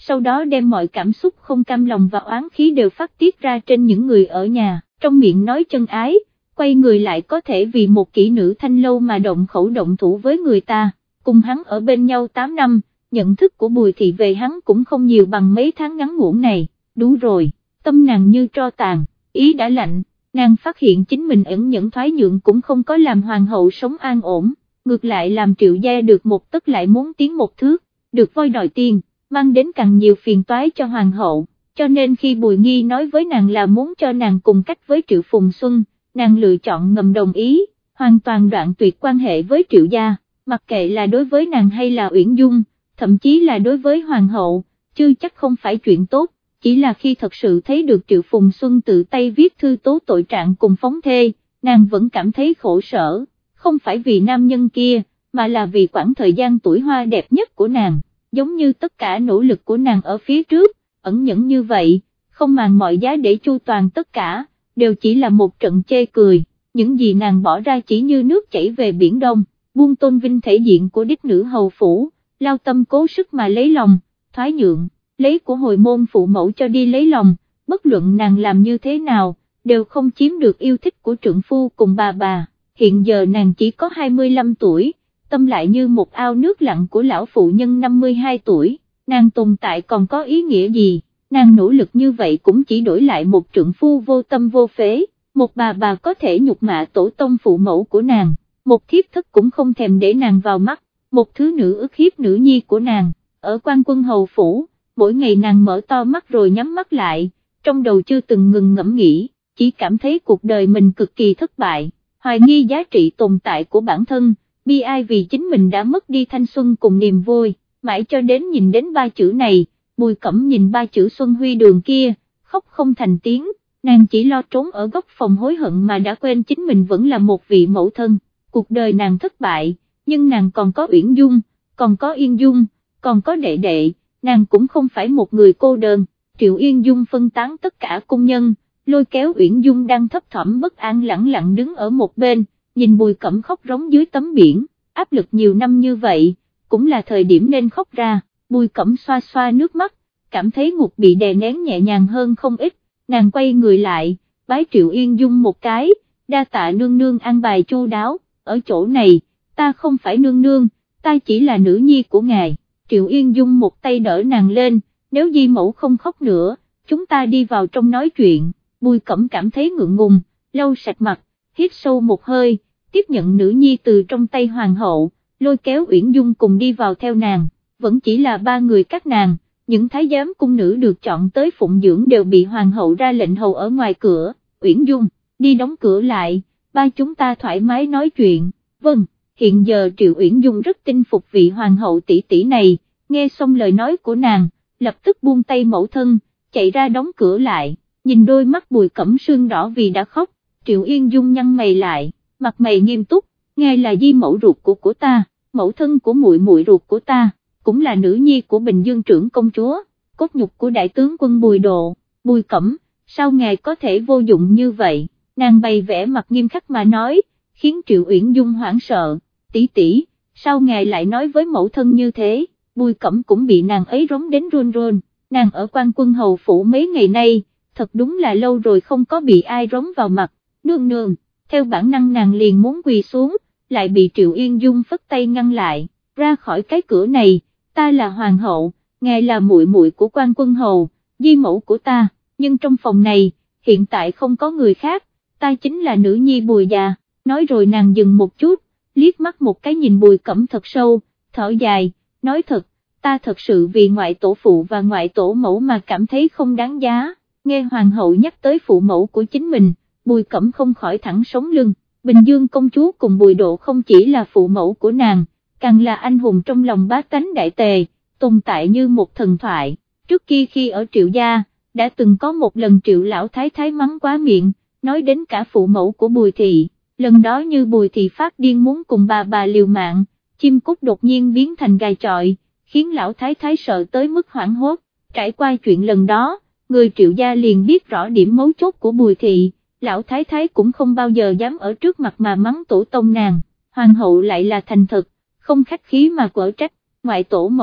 sau đó đem mọi cảm xúc không cam lòng và oán khí đều phát tiết ra trên những người ở nhà, trong miệng nói chân ái, quay người lại có thể vì một kỹ nữ thanh lâu mà động khẩu động thủ với người ta, cùng hắn ở bên nhau 8 năm, nhận thức của Bùi Thị về hắn cũng không nhiều bằng mấy tháng ngắn ngủn này, đủ rồi, tâm nàng như tro tàn, ý đã lạnh, nàng phát hiện chính mình ẩn nhẫn thoái nhượng cũng không có làm hoàng hậu sống an ổn, ngược lại làm Triệu gia được một tấc lại muốn tiến một thước, được voi đòi tiên, mang đến càng nhiều phiền toái cho hoàng hậu, cho nên khi Bùi Nghi nói với nàng là muốn cho nàng cùng cách với Triệu Phùng Xuân, nàng lựa chọn ngầm đồng ý, hoàn toàn đoạn tuyệt quan hệ với Triệu gia, mặc kệ là đối với nàng hay là Uyển Dung, thậm chí là đối với hoàng hậu, chưa chắc không phải chuyện tốt, chỉ là khi thật sự thấy được Triệu Phùng Xuân tự tay viết thư tố tội trạng cùng phóng thê, nàng vẫn cảm thấy khổ sở, không phải vì nam nhân kia, mà là vì quãng thời gian tuổi hoa đẹp nhất của nàng, giống như tất cả nỗ lực của nàng ở phía trước, ẩn nhẫn như vậy, không màng mọi giá để chu toàn tất cả, đều chỉ là một trận chê cười, những gì nàng bỏ ra chỉ như nước chảy về biển đông, buông tôn vinh thể diện của đích nữ hầu phủ, lao tâm cố sức mà lấy lòng, thoái nhượng, lấy của hồi môn phụ mẫu cho đi lấy lòng, bất luận nàng làm như thế nào, đều không chiếm được yêu thích của trượng phu cùng bà, hiện giờ nàng chỉ có 25 tuổi, tâm lại như một ao nước lặng của lão phụ nhân 52 tuổi, nàng tồn tại còn có ý nghĩa gì, nàng nỗ lực như vậy cũng chỉ đổi lại một trượng phu vô tâm vô phế, một bà có thể nhục mạ tổ tông phụ mẫu của nàng, một thiếp thất cũng không thèm để nàng vào mắt, một thứ nữ ức hiếp nữ nhi của nàng, ở Quan Quân hầu phủ, mỗi ngày nàng mở to mắt rồi nhắm mắt lại, trong đầu chưa từng ngừng ngẫm nghĩ, chỉ cảm thấy cuộc đời mình cực kỳ thất bại, hoài nghi giá trị tồn tại của bản thân, bi ai vì chính mình đã mất đi thanh xuân cùng niềm vui, mãi cho đến nhìn đến 3 chữ này, Bùi Cẩm nhìn 3 chữ Xuân Huy Đường kia, khóc không thành tiếng, nàng chỉ lo trốn ở góc phòng hối hận mà đã quên chính mình vẫn là một vị mẫu thân, cuộc đời nàng thất bại, nhưng nàng còn có Uyển Dung, còn có Yên Dung, còn có đệ đệ, nàng cũng không phải một người cô đơn, Triệu Yên Dung phân tán tất cả cung nhân, lôi kéo Uyển Dung đang thấp thỏm bất an lẳng lặng đứng ở một bên, nhìn Bùi Cẩm khóc rống dưới tấm biển, áp lực nhiều năm như vậy, cũng là thời điểm nên khóc ra, Bùi Cẩm xoa xoa nước mắt, cảm thấy ngục bị đè nén nhẹ nhàng hơn không ít, nàng quay người lại, bái Triệu Yên Dung một cái, đa tạ nương nương an bài chu đáo, ở chỗ này, ta không phải nương nương, ta chỉ là nữ nhi của ngài, Triệu Yên Dung một tay đỡ nàng lên, nếu Di mẫu không khóc nữa, chúng ta đi vào trong nói chuyện, Bùi Cẩm cảm thấy ngượng ngùng, lau sạch mặt, hít sâu một hơi, tiếp nhận nữ nhi từ trong tay hoàng hậu, lôi kéo Uyển Dung cùng đi vào theo nàng, vẫn chỉ là 3 người các nàng, những thái giám cung nữ được chọn tới phụng dưỡng đều bị hoàng hậu ra lệnh hầu ở ngoài cửa, Uyển Dung, đi đóng cửa lại, ba chúng ta thoải mái nói chuyện, vâng, hiện giờ Triệu Uyển Dung rất tin phục vị hoàng hậu tỷ tỷ này, nghe xong lời nói của nàng, lập tức buông tay mẫu thân, chạy ra đóng cửa lại, nhìn đôi mắt Bùi Cẩm sưng đỏ vì đã khóc, Triệu Yên Dung nhăn mày lại, mặt mày nghiêm túc, ngài là Di mẫu ruột của ta, mẫu thân của muội muội ruột của ta, cũng là nữ nhi của Bình Dương trưởng công chúa, cốt nhục của đại tướng quân Bùi Độ, Bùi Cẩm, sao ngài có thể vô dụng như vậy, nàng bày vẽ mặt nghiêm khắc mà nói, khiến Triệu Uyển Dung hoảng sợ, tỷ tỷ, sao ngài lại nói với mẫu thân như thế, Bùi Cẩm cũng bị nàng ấy rống đến run run, nàng ở Quan Quân hầu phủ mấy ngày nay, thật đúng là lâu rồi không có bị ai rống vào mặt, nương nương, theo bản năng nàng liền muốn quỳ xuống, lại bị Triệu Yên Dung phất tay ngăn lại, ra khỏi cái cửa này, ta là hoàng hậu, ngài là muội muội của Quan Quân hầu, Di mẫu của ta, nhưng trong phòng này, hiện tại không có người khác, ta chính là nữ nhi Bùi già, nói rồi nàng dừng một chút, liếc mắt một cái nhìn Bùi Cẩm thật sâu, thở dài, nói thật, ta thật sự vì ngoại tổ phụ và ngoại tổ mẫu mà cảm thấy không đáng giá, nghe hoàng hậu nhắc tới phụ mẫu của chính mình, Bùi Cẩm không khỏi thẳng sống lưng, Bình Dương công chúa cùng Bùi Độ không chỉ là phụ mẫu của nàng, càng là anh hùng trong lòng bá tánh đại tề, tồn tại như một thần thoại, trước kia khi ở Triệu gia, đã từng có một lần Triệu lão thái thái mắng quá miệng, nói đến cả phụ mẫu của Bùi thị, lần đó như Bùi thị phát điên muốn cùng bà liều mạng, chim cút đột nhiên biến thành gà chọi, khiến lão thái thái sợ tới mức hoảng hốt, trải qua chuyện lần đó, người Triệu gia liền biết rõ điểm mấu chốt của Bùi thị, lão thái thái cũng không bao giờ dám ở trước mặt mà mắng tổ tông nàng, hoàng hậu lại là thành thực, không khách khí mà quở trách, ngoại tổ mẫu,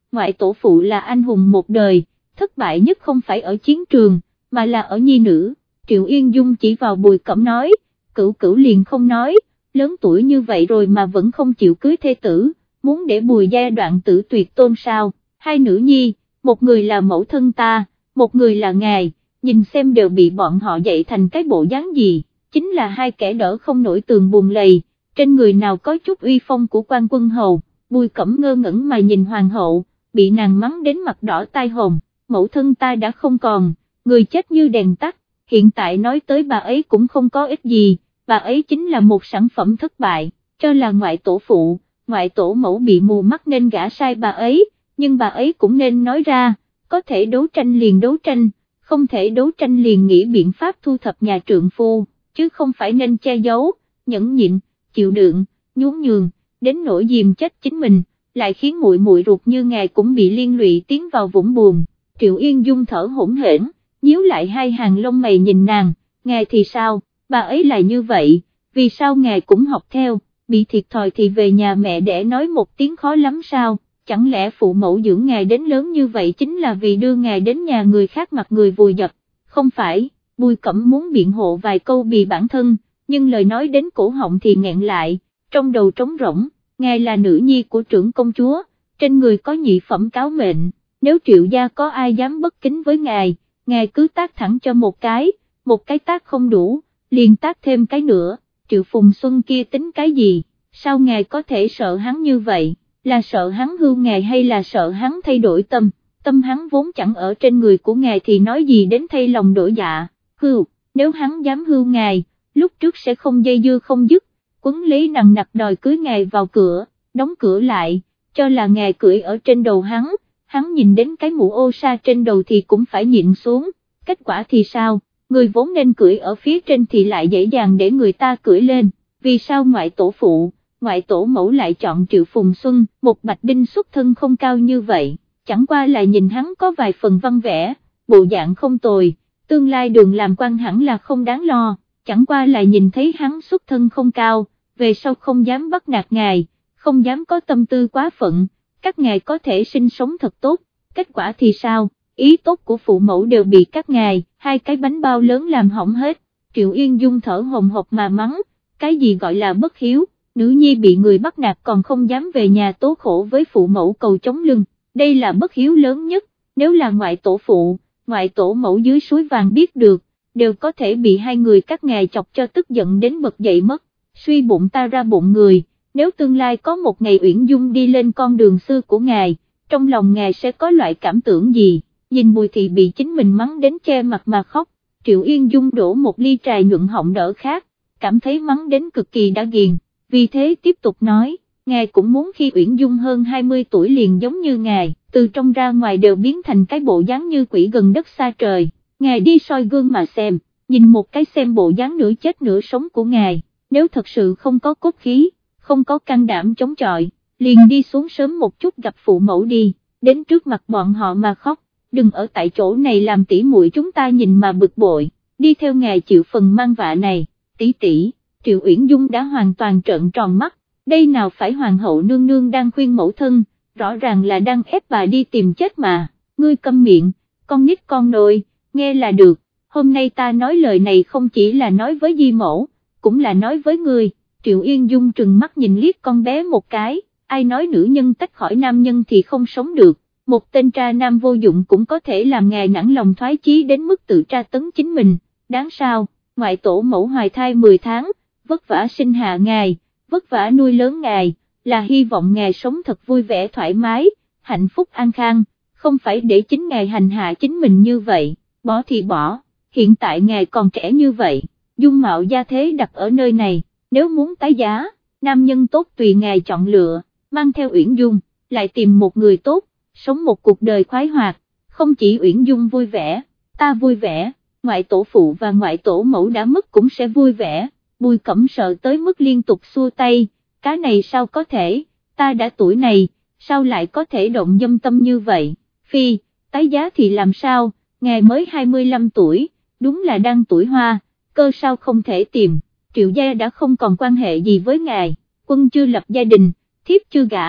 ngoại tổ phụ là anh hùng một đời, thất bại nhất không phải ở chiến trường, mà là ở nhi nữ. Triệu Yên Dung chỉ vào Bùi Cẩm nói, Cửu Cửu liền không nói, lớn tuổi như vậy rồi mà vẫn không chịu cưới thê tử, muốn để Bùi gia đoạn tử tuyệt tôn sao? Hai nữ nhi, một người là mẫu thân ta, một người là ngài, nhìn xem đều bị bọn họ dạy thành cái bộ dáng gì, chính là hai kẻ đỡ không nổi tường bùn lầy, trên người nào có chút uy phong của quan quân hầu. Bùi Cẩm ngơ ngẩn mà nhìn hoàng hậu, bị nàng mắng đến mặt đỏ tai hồng, mẫu thân ta đã không còn, người chết như đèn tắt, hiện tại nói tới bà ấy cũng không có ích gì, bà ấy chính là một sản phẩm thất bại, cho là ngoại tổ phụ, ngoại tổ mẫu bị mù mắt nên gả sai bà ấy, nhưng bà ấy cũng nên nói ra, có thể đấu tranh liền đấu tranh, không thể đấu tranh liền nghĩ biện pháp thu thập nhà trượng phu, chứ không phải nên che giấu, nhẫn nhịn, chịu đựng, nhún nhường, đến nỗi dìm chết chính mình, lại khiến muội muội ruột như ngài cũng bị liên lụy tiến vào vũng buồn. Triệu Yên Dung thở hổn hển, nhíu lại hai hàng lông mày nhìn nàng, ngài thì sao, bà ấy là như vậy, vì sao ngài cũng học theo, bị thiệt thòi thì về nhà mẹ để nói một tiếng khó lắm sao, chẳng lẽ phụ mẫu dưỡng ngài đến lớn như vậy chính là vì đưa ngài đến nhà người khác mặt người vùi dập, không phải. Bùi Cẩm muốn biện hộ vài câu vì bản thân, nhưng lời nói đến cổ họng thì nghẹn lại, trong đầu trống rỗng, ngài là nữ nhi của trưởng công chúa, trên người có nhị phẩm cáo mệnh, nếu Triệu gia có ai dám bất kính với ngài cứ tác thẳng cho một cái tác không đủ, liền tác thêm cái nữa. Triệu Phùng Xuân kia tính cái gì, sao ngài có thể sợ hắn như vậy, là sợ hắn hưu ngài hay là sợ hắn thay đổi tâm hắn vốn chẳng ở trên người của ngài thì nói gì đến thay lòng đổi dạ, nếu hắn dám hưu ngài, lúc trước sẽ không dây dưa không dứt, quấn lấy nằng nặc đòi cưới ngài vào cửa, đóng cửa lại, cho là ngài cưỡi ở trên đầu hắn nhìn đến cái mũ ô sa trên đầu thì cũng phải nhịn xuống, kết quả thì sao, người vốn nên cưỡi ở phía trên thì lại dễ dàng để người ta cưỡi lên, vì sao ngoại tổ phụ, ngoại tổ mẫu lại chọn Triệu Phùng Xuân, một bạch đinh xuất thân không cao như vậy, chẳng qua là nhìn hắn có vài phần văn vẻ, bộ dạng không tồi, tương lai đường làm quan hẳn là không đáng lo, chẳng qua là nhìn thấy hắn xuất thân không cao, về sau không dám bắt nạt ngài, không dám có tâm tư quá phận, các ngài có thể sinh sống thật tốt, kết quả thì sao, ý tốt của phụ mẫu đều bị các ngài, hai cái bánh bao lớn làm hỏng hết. Triệu Yên Dung thở hồng hộc mà mắng, cái gì gọi là bất hiếu, nữ nhi bị người bắt nạt còn không dám về nhà tố khổ với phụ mẫu cầu chống lưng, đây là bất hiếu lớn nhất, nếu là ngoại tổ phụ, ngoại tổ mẫu dưới suối vàng biết được, đều có thể bị hai người các ngài chọc cho tức giận đến bật dậy mất, suy bụng ta ra bụng người, nếu tương lai có một ngày Uyển Dung đi lên con đường xưa của ngài, trong lòng ngài sẽ có loại cảm tưởng gì, nhìn Bùi Thị bị chính mình mắng đến che mặt mà khóc, Triệu Yên Dung đổ một ly trà nhuận họng đỡ khác, cảm thấy mắng đến cực kỳ đã ghiền, vì thế tiếp tục nói, ngài cũng muốn khi Uyển Dung hơn 20 tuổi liền giống như ngài, từ trong ra ngoài đều biến thành cái bộ dáng như quỷ gần đất xa trời, ngài đi soi gương mà xem, nhìn một cái xem bộ dáng nửa chết nửa sống của ngài, nếu thật sự không có cốt khí, không có can đảm chống chọi, liền đi xuống sớm một chút gặp phụ mẫu đi, đến trước mặt bọn họ mà khóc, đừng ở tại chỗ này làm tỉ muội chúng ta nhìn mà bực bội, đi theo ngài chịu phần mang vạ này, tỷ tỷ. Triệu Uyển Dung đã hoàn toàn trợn tròn mắt, đây nào phải hoàng hậu nương nương đang khuyên mẫu thân, rõ ràng là đang ép bà đi tìm chết mà, ngươi câm miệng, con nít con nôi, nghe là được, hôm nay ta nói lời này không chỉ là nói với di mẫu, cũng là nói với ngươi. Triệu Yên Dung trừng mắt nhìn liếc con bé một cái, ai nói nữ nhân tách khỏi nam nhân thì không sống được, một tên tra nam vô dụng cũng có thể làm ngài nản lòng thoái chí đến mức tự tra tấn chính mình, đáng sao, ngoại tổ mẫu hoài thai 10 tháng, vất vả sinh hạ ngài, vất vả nuôi lớn ngài, là hy vọng ngài sống thật vui vẻ thoải mái, hạnh phúc an khang, không phải để chính ngài hành hạ chính mình như vậy, bỏ thì bỏ, hiện tại ngài còn trẻ như vậy, dung mạo gia thế đặt ở nơi này, nếu muốn tái giá, nam nhân tốt tùy ngài chọn lựa, mang theo Uyển Dung, lại tìm một người tốt, sống một cuộc đời khoái hoạt, không chỉ Uyển Dung vui vẻ, ta vui vẻ, ngoại tổ phụ và ngoại tổ mẫu đã mất cũng sẽ vui vẻ. Bùi Cẩm sợ tới mức liên tục xua tay, cái này sao có thể, ta đã tuổi này, sao lại có thể động dâm tâm như vậy, phi, tái giá thì làm sao, ngài mới 25 tuổi, đúng là đang tuổi hoa, cơ sao không thể tìm, Triệu gia đã không còn quan hệ gì với ngài, quân chưa lập gia đình, thiếp chưa gả,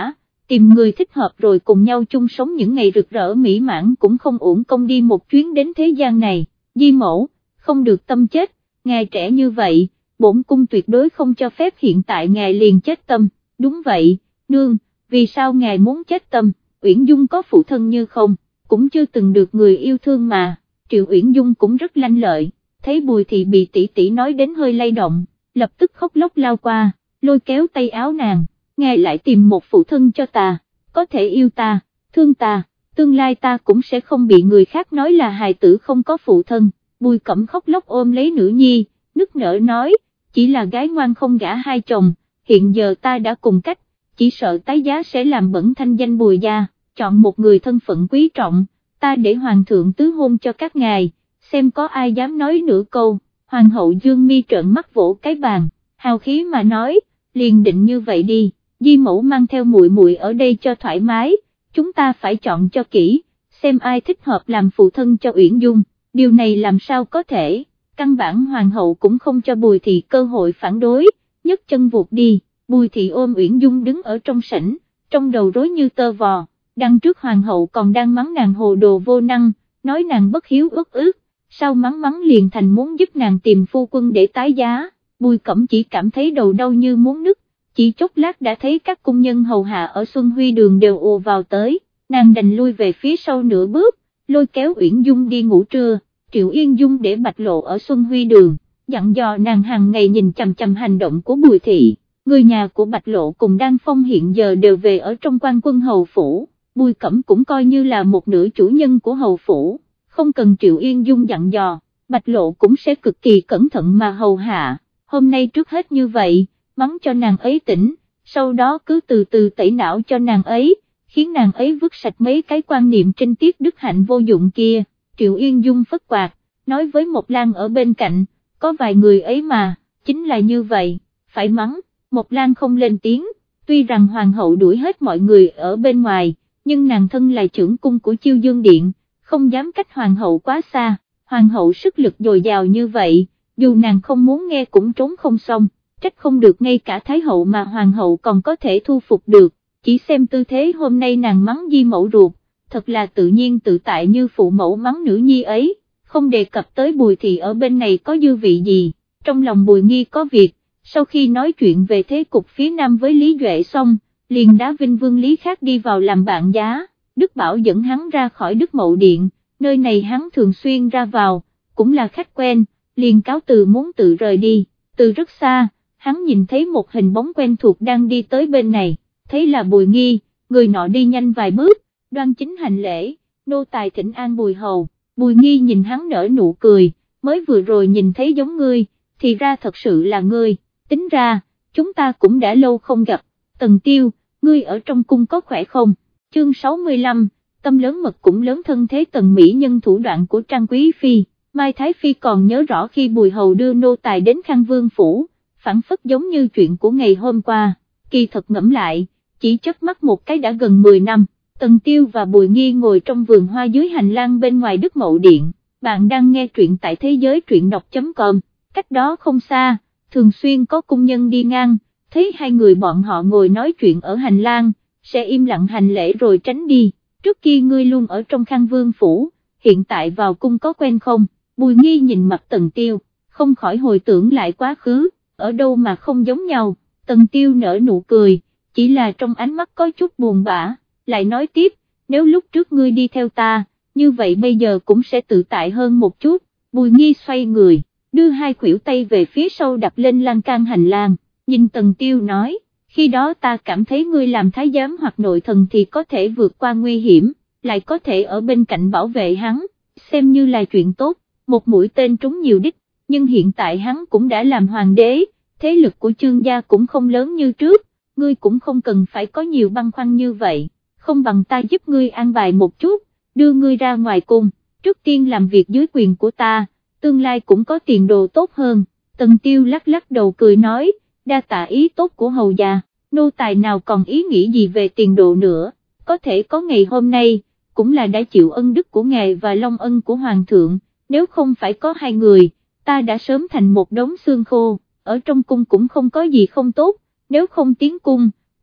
tìm người thích hợp rồi cùng nhau chung sống những ngày rực rỡ mỹ mãn cũng không uổng công đi một chuyến đến thế gian này. Di mẫu, không được tâm chết, ngài trẻ như vậy, bổn cung tuyệt đối không cho phép hiện tại ngài liền chết tâm. Đúng vậy, nương, vì sao ngài muốn chết tâm? Uyển Dung có phụ thân như không, cũng chưa từng được người yêu thương mà. Triệu Uyển Dung cũng rất lanh lợi, thấy Bùi Thị bị tỷ tỷ nói đến hơi lay động, lập tức khóc lóc lao qua, lôi kéo tay áo nàng, ngài lại tìm một phụ thân cho ta, có thể yêu ta, thương ta, tương lai ta cũng sẽ không bị người khác nói là hài tử không có phụ thân. Bùi Cẩm khóc lóc ôm lấy nữ nhi, nức nở nói, chỉ là gái ngoan không gả hai chồng, hiện giờ ta đã cùng cách, chỉ sợ tái giá sẽ làm bẩn thanh danh Bùi gia, chọn một người thân phận quý trọng, ta để hoàng thượng tứ hôn cho các ngài, xem có ai dám nói nửa câu. Hoàng hậu Dương Mi trợn mắt vỗ cái bàn, hào khí mà nói, liền định như vậy đi, Di mẫu mang theo muội muội ở đây cho thoải mái, chúng ta phải chọn cho kỹ, xem ai thích hợp làm phụ thân cho Uyển Dung, điều này làm sao có thể, căn bản hoàng hậu cũng không cho Bùi Thị cơ hội phản đối, nhấc chân vụt đi. Bùi Thị ôm Uyển Dung đứng ở trong sảnh, trong đầu rối như tơ vò, đằng trước hoàng hậu còn đang mắng nàng hồ đồ vô năng, nói nàng bất hiếu uất ức, sau mắng liền thành muốn giúp nàng tìm phu quân để tái giá. Bùi Cẩm chỉ cảm thấy đầu đau như muốn nứt, chỉ chốc lát đã thấy các cung nhân hầu hạ ở Xuân Huy đường đều ùa vào tới, nàng đành lui về phía sau nửa bước, lôi kéo Uyển Dung đi ngủ trưa. Triệu Yên Dung để Bạch Lộ ở Xuân Huy đường, dặn dò nàng hàng ngày nhìn chằm chằm hành động của Bùi Thị. Người nhà của Bạch Lộ cùng Đan Phong hiện giờ đều về ở trong quan quân hầu phủ, Bùi Cẩm cũng coi như là một nửa chủ nhân của hầu phủ, không cần Triệu Yên Dung dặn dò, Bạch Lộ cũng sẽ cực kỳ cẩn thận mà hầu hạ. Hôm nay trước hết như vậy, mắng cho nàng ấy tỉnh, sau đó cứ từ từ tẩy não cho nàng ấy, khiến nàng ấy vứt sạch mấy cái quan niệm trinh tiết đức hạnh vô dụng kia. Triệu Yên Dung phất quạt, nói với Mộc Lan ở bên cạnh, có vài người ấy mà, chính là như vậy, phải mắng. Mộc Lan không lên tiếng, tuy rằng hoàng hậu đuổi hết mọi người ở bên ngoài, nhưng nàng thân là trưởng cung của Chiêu Dương Điện, không dám cách hoàng hậu quá xa, hoàng hậu sức lực dồi dào như vậy, dù nàng không muốn nghe cũng trốn không xong, trách không được ngay cả thái hậu mà hoàng hậu còn có thể thu phục được, chỉ xem tư thế hôm nay nàng mắng Di mẫu ruột, thật là tự nhiên tự tại như phụ mẫu mắng nữ nhi ấy, không đề cập tới Bùi Thị ở bên này có dư vị gì, trong lòng Bùi Nghi có việc. Sau khi nói chuyện về thế cục phía Nam với Lý Duệ xong, liền đá Vinh Vương Lý Khác đi vào làm bạn giá, Đức Bảo dẫn hắn ra khỏi Đức Mậu Điện, nơi này hắn thường xuyên ra vào, cũng là khách quen, liền cáo từ muốn tự rời đi. Từ rất xa, hắn nhìn thấy một hình bóng quen thuộc đang đi tới bên này, thấy là Bùi Nghi, người nọ đi nhanh vài bước, đoan chính hành lễ, nô tài thỉnh an Bùi hầu. Bùi Nghi nhìn hắn nở nụ cười, mới vừa rồi nhìn thấy giống ngươi, thì ra thật sự là ngươi. Tính ra, chúng ta cũng đã lâu không gặp, Tần Tiêu, ngươi ở trong cung có khỏe không? Chương 65, tâm lớn mật cũng lớn thân thế Tần mỹ nhân thủ đoạn của Trang Quý Phi, Mai Thái Phi còn nhớ rõ khi Bùi hầu đưa nô tài đến Khang Vương phủ, phản phất giống như chuyện của ngày hôm qua, kỳ thật ngẫm lại, chỉ chớp mắt một cái đã gần 10 năm, Tần Tiêu và Bùi Nghi ngồi trong vườn hoa dưới hành lang bên ngoài Đức Mậu Điện, bạn đang nghe truyện tại thế giới truyện đọc.com, cách đó không xa. Thường xuyên có cung nhân đi ngang, thấy hai người bọn họ ngồi nói chuyện ở hành lang, sẽ im lặng hành lễ rồi tránh đi, trước kia ngươi luôn ở trong Khang Vương phủ, hiện tại vào cung có quen không? Bùi Nghi nhìn mặt Tần Tiêu, không khỏi hồi tưởng lại quá khứ, ở đâu mà không giống nhau, Tần Tiêu nở nụ cười, chỉ là trong ánh mắt có chút buồn bã, lại nói tiếp, nếu lúc trước ngươi đi theo ta, như vậy bây giờ cũng sẽ tự tại hơn một chút. Bùi Nghi xoay người, đưa hai khuỷu tay về phía sau đặt lên lan can hành lang, nhìn Tần Tiêu nói, khi đó ta cảm thấy ngươi làm thái giám hoặc nội thần thì có thể vượt qua nguy hiểm, lại có thể ở bên cạnh bảo vệ hắn, xem như là chuyện tốt, một mũi tên trúng nhiều đích, nhưng hiện tại hắn cũng đã làm hoàng đế, thế lực của Trương gia cũng không lớn như trước, ngươi cũng không cần phải có nhiều băn khoăn như vậy, không bằng ta giúp ngươi an bài một chút, đưa ngươi ra ngoài cung, trước tiên làm việc dưới quyền của ta, tương lai cũng có tiền đồ tốt hơn. Tần Tiêu lắc lắc đầu cười nói, đa tạ ý tốt của hầu già, nô tài nào còn ý nghĩ gì về tiền đồ nữa, có thể có ngày hôm nay, cũng là đã chịu ân đức của ngài và long ân của hoàng thượng, nếu không phải có hai người, ta đã sớm thành một đống xương khô, ở trong cung cũng không có gì không tốt, nếu không tiến cung,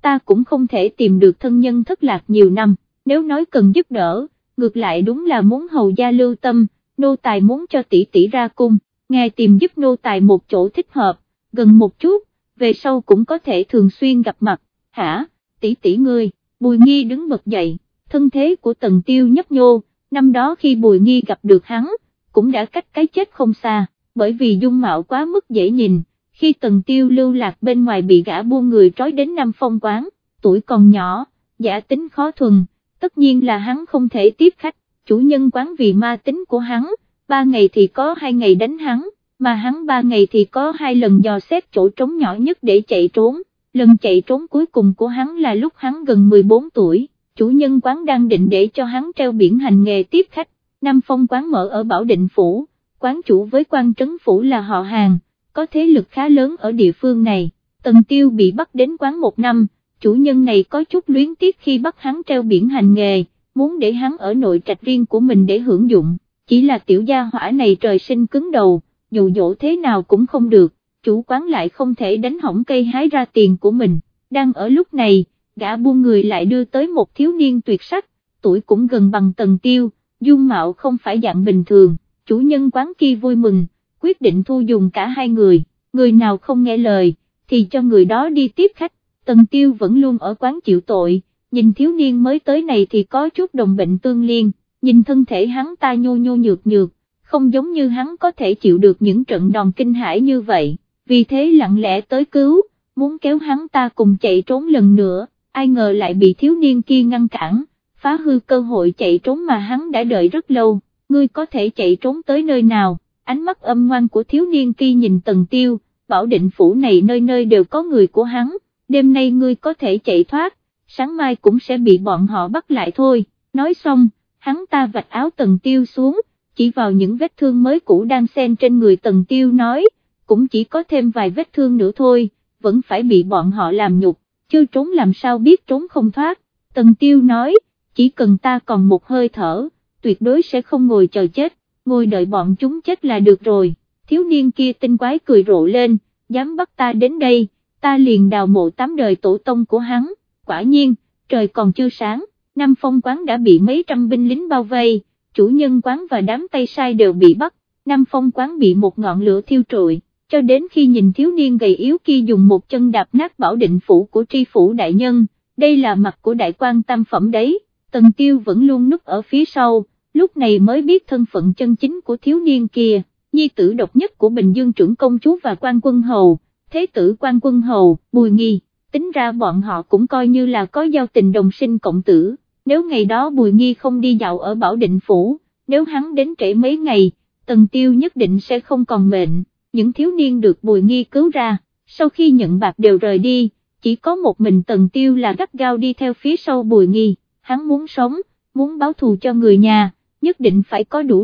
ta cũng không thể tìm được thân nhân thất lạc nhiều năm, nếu nói cần giúp đỡ, ngược lại đúng là muốn hầu gia lưu tâm, nô tài muốn cho tỷ tỷ ra cung, ngài tìm giúp nô tài một chỗ thích hợp, gần một chút, về sau cũng có thể thường xuyên gặp mặt, hả, tỷ tỷ ngươi, Bùi Nghi đứng bật dậy, thân thế của Tần Tiêu nhấp nhô, năm đó khi Bùi Nghi gặp được hắn, cũng đã cách cái chết không xa, bởi vì dung mạo quá mức dễ nhìn, khi Tần Tiêu lưu lạc bên ngoài bị gã buôn người trói đến Nam Phong quán, tuổi còn nhỏ, giả tính khó thuần, tất nhiên là hắn không thể tiếp khách, chủ nhân quán vì ma tính của hắn, 3 ngày thì có 2 ngày đánh hắn, mà hắn 3 ngày thì có 2 lần dò xét chỗ trống nhỏ nhất để chạy trốn, lần chạy trốn cuối cùng của hắn là lúc hắn gần 14 tuổi, chủ nhân quán đang định để cho hắn treo biển hành nghề tiếp khách, Nam Phong quán mở ở Bảo Định Phủ, quán chủ với quan trấn phủ là họ hàng, có thế lực khá lớn ở địa phương này, Tần Tiêu bị bắt đến quán 1 năm, chủ nhân này có chút luyến tiếc khi bắt hắn treo biển hành nghề, muốn để hắn ở nội trạch riêng của mình để hưởng dụng, chỉ là tiểu gia hỏa này trời sinh cứng đầu, dụ dỗ thế nào cũng không được, chủ quán lại không thể đánh hỏng cây hái ra tiền của mình, đang ở lúc này, gã buôn người lại đưa tới một thiếu niên tuyệt sắc, tuổi cũng gần bằng Tần Tiêu, dung mạo không phải dạng bình thường, chủ nhân quán kia vui mừng, quyết định thu dùng cả hai người nào không nghe lời, thì cho người đó đi tiếp khách, Tần Tiêu vẫn luôn ở quán chịu tội, nhìn thiếu niên mới tới này thì có chút đồng bệnh tương liên, nhìn thân thể hắn ta nhô nhô nhược nhược, không giống như hắn có thể chịu được những trận đòn kinh hãi như vậy, vì thế lặng lẽ tới cứu, muốn kéo hắn ta cùng chạy trốn lần nữa, ai ngờ lại bị thiếu niên kia ngăn cản, phá hư cơ hội chạy trốn mà hắn đã đợi rất lâu, ngươi có thể chạy trốn tới nơi nào, ánh mắt âm ngoan của thiếu niên kia nhìn Tần Tiêu, Bảo Định Phủ này nơi nơi đều có người của hắn, đêm nay ngươi có thể chạy thoát, sáng mai cũng sẽ bị bọn họ bắt lại thôi, nói xong, hắn ta vạch áo Tần Tiêu xuống, chỉ vào những vết thương mới cũ đang xen trên người Tần Tiêu nói, cũng chỉ có thêm vài vết thương nữa thôi, vẫn phải bị bọn họ làm nhục, chưa trốn làm sao biết trốn không thoát, Tần Tiêu nói, chỉ cần ta còn một hơi thở, tuyệt đối sẽ không ngồi chờ chết, ngồi đợi bọn chúng chết là được rồi, thiếu niên kia tinh quái cười rộ lên, dám bắt ta đến đây, ta liền đào mộ 8 đời tổ tông của hắn, quả nhiên, trời còn chưa sáng, Nam Phong quán đã bị mấy trăm binh lính bao vây, chủ nhân quán và đám tay sai đều bị bắt, Nam Phong quán bị một ngọn lửa thiêu trụi, cho đến khi nhìn thiếu niên gầy yếu kia dùng một chân đạp nát Bảo Định Phủ của tri phủ đại nhân, đây là mặt của đại quan tam phẩm đấy, Tần Tiêu vẫn luôn núp ở phía sau, lúc này mới biết thân phận chân chính của thiếu niên kia, nhi tử độc nhất của Bình Dương trưởng công chúa và quan quân hầu, thế tử quan quân hầu, Bùi Nghi, tính ra bọn họ cũng coi như là có giao tình đồng sinh cộng tử, nếu ngày đó Bùi Nghi không đi dạo ở Bảo Định Phủ, nếu hắn đến trễ mấy ngày, Tần Tiêu nhất định sẽ không còn mệnh, những thiếu niên được Bùi Nghi cứu ra, sau khi nhận bạc đều rời đi, chỉ có một mình Tần Tiêu là gắt gao đi theo phía sau Bùi Nghi, hắn muốn sống, muốn báo thù cho người nhà, nhất định phải có đủ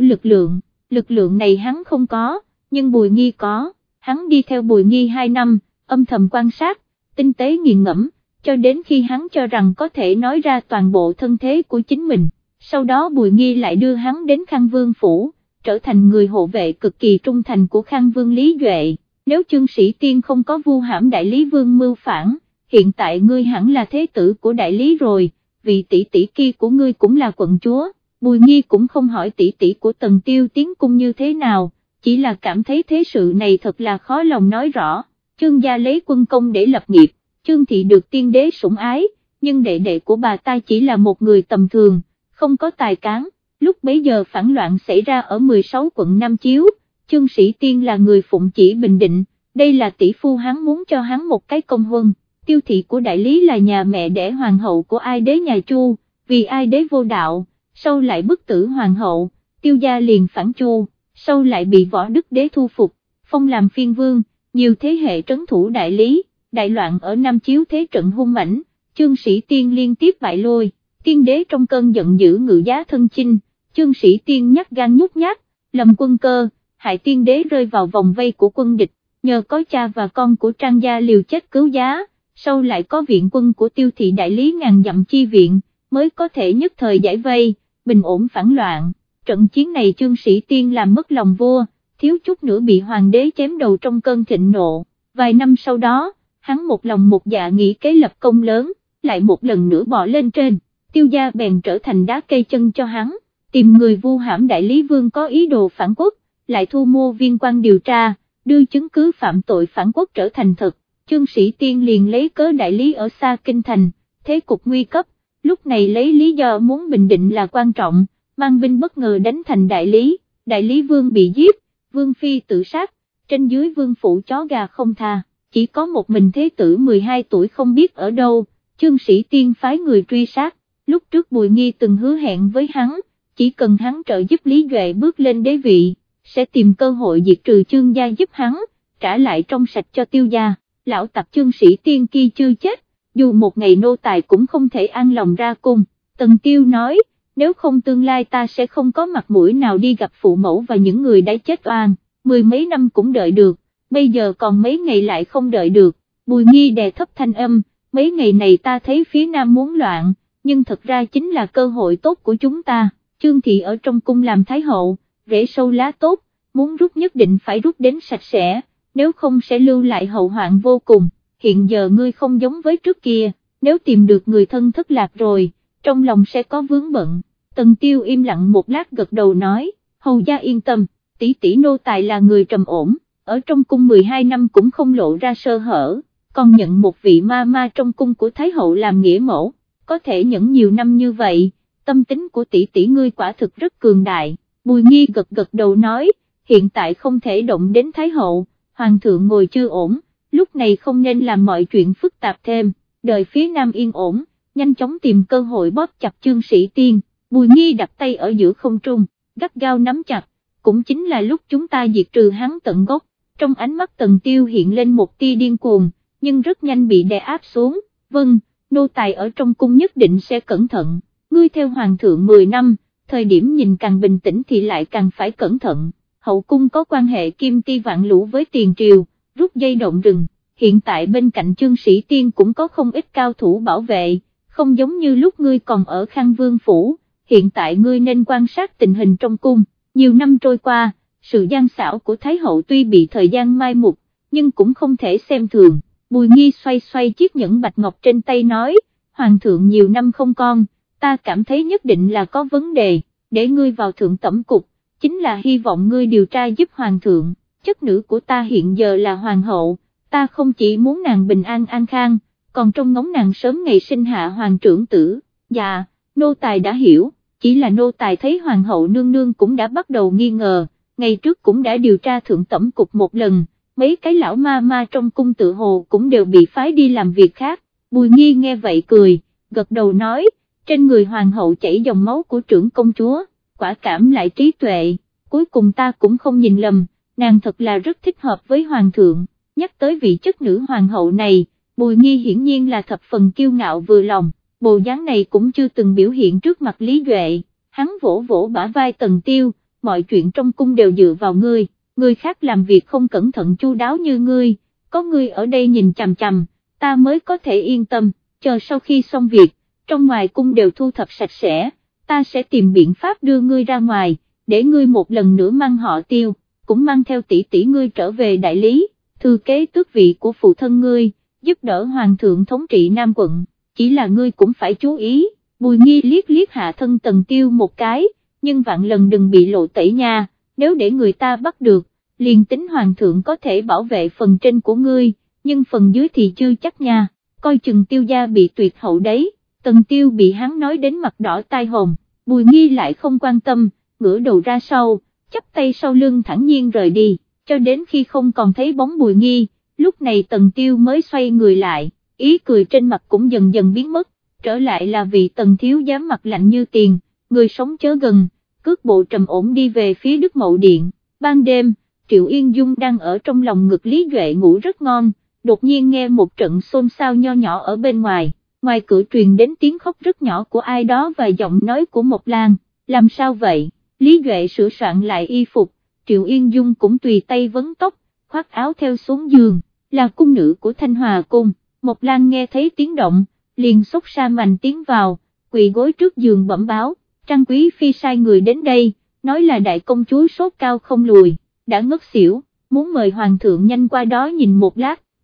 lực lượng này hắn không có, nhưng Bùi Nghi có, hắn đi theo Bùi Nghi 2 năm, âm thầm quan sát, tinh tế nghiền ngẫm, cho đến khi hắn cho rằng có thể nói ra toàn bộ thân thế của chính mình, sau đó Bùi Nghi lại đưa hắn đến Khang Vương Phủ, trở thành người hộ vệ cực kỳ trung thành của Khang Vương Lý Duệ, nếu Chương Sĩ Tiên không có vu hãm đại lý vương mưu phản, hiện tại ngươi hẳn là thế tử của đại lý rồi, vì tỷ tỷ kia của ngươi cũng là quận chúa. Bùi Nghi cũng không hỏi tỷ tỷ của Tần Tiêu tiến cung như thế nào, chỉ là cảm thấy thế sự này thật là khó lòng nói rõ, Chương gia lấy quân công để lập nghiệp, Chương thị được tiên đế sủng ái, nhưng đệ đệ của bà ta chỉ là một người tầm thường, không có tài cán, lúc bấy giờ phản loạn xảy ra ở 16 quận Nam Chiếu, Chương Sĩ Tiên là người phụng chỉ Bình Định, đây là tỷ phu hắn muốn cho hắn một cái công huân, Tiêu thị của đại lý là nhà mẹ đẻ hoàng hậu của Ai đế nhà Chu, vì Ai đế vô đạo, sau lại bức tử hoàng hậu, Tiêu gia liền phản Chu, sau lại bị Võ Đức đế thu phục, phong làm phiên vương, nhiều thế hệ trấn thủ đại lý, đại loạn ở Nam Chiếu thế trận hung mãnh, Chương Sĩ Tiên liên tiếp bại lui, tiên đế trong cơn giận dữ ngự giá thân chinh, Chương Sĩ Tiên nhát gan nhút nhát, lầm quân cơ, hại tiên đế rơi vào vòng vây của quân địch, nhờ có cha và con của Trang gia liều chết cứu giá, sau lại có viện quân của Tiêu thị đại lý ngàn dặm chi viện, mới có thể nhất thời giải vây, bình ổn phản loạn. Trận chiến này Chương Sĩ Tiên làm mất lòng vua, thiếu chút nữa bị hoàng đế chém đầu trong cơn thịnh nộ, vài năm sau đó, hắn một lòng một dạ nghĩ kế lập công lớn, lại một lần nữa bò lên trên, Tiêu gia bèn trở thành đá cây chân cho hắn, tìm người vu hãm đại lý vương có ý đồ phản quốc, lại thu mua viên quan điều tra, đưa chứng cứ phạm tội phản quốc trở thành thật. Chương Sĩ Tiên liền lấy cớ đại lý ở xa kinh thành, thế cục nguy cấp, lúc này lấy lý do muốn bình định là quan trọng, mang binh bất ngờ đánh thành đại lý vương bị giết, vương phi tự sát, trên dưới vương phủ chó gà không tha, chỉ có một mình thế tử 12 tuổi không biết ở đâu. Chương Sĩ Tiên phái người truy sát, lúc trước Bùi Nghi từng hứa hẹn với hắn, chỉ cần hắn trợ giúp Lý Duệ bước lên đế vị, sẽ tìm cơ hội diệt trừ Chương gia giúp hắn, trả lại trong sạch cho Tiêu gia. Lão tặc Chương Sĩ Tiên kia chưa chết, dù một ngày nô tài cũng không thể an lòng ra cung. Tần Tiêu nói, nếu không tương lai ta sẽ không có mặt mũi nào đi gặp phụ mẫu và những người đã chết oan, 10 mấy năm cũng đợi được, bây giờ còn mấy ngày lại không đợi được. Bùi Nghi đè thấp thanh âm, mấy ngày này ta thấy phía nam muốn loạn, nhưng thật ra chính là cơ hội tốt của chúng ta. Chương thị ở trong cung làm thái hậu, rễ sâu lá tốt, muốn rút nhất định phải rút đến sạch sẽ, nếu không sẽ lưu lại hậu hoạn vô cùng. Hiện giờ ngươi không giống với trước kia, nếu tìm được người thân thất lạc rồi, trong lòng sẽ có vướng bận. Tần Tiêu im lặng một lát gật đầu nói, hầu gia yên tâm, tỷ tỷ nô tài là người trầm ổn, ở trong cung 12 năm cũng không lộ ra sơ hở, còn nhận một vị ma trong cung của Thái hậu làm nghĩa mẫu, có thể nhẫn nhiều năm như vậy, tâm tính của tỷ tỷ ngươi quả thực rất cường đại. Bùi Nghi gật đầu nói, hiện tại không thể động đến Thái hậu, hoàng thượng ngồi chưa ổn, lúc này không nên làm mọi chuyện phức tạp thêm, đợi phía nam yên ổn, nhanh chóng tìm cơ hội bóp chặt Chương Sĩ Tiên. Bùi Nghi đặt tay ở giữa không trung, gắt gao nắm chặt, cũng chính là lúc chúng ta diệt trừ hắn tận gốc. Trong ánh mắt Tần Tiêu hiện lên một tia điên cuồng, nhưng rất nhanh bị đè áp xuống. Vâng, nô tài ở trong cung nhất định sẽ cẩn thận, ngươi theo hoàng thượng 10 năm, thời điểm nhìn càng bình tĩnh thì lại càng phải cẩn thận. Hậu cung có quan hệ kim ti vạn lũ với tiền triều, rút dây động rừng, hiện tại bên cạnh Chương Sĩ Tiên cũng có không ít cao thủ bảo vệ, không giống như lúc ngươi còn ở Khang Vương phủ, hiện tại ngươi nên quan sát tình hình trong cung. Nhiều năm trôi qua, sự gian xảo của Thái hậu tuy bị thời gian mai một, nhưng cũng không thể xem thường. Bùi Nghi xoay chiếc nhẫn bạch ngọc trên tay nói, hoàng thượng nhiều năm không con, ta cảm thấy nhất định là có vấn đề, để ngươi vào thượng tẩm cục, chính là hy vọng ngươi điều tra giúp hoàng thượng. Chất nữ của ta hiện giờ là hoàng hậu, ta không chỉ muốn nàng bình an an khang, còn trông ngóng nàng sớm ngày sinh hạ hoàng trưởng tử. Dạ, nô tài đã hiểu, chỉ là nô tài thấy hoàng hậu nương nương cũng đã bắt đầu nghi ngờ, ngày trước cũng đã điều tra thượng tẩm cục một lần, mấy cái lão ma trong cung tự hồ cũng đều bị phái đi làm việc khác. Bùi Nghi nghe vậy cười, gật đầu nói, trên người hoàng hậu chảy dòng máu của trưởng công chúa, quả cảm lại trí tuệ, cuối cùng ta cũng không nhìn lầm, nàng thật là rất thích hợp với hoàng thượng. Nhắc tới vị chất nữ hoàng hậu này, Bùi Nghi hiển nhiên là thập phần kiêu ngạo vừa lòng, bộ dáng này cũng chưa từng biểu hiện trước mặt Lý Duệ, hắn vỗ vỗ bả vai Tần Tiêu, mọi chuyện trong cung đều dựa vào ngươi, người khác làm việc không cẩn thận chu đáo như ngươi, có ngươi ở đây nhìn chằm chằm, ta mới có thể yên tâm, chờ sau khi xong việc, trong ngoài cung đều thu thập sạch sẽ, ta sẽ tìm biện pháp đưa ngươi ra ngoài, để ngươi một lần nữa mang họ Tiêu, cũng mang theo tỷ tỷ ngươi trở về đại lý, thừa kế tước vị của phụ thân ngươi, giúp đỡ hoàng thượng thống trị Nam quận, chỉ là ngươi cũng phải chú ý. Bùi Nghi liếc hạ thân Tần Tiêu một cái, nhưng vạn lần đừng bị lộ tẩy nha, nếu để người ta bắt được, liền tính hoàng thượng có thể bảo vệ phần trên của ngươi, nhưng phần dưới thì chưa chắc nha, coi chừng Tiêu gia bị tuyệt hậu đấy. Tần Tiêu bị hắn nói đến mặt đỏ tai hồng, Bùi Nghi lại không quan tâm, ngửa đầu ra sau, chắp tay sau lưng thẳng nhiên rời đi, cho đến khi không còn thấy bóng Bùi Nghi, lúc này Tần Tiêu mới xoay người lại, ý cười trên mặt cũng dần dần biến mất, trở lại là vị Tần thiếu giám mặt lạnh như tiền, người sống chớ gần, cước bộ trầm ổn đi về phía Đức Mậu Điện. Ban đêm, Triệu Yên Dung đang ở trong lòng ngực Lý Duệ ngủ rất ngon, đột nhiên nghe một trận xôn xao nho nhỏ ở bên ngoài, ngoài cửa truyền đến tiếng khóc rất nhỏ của ai đó và giọng nói của Mộc Lan, làm sao vậy? Lý Duệ sửa soạn lại y phục, Triệu Yên Dung cũng tùy tay vấn tóc, khoác áo theo xuống giường, là cung nữ của Thanh Hòa Cung. Mộc Lan nghe thấy tiếng động, liền xốc xa mành tiến vào, quỳ gối trước giường bẩm báo, Trang Quý Phi sai người đến đây, nói là đại công chúa sốt cao không lùi, đã ngất xỉu, muốn mời hoàng thượng nhanh qua đó nhìn một lát.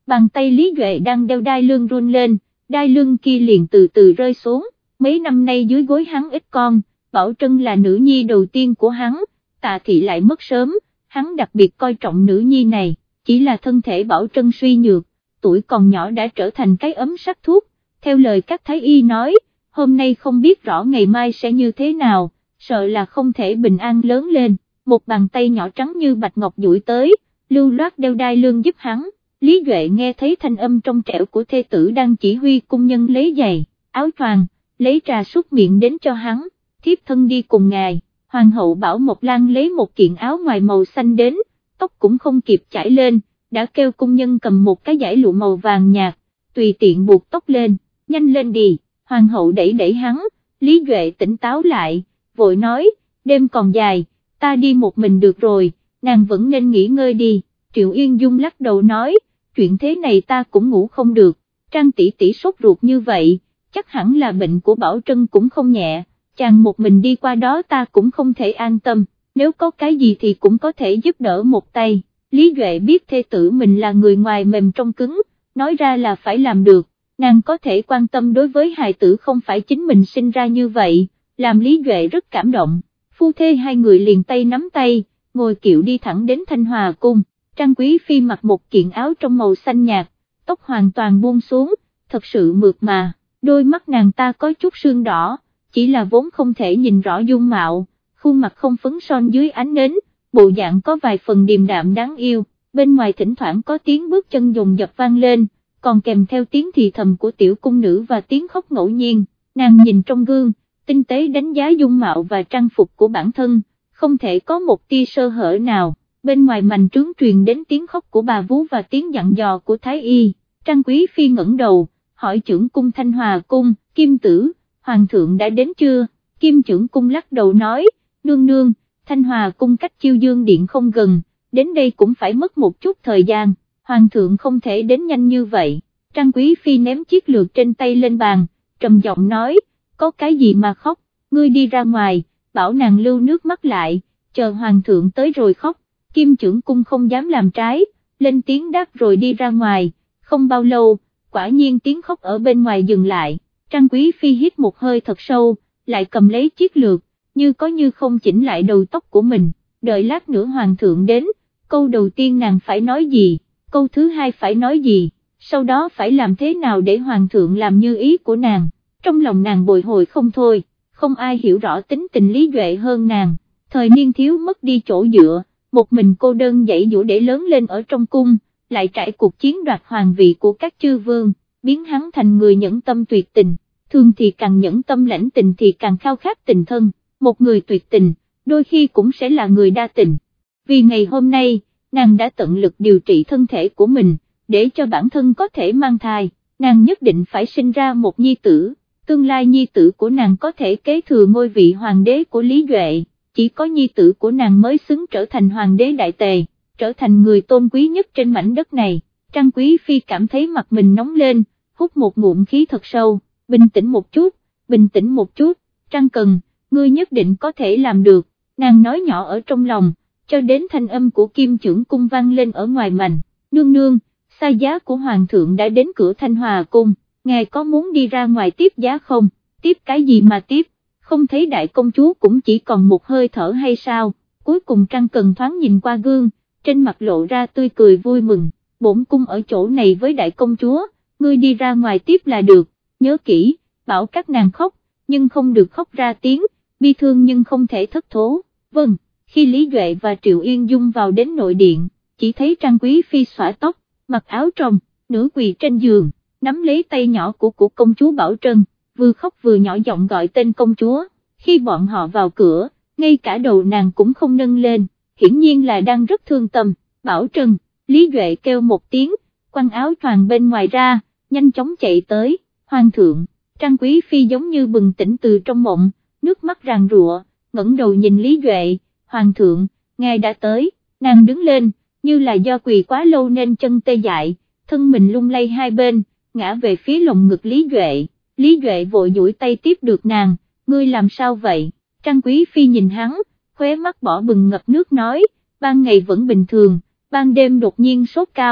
bàn tay Lý Duệ đang đeo đai lưng run lên, đai lưng kia liền từ từ rơi xuống, mấy năm nay dưới gối hắn ít con, Bảo Trân là nữ nhi đầu tiên của hắn, Tạ Thị lại mất sớm, hắn đặc biệt coi trọng nữ nhi này, chỉ là thân thể Bảo Trân suy nhược, tuổi còn nhỏ đã trở thành cái ấm sắc thuốc, theo lời các thái y nói, hôm nay không biết rõ ngày mai sẽ như thế nào, sợ là không thể bình an lớn lên, một bàn tay nhỏ trắng như bạch ngọc duỗi tới, lưu loát đeo đai lưng giúp hắn. Lý Duệ nghe thấy thanh âm trong trẻo của thê tử đang chỉ huy cung nhân lấy giày, áo choàng, lấy trà súc miệng đến cho hắn, thiếp thân đi cùng ngài. Hoàng hậu bảo Mộc Lan lấy một kiện áo ngoài màu xanh đến, tóc cũng không kịp chải lên, đã kêu cung nhân cầm một cái dải lụa màu vàng nhạt, tùy tiện buộc tóc lên, nhanh lên đi. Hoàng hậu đẩy đẩy hắn, Lý Duệ tỉnh táo lại, vội nói, đêm còn dài, ta đi một mình được rồi, nàng vẫn nên nghỉ ngơi đi. Triệu Yên Dung lắc đầu nói, chuyện thế này ta cũng ngủ không được, Trang tỷ tỷ sốt ruột như vậy, chắc hẳn là bệnh của Bảo Trân cũng không nhẹ, chàng một mình đi qua đó ta cũng không thể an tâm, nếu có cái gì thì cũng có thể giúp đỡ một tay. Lý Duệ biết thê tử mình là người ngoài mềm trong cứng, nói ra là phải làm được, nàng có thể quan tâm đối với hài tử không phải chính mình sinh ra như vậy, làm Lý Duệ rất cảm động. Phu thê hai người liền tay nắm tay, ngồi kiệu đi thẳng đến Thanh Hòa cung. Trang Quý Phi mặc một kiện áo trong màu xanh nhạt, tóc hoàn toàn buông xuống, thật sự mượt mà, đôi mắt nàng ta có chút sương đỏ, chỉ là vốn không thể nhìn rõ dung mạo, khuôn mặt không phấn son dưới ánh nến, bộ dạng có vài phần điềm đạm đáng yêu, bên ngoài thỉnh thoảng có tiếng bước chân dồn dập vang lên, còn kèm theo tiếng thì thầm của tiểu cung nữ và tiếng khóc ngẫu nhiên, nàng nhìn trong gương, tinh tế đánh giá dung mạo và trang phục của bản thân, không thể có một tia sơ hở nào. Bên ngoài mành trướng truyền đến tiếng khóc của bà vú và tiếng dặn dò của Thái Y, Trang Quý Phi ngẩng đầu, hỏi trưởng cung Thanh Hòa cung, Kim Tử, Hoàng thượng đã đến chưa? Kim trưởng cung lắc đầu nói, nương nương, Thanh Hòa cung cách Chiêu Dương Điện không gần, đến đây cũng phải mất một chút thời gian, Hoàng thượng không thể đến nhanh như vậy. Trang Quý Phi ném chiếc lược trên tay lên bàn, trầm giọng nói, có cái gì mà khóc, ngươi đi ra ngoài, bảo nàng lưu nước mắt lại, chờ Hoàng thượng tới rồi khóc. Kim trưởng cung không dám làm trái, lên tiếng đáp rồi đi ra ngoài, không bao lâu, quả nhiên tiếng khóc ở bên ngoài dừng lại, Trang Quý Phi hít một hơi thật sâu, lại cầm lấy chiếc lược, như có như không chỉnh lại đầu tóc của mình, đợi lát nữa Hoàng thượng đến, câu đầu tiên nàng phải nói gì, câu thứ hai phải nói gì, sau đó phải làm thế nào để Hoàng thượng làm như ý của nàng, trong lòng nàng bồi hồi không thôi, không ai hiểu rõ tính tình Lý Duệ hơn nàng, thời niên thiếu mất đi chỗ dựa. Một mình cô đơn dãy dỗ để lớn lên ở trong cung, lại trải cuộc chiến đoạt hoàng vị của các chư vương, biến hắn thành người nhẫn tâm tuyệt tình, thương thì càng nhẫn tâm lãnh tình thì càng khao khát tình thân, một người tuyệt tình, đôi khi cũng sẽ là người đa tình. Vì ngày hôm nay, nàng đã tận lực điều trị thân thể của mình, để cho bản thân có thể mang thai, nàng nhất định phải sinh ra một nhi tử, tương lai nhi tử của nàng có thể kế thừa ngôi vị hoàng đế của Lý Duệ. Chỉ có nhi tử của nàng mới xứng trở thành hoàng đế đại tề, trở thành người tôn quý nhất trên mảnh đất này. Trang Quý Phi cảm thấy mặt mình nóng lên, hút một ngụm khí thật sâu, bình tĩnh một chút, bình tĩnh một chút, Trang Cần, ngươi nhất định có thể làm được, nàng nói nhỏ ở trong lòng, cho đến thanh âm của Kim trưởng cung vang lên ở ngoài mành, nương nương, xa giá của Hoàng thượng đã đến cửa Thanh Hòa cung, ngài có muốn đi ra ngoài tiếp giá không, tiếp cái gì mà tiếp? Không thấy đại công chúa cũng chỉ còn một hơi thở hay sao, cuối cùng Trang Cần thoáng nhìn qua gương, trên mặt lộ ra tươi cười vui mừng, bổn cung ở chỗ này với đại công chúa, ngươi đi ra ngoài tiếp là được, nhớ kỹ, bảo các nàng khóc, nhưng không được khóc ra tiếng, bi thương nhưng không thể thất thố, vâng, khi Lý Duệ và Triệu Yên Dung vào đến nội điện, chỉ thấy Trang Quý Phi xõa tóc, mặc áo trong, nửa quỳ trên giường, nắm lấy tay nhỏ của công chúa Bảo Trân, vừa khóc vừa nhỏ giọng gọi tên công chúa, khi bọn họ vào cửa, ngay cả đầu nàng cũng không nâng lên, hiển nhiên là đang rất thương tâm, Bảo Trân, Lý Duệ kêu một tiếng, quăng áo choàng bên ngoài ra, nhanh chóng chạy tới, Hoàng thượng, Trang Quý Phi giống như bừng tỉnh từ trong mộng, nước mắt ràn rụa, ngẩng đầu nhìn Lý Duệ, Hoàng thượng, ngài đã tới, nàng đứng lên, như là do quỳ quá lâu nên chân tê dại, thân mình lung lay hai bên, ngã về phía lồng ngực Lý Duệ. Lý Duệ vội duỗi tay tiếp được nàng, ngươi làm sao vậy? Trang Quý Phi nhìn hắn, khóe mắt bỏ bừng ngập nước nói, ban ngày vẫn bình thường, ban đêm đột nhiên sốt cao,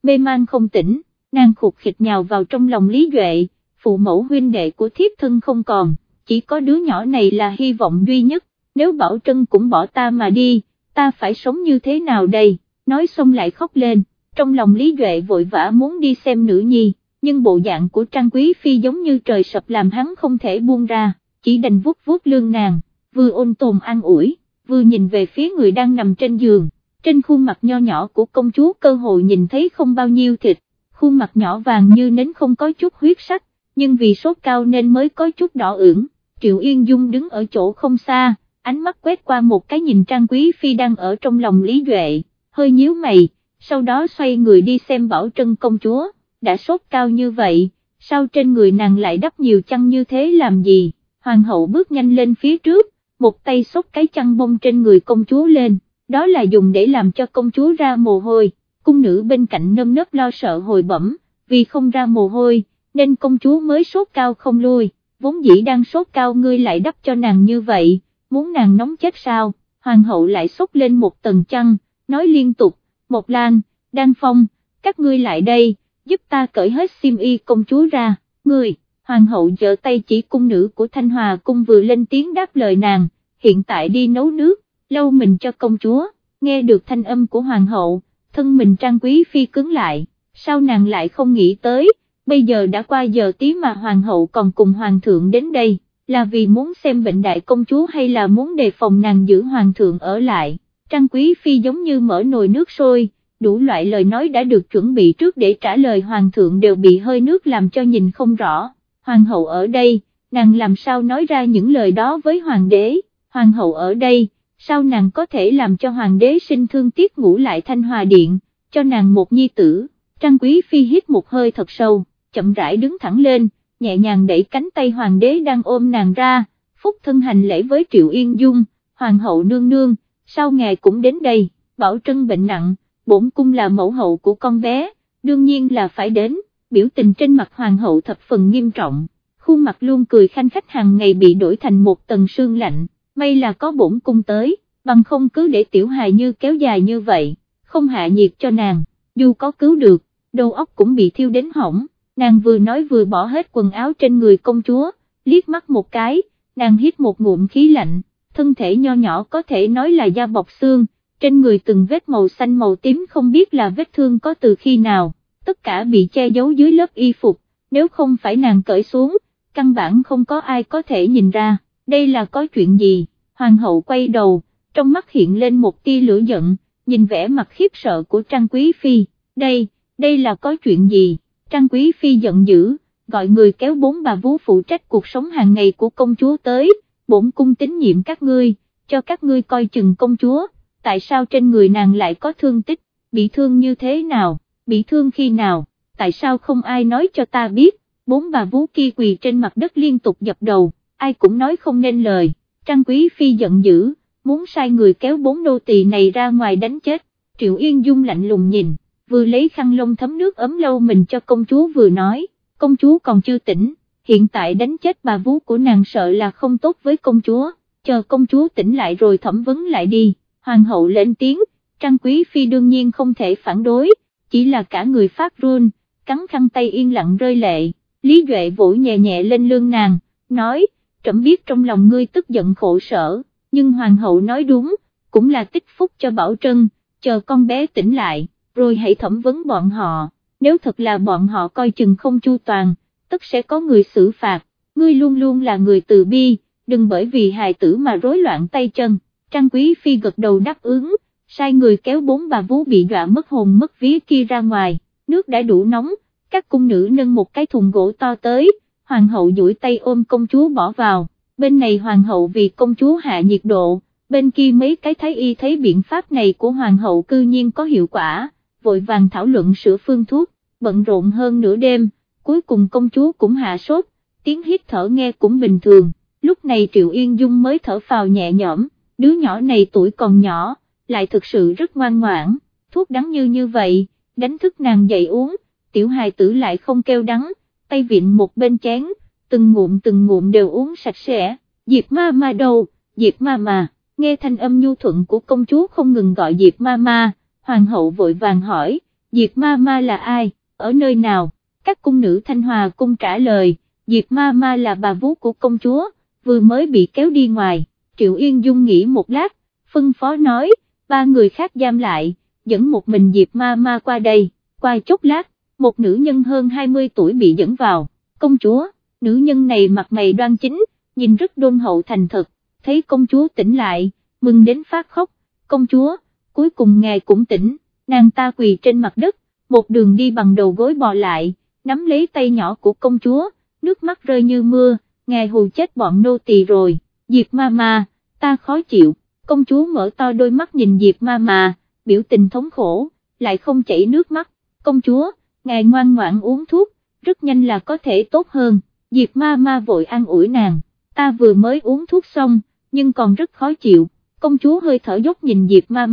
mê man không tỉnh, nàng khụt khịt nhào vào trong lòng Lý Duệ, phụ mẫu huynh đệ của thiếp thân không còn, chỉ có đứa nhỏ này là hy vọng duy nhất, nếu Bảo Trân cũng bỏ ta mà đi, ta phải sống như thế nào đây, nói xong lại khóc lên, trong lòng Lý Duệ vội vã muốn đi xem nữ nhi, nhưng bộ dạng của Trang Quý Phi giống như trời sập làm hắn không thể buông ra, chỉ đành vuốt vuốt lưng nàng, vừa ôn tồn an ủi, vừa nhìn về phía người đang nằm trên giường, trên khuôn mặt nho nhỏ của công chúa cơ hội nhìn thấy không bao nhiêu thịt, khuôn mặt nhỏ vàng như nến không có chút huyết sắc, nhưng vì sốt cao nên mới có chút đỏ ửng. Triệu Yên Dung đứng ở chỗ không xa, ánh mắt quét qua một cái nhìn Trang Quý Phi đang ở trong lòng Lý Duệ, hơi nhíu mày, sau đó xoay người đi xem Bảo Trân công chúa, đã sốt cao như vậy, sao trên người nàng lại đắp nhiều chăn như thế làm gì, hoàng hậu bước nhanh lên phía trước, một tay xốc cái chăn bông trên người công chúa lên, đó là dùng để làm cho công chúa ra mồ hôi, cung nữ bên cạnh nơm nớp lo sợ hồi bẩm, vì không ra mồ hôi, nên công chúa mới sốt cao không lui, vốn dĩ đang sốt cao ngươi lại đắp cho nàng như vậy, muốn nàng nóng chết sao, hoàng hậu lại xốc lên một tầng chăn, nói liên tục, Một Lan, Đan Phong, các ngươi lại đây, giúp ta cởi hết xiêm y công chúa ra, ngươi, hoàng hậu giơ tay chỉ cung nữ của Thanh Hòa cung vừa lên tiếng đáp lời nàng, hiện tại đi nấu nước, lau mình cho công chúa, nghe được thanh âm của hoàng hậu, thân mình Trang Quý Phi cứng lại, sao nàng lại không nghĩ tới, bây giờ đã qua giờ tí mà hoàng hậu còn cùng hoàng thượng đến đây, là vì muốn xem bệnh đại công chúa hay là muốn đề phòng nàng giữ hoàng thượng ở lại, Trang Quý Phi giống như mở nồi nước sôi, đủ loại lời nói đã được chuẩn bị trước để trả lời hoàng thượng đều bị hơi nước làm cho nhìn không rõ, hoàng hậu ở đây, nàng làm sao nói ra những lời đó với hoàng đế, hoàng hậu ở đây, sao nàng có thể làm cho hoàng đế sinh thương tiếc ngủ lại Thanh Hòa Điện, cho nàng một nhi tử, Trang Quý Phi hít một hơi thật sâu, chậm rãi đứng thẳng lên, nhẹ nhàng đẩy cánh tay hoàng đế đang ôm nàng ra, phúc thân hành lễ với Triệu Yên Dung, hoàng hậu nương nương, sao ngài cũng đến đây, Bảo Trân bệnh nặng, bổn cung là mẫu hậu của con bé, đương nhiên là phải đến, biểu tình trên mặt hoàng hậu thập phần nghiêm trọng, khuôn mặt luôn cười khanh khách hàng ngày bị đổi thành một tầng sương lạnh, may là có bổn cung tới, bằng không cứ để tiểu hài như kéo dài như vậy, không hạ nhiệt cho nàng, dù có cứu được, đầu óc cũng bị thiêu đến hỏng, nàng vừa nói vừa bỏ hết quần áo trên người công chúa, liếc mắt một cái, nàng hít một ngụm khí lạnh, thân thể nho nhỏ có thể nói là da bọc xương, trên người từng vết màu xanh màu tím không biết là vết thương có từ khi nào, tất cả bị che giấu dưới lớp y phục, nếu không phải nàng cởi xuống, căn bản không có ai có thể nhìn ra, đây là có chuyện gì, hoàng hậu quay đầu, trong mắt hiện lên một tia lửa giận, nhìn vẻ mặt khiếp sợ của Trang Quý Phi, đây là có chuyện gì, Trang Quý Phi giận dữ, gọi người kéo 4 bà vú phụ trách cuộc sống hàng ngày của công chúa tới, bổn cung tín nhiệm các ngươi, cho các ngươi coi chừng công chúa, tại sao trên người nàng lại có thương tích, bị thương như thế nào, bị thương khi nào, tại sao không ai nói cho ta biết, 4 bà vú kia quỳ trên mặt đất liên tục dập đầu, ai cũng nói không nên lời, Trang Quý Phi giận dữ, muốn sai người kéo 4 nô tỳ này ra ngoài đánh chết, Triệu Yên Dung lạnh lùng nhìn, vừa lấy khăn lông thấm nước ấm lau mình cho công chúa vừa nói, công chúa còn chưa tỉnh, hiện tại đánh chết bà vú của nàng sợ là không tốt với công chúa, chờ công chúa tỉnh lại rồi thẩm vấn lại đi, hoàng hậu lên tiếng, Trang Quý Phi đương nhiên không thể phản đối, chỉ là cả người phát run, cắn khăn tay yên lặng rơi lệ, Lý Duệ vỗ nhẹ nhẹ lên lưng nàng, nói, trẫm biết trong lòng ngươi tức giận khổ sở, nhưng hoàng hậu nói đúng, cũng là tích phúc cho Bảo Trân, chờ con bé tỉnh lại, rồi hãy thẩm vấn bọn họ, nếu thật là bọn họ coi chừng không chu toàn, tất sẽ có người xử phạt, ngươi luôn luôn là người từ bi, đừng bởi vì hài tử mà rối loạn tay chân, Trang Quý Phi gật đầu đáp ứng, sai người kéo 4 bà vú bị dọa mất hồn mất vía kia ra ngoài, nước đã đủ nóng, các cung nữ nâng một cái thùng gỗ to tới, hoàng hậu duỗi tay ôm công chúa bỏ vào, bên này hoàng hậu vì công chúa hạ nhiệt độ, bên kia mấy cái thái y thấy biện pháp này của hoàng hậu cư nhiên có hiệu quả, vội vàng thảo luận sửa phương thuốc, bận rộn hơn nửa đêm, cuối cùng công chúa cũng hạ sốt, tiếng hít thở nghe cũng bình thường, lúc này Triệu Yên Dung mới thở phào nhẹ nhõm, đứa nhỏ này tuổi còn nhỏ, lại thực sự rất ngoan ngoãn, thuốc đắng như vậy, đánh thức nàng dậy uống, tiểu hài tử lại không kêu đắng, tay vịn một bên chén, từng ngụm đều uống sạch sẽ, Diệp ma đâu, Diệp ma, nghe thanh âm nhu thuận của công chúa không ngừng gọi Diệp ma, hoàng hậu vội vàng hỏi, Diệp ma ma là ai, ở nơi nào? Các cung nữ Thanh Hòa cung trả lời, Diệp ma ma là bà vú của công chúa, vừa mới bị kéo đi ngoài. Triệu Yên Dung nghĩ một lát, phân phó nói, 3 người khác giam lại, dẫn một mình Diệp ma ma qua đây. Qua chốc lát, một nữ nhân hơn 20 tuổi bị dẫn vào. Công chúa, nữ nhân này mặt mày đoan chính, nhìn rất đôn hậu thành thật, thấy công chúa tỉnh lại, mừng đến phát khóc. Công chúa, cuối cùng ngài cũng tỉnh. Nàng ta quỳ trên mặt đất, một đường đi bằng đầu gối bò lại, nắm lấy tay nhỏ của công chúa, nước mắt rơi như mưa, ngài hù chết bọn nô tỳ rồi. Diệp ma ma, ta khó chịu. Công chúa mở to đôi mắt nhìn Diệp ma ma, biểu tình thống khổ, lại không chảy nước mắt. Công chúa, ngài ngoan ngoãn uống thuốc, rất nhanh là có thể tốt hơn. Diệp ma ma vội an ủi nàng, ta vừa mới uống thuốc xong, nhưng còn rất khó chịu. Công chúa hơi thở dốc nhìn Diệp ma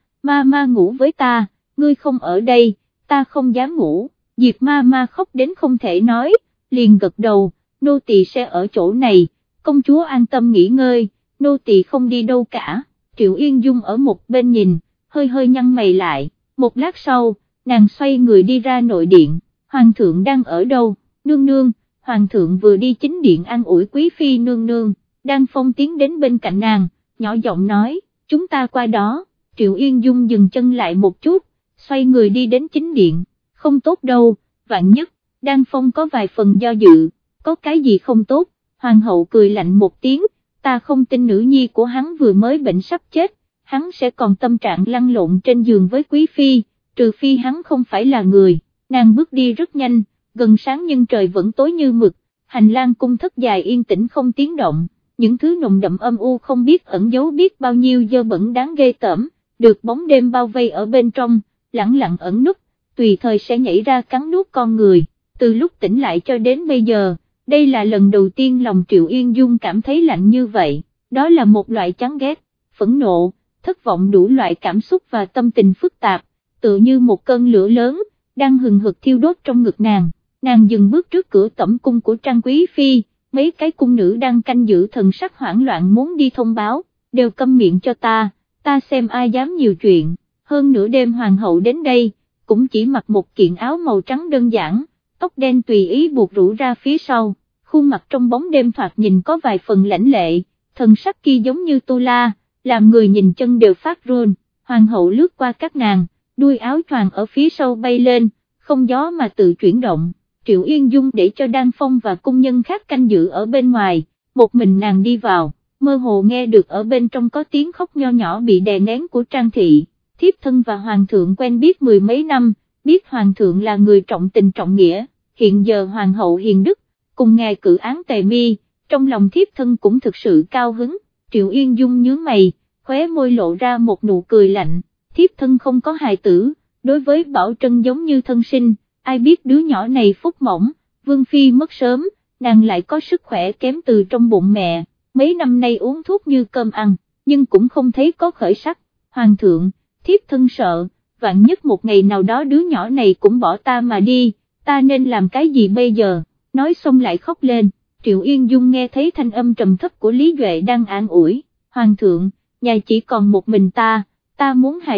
ma ngủ với ta, ngươi không ở đây, ta không dám ngủ. Diệp ma ma khóc đến không thể nói, liền gật đầu, nô tỳ sẽ ở chỗ này, công chúa an tâm nghỉ ngơi, nô tỳ không đi đâu cả. Triệu Yên Dung ở một bên nhìn, hơi hơi nhăn mày lại, một lát sau, nàng xoay người đi ra nội điện. Hoàng thượng đang ở đâu? Nương nương, hoàng thượng vừa đi chính điện an ủi quý phi nương nương. Đan Phong tiến đến bên cạnh nàng, nhỏ giọng nói, chúng ta qua đó. Triệu Yên Dung dừng chân lại một chút, xoay người đi đến chính điện. Không tốt đâu, vạn nhất. Đan Phong có vài phần do dự, có cái gì không tốt? Hoàng hậu cười lạnh một tiếng, ta không tin nữ nhi của hắn vừa mới bệnh sắp chết, hắn sẽ còn tâm trạng lăn lộn trên giường với quý phi, trừ phi hắn không phải là người. Nàng bước đi rất nhanh, gần sáng nhưng trời vẫn tối như mực, hành lang cung thất dài yên tĩnh không tiếng động, những thứ nồng đậm âm u không biết ẩn giấu biết bao nhiêu dơ bẩn đáng ghê tởm, được bóng đêm bao vây ở bên trong, lẳng lặng ẩn núp, tùy thời sẽ nhảy ra cắn nuốt con người. Từ lúc tỉnh lại cho đến bây giờ, đây là lần đầu tiên lòng Triệu Yên Dung cảm thấy lạnh như vậy, đó là một loại chán ghét, phẫn nộ, thất vọng, đủ loại cảm xúc và tâm tình phức tạp, tự như một cơn lửa lớn, đang hừng hực thiêu đốt trong ngực nàng. Nàng dừng bước trước cửa tẩm cung của Trang Quý Phi, mấy cái cung nữ đang canh giữ thần sắc hoảng loạn muốn đi thông báo, đều câm miệng cho ta xem ai dám nhiều chuyện. Hơn nửa đêm hoàng hậu đến đây, cũng chỉ mặc một kiện áo màu trắng đơn giản, tóc đen tùy ý buộc rũ ra phía sau, khuôn mặt trong bóng đêm thoạt nhìn có vài phần lãnh lệ, thần sắc kia giống như tu la, làm người nhìn chân đều phát run. Hoàng hậu lướt qua các nàng, đuôi áo choàng ở phía sau bay lên, không gió mà tự chuyển động. Triệu Yên Dung để cho Đan Phong và cung nhân khác canh giữ ở bên ngoài, một mình nàng đi vào, mơ hồ nghe được ở bên trong có tiếng khóc nho nhỏ bị đè nén của Trang thị. Thiếp thân và hoàng thượng quen biết 10 mấy năm, biết hoàng thượng là người trọng tình trọng nghĩa, hiện giờ hoàng hậu hiền đức, cùng ngài cử án Tề Mi, trong lòng thiếp thân cũng thực sự cao hứng. Triệu Yên Dung nhướng mày, khóe môi lộ ra một nụ cười lạnh, thiếp thân không có hài tử, đối với Bảo Trân giống như thân sinh, ai biết đứa nhỏ này phúc mỏng, Vương Phi mất sớm, nàng lại có sức khỏe kém từ trong bụng mẹ, mấy năm nay uống thuốc như cơm ăn, nhưng cũng không thấy có khởi sắc. Hoàng thượng, thiếp thân sợ, vạn nhất một ngày nào đó đứa nhỏ này cũng bỏ ta mà đi, ta nên làm cái gì bây giờ? Nói xong lại khóc lên. Triệu Yên Dung nghe thấy thanh âm trầm thấp của Lý Duệ đang an ủi, hoàng thượng, nhà chỉ còn một mình ta muốn hài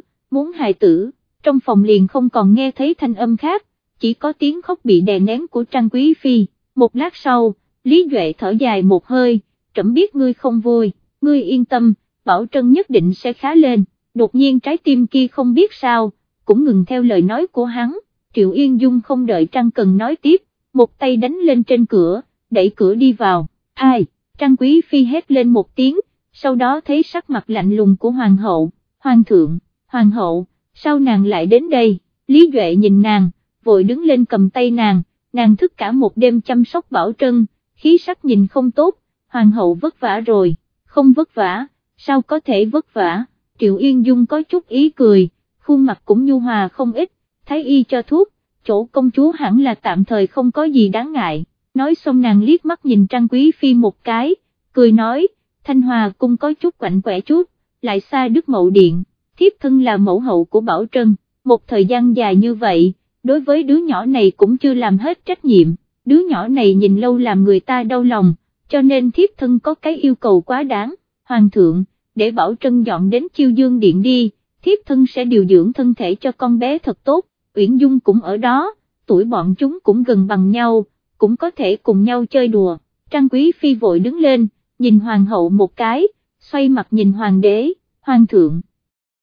tử, trong phòng liền không còn nghe thấy thanh âm khác, chỉ có tiếng khóc bị đè nén của Trang Quý Phi. Một lát sau, Lý Duệ thở dài một hơi, trẫm biết ngươi không vui, ngươi yên tâm, Bảo Trân nhất định sẽ khá lên. Đột nhiên trái tim kia không biết sao, cũng ngừng theo lời nói của hắn. Triệu Yên Dung không đợi Trang Cần nói tiếp, một tay đánh lên trên cửa, đẩy cửa đi vào. Ai? Trang Quý Phi hét lên một tiếng, sau đó thấy sắc mặt lạnh lùng của hoàng hậu. Hoàng thượng, hoàng hậu, sao nàng lại đến đây? Lý Duệ nhìn nàng, vội đứng lên cầm tay nàng thức cả một đêm chăm sóc Bảo Trân, khí sắc nhìn không tốt. Hoàng hậu vất vả rồi. Không vất vả, sao có thể vất vả? Triệu Yên Dung có chút ý cười, khuôn mặt cũng nhu hòa không ít, thái y cho thuốc, chỗ công chúa hẳn là tạm thời không có gì đáng ngại. Nói xong nàng liếc mắt nhìn Trang Quý Phi một cái, cười nói, Thanh Hòa cung có chút quạnh quẻ chút, lại xa Đức Mậu Điện, thiếp thân là mẫu hậu của Bảo Trân, một thời gian dài như vậy, đối với đứa nhỏ này cũng chưa làm hết trách nhiệm, đứa nhỏ này nhìn lâu làm người ta đau lòng, cho nên thiếp thân có cái yêu cầu quá đáng. Hoàng thượng, để Bảo Trân dọn đến Chiêu Dương Điện đi, thiếp thân sẽ điều dưỡng thân thể cho con bé thật tốt. Uyển Dung cũng ở đó, tuổi bọn chúng cũng gần bằng nhau, cũng có thể cùng nhau chơi đùa. Trang Quý Phi vội đứng lên, nhìn hoàng hậu một cái, xoay mặt nhìn hoàng đế, hoàng thượng,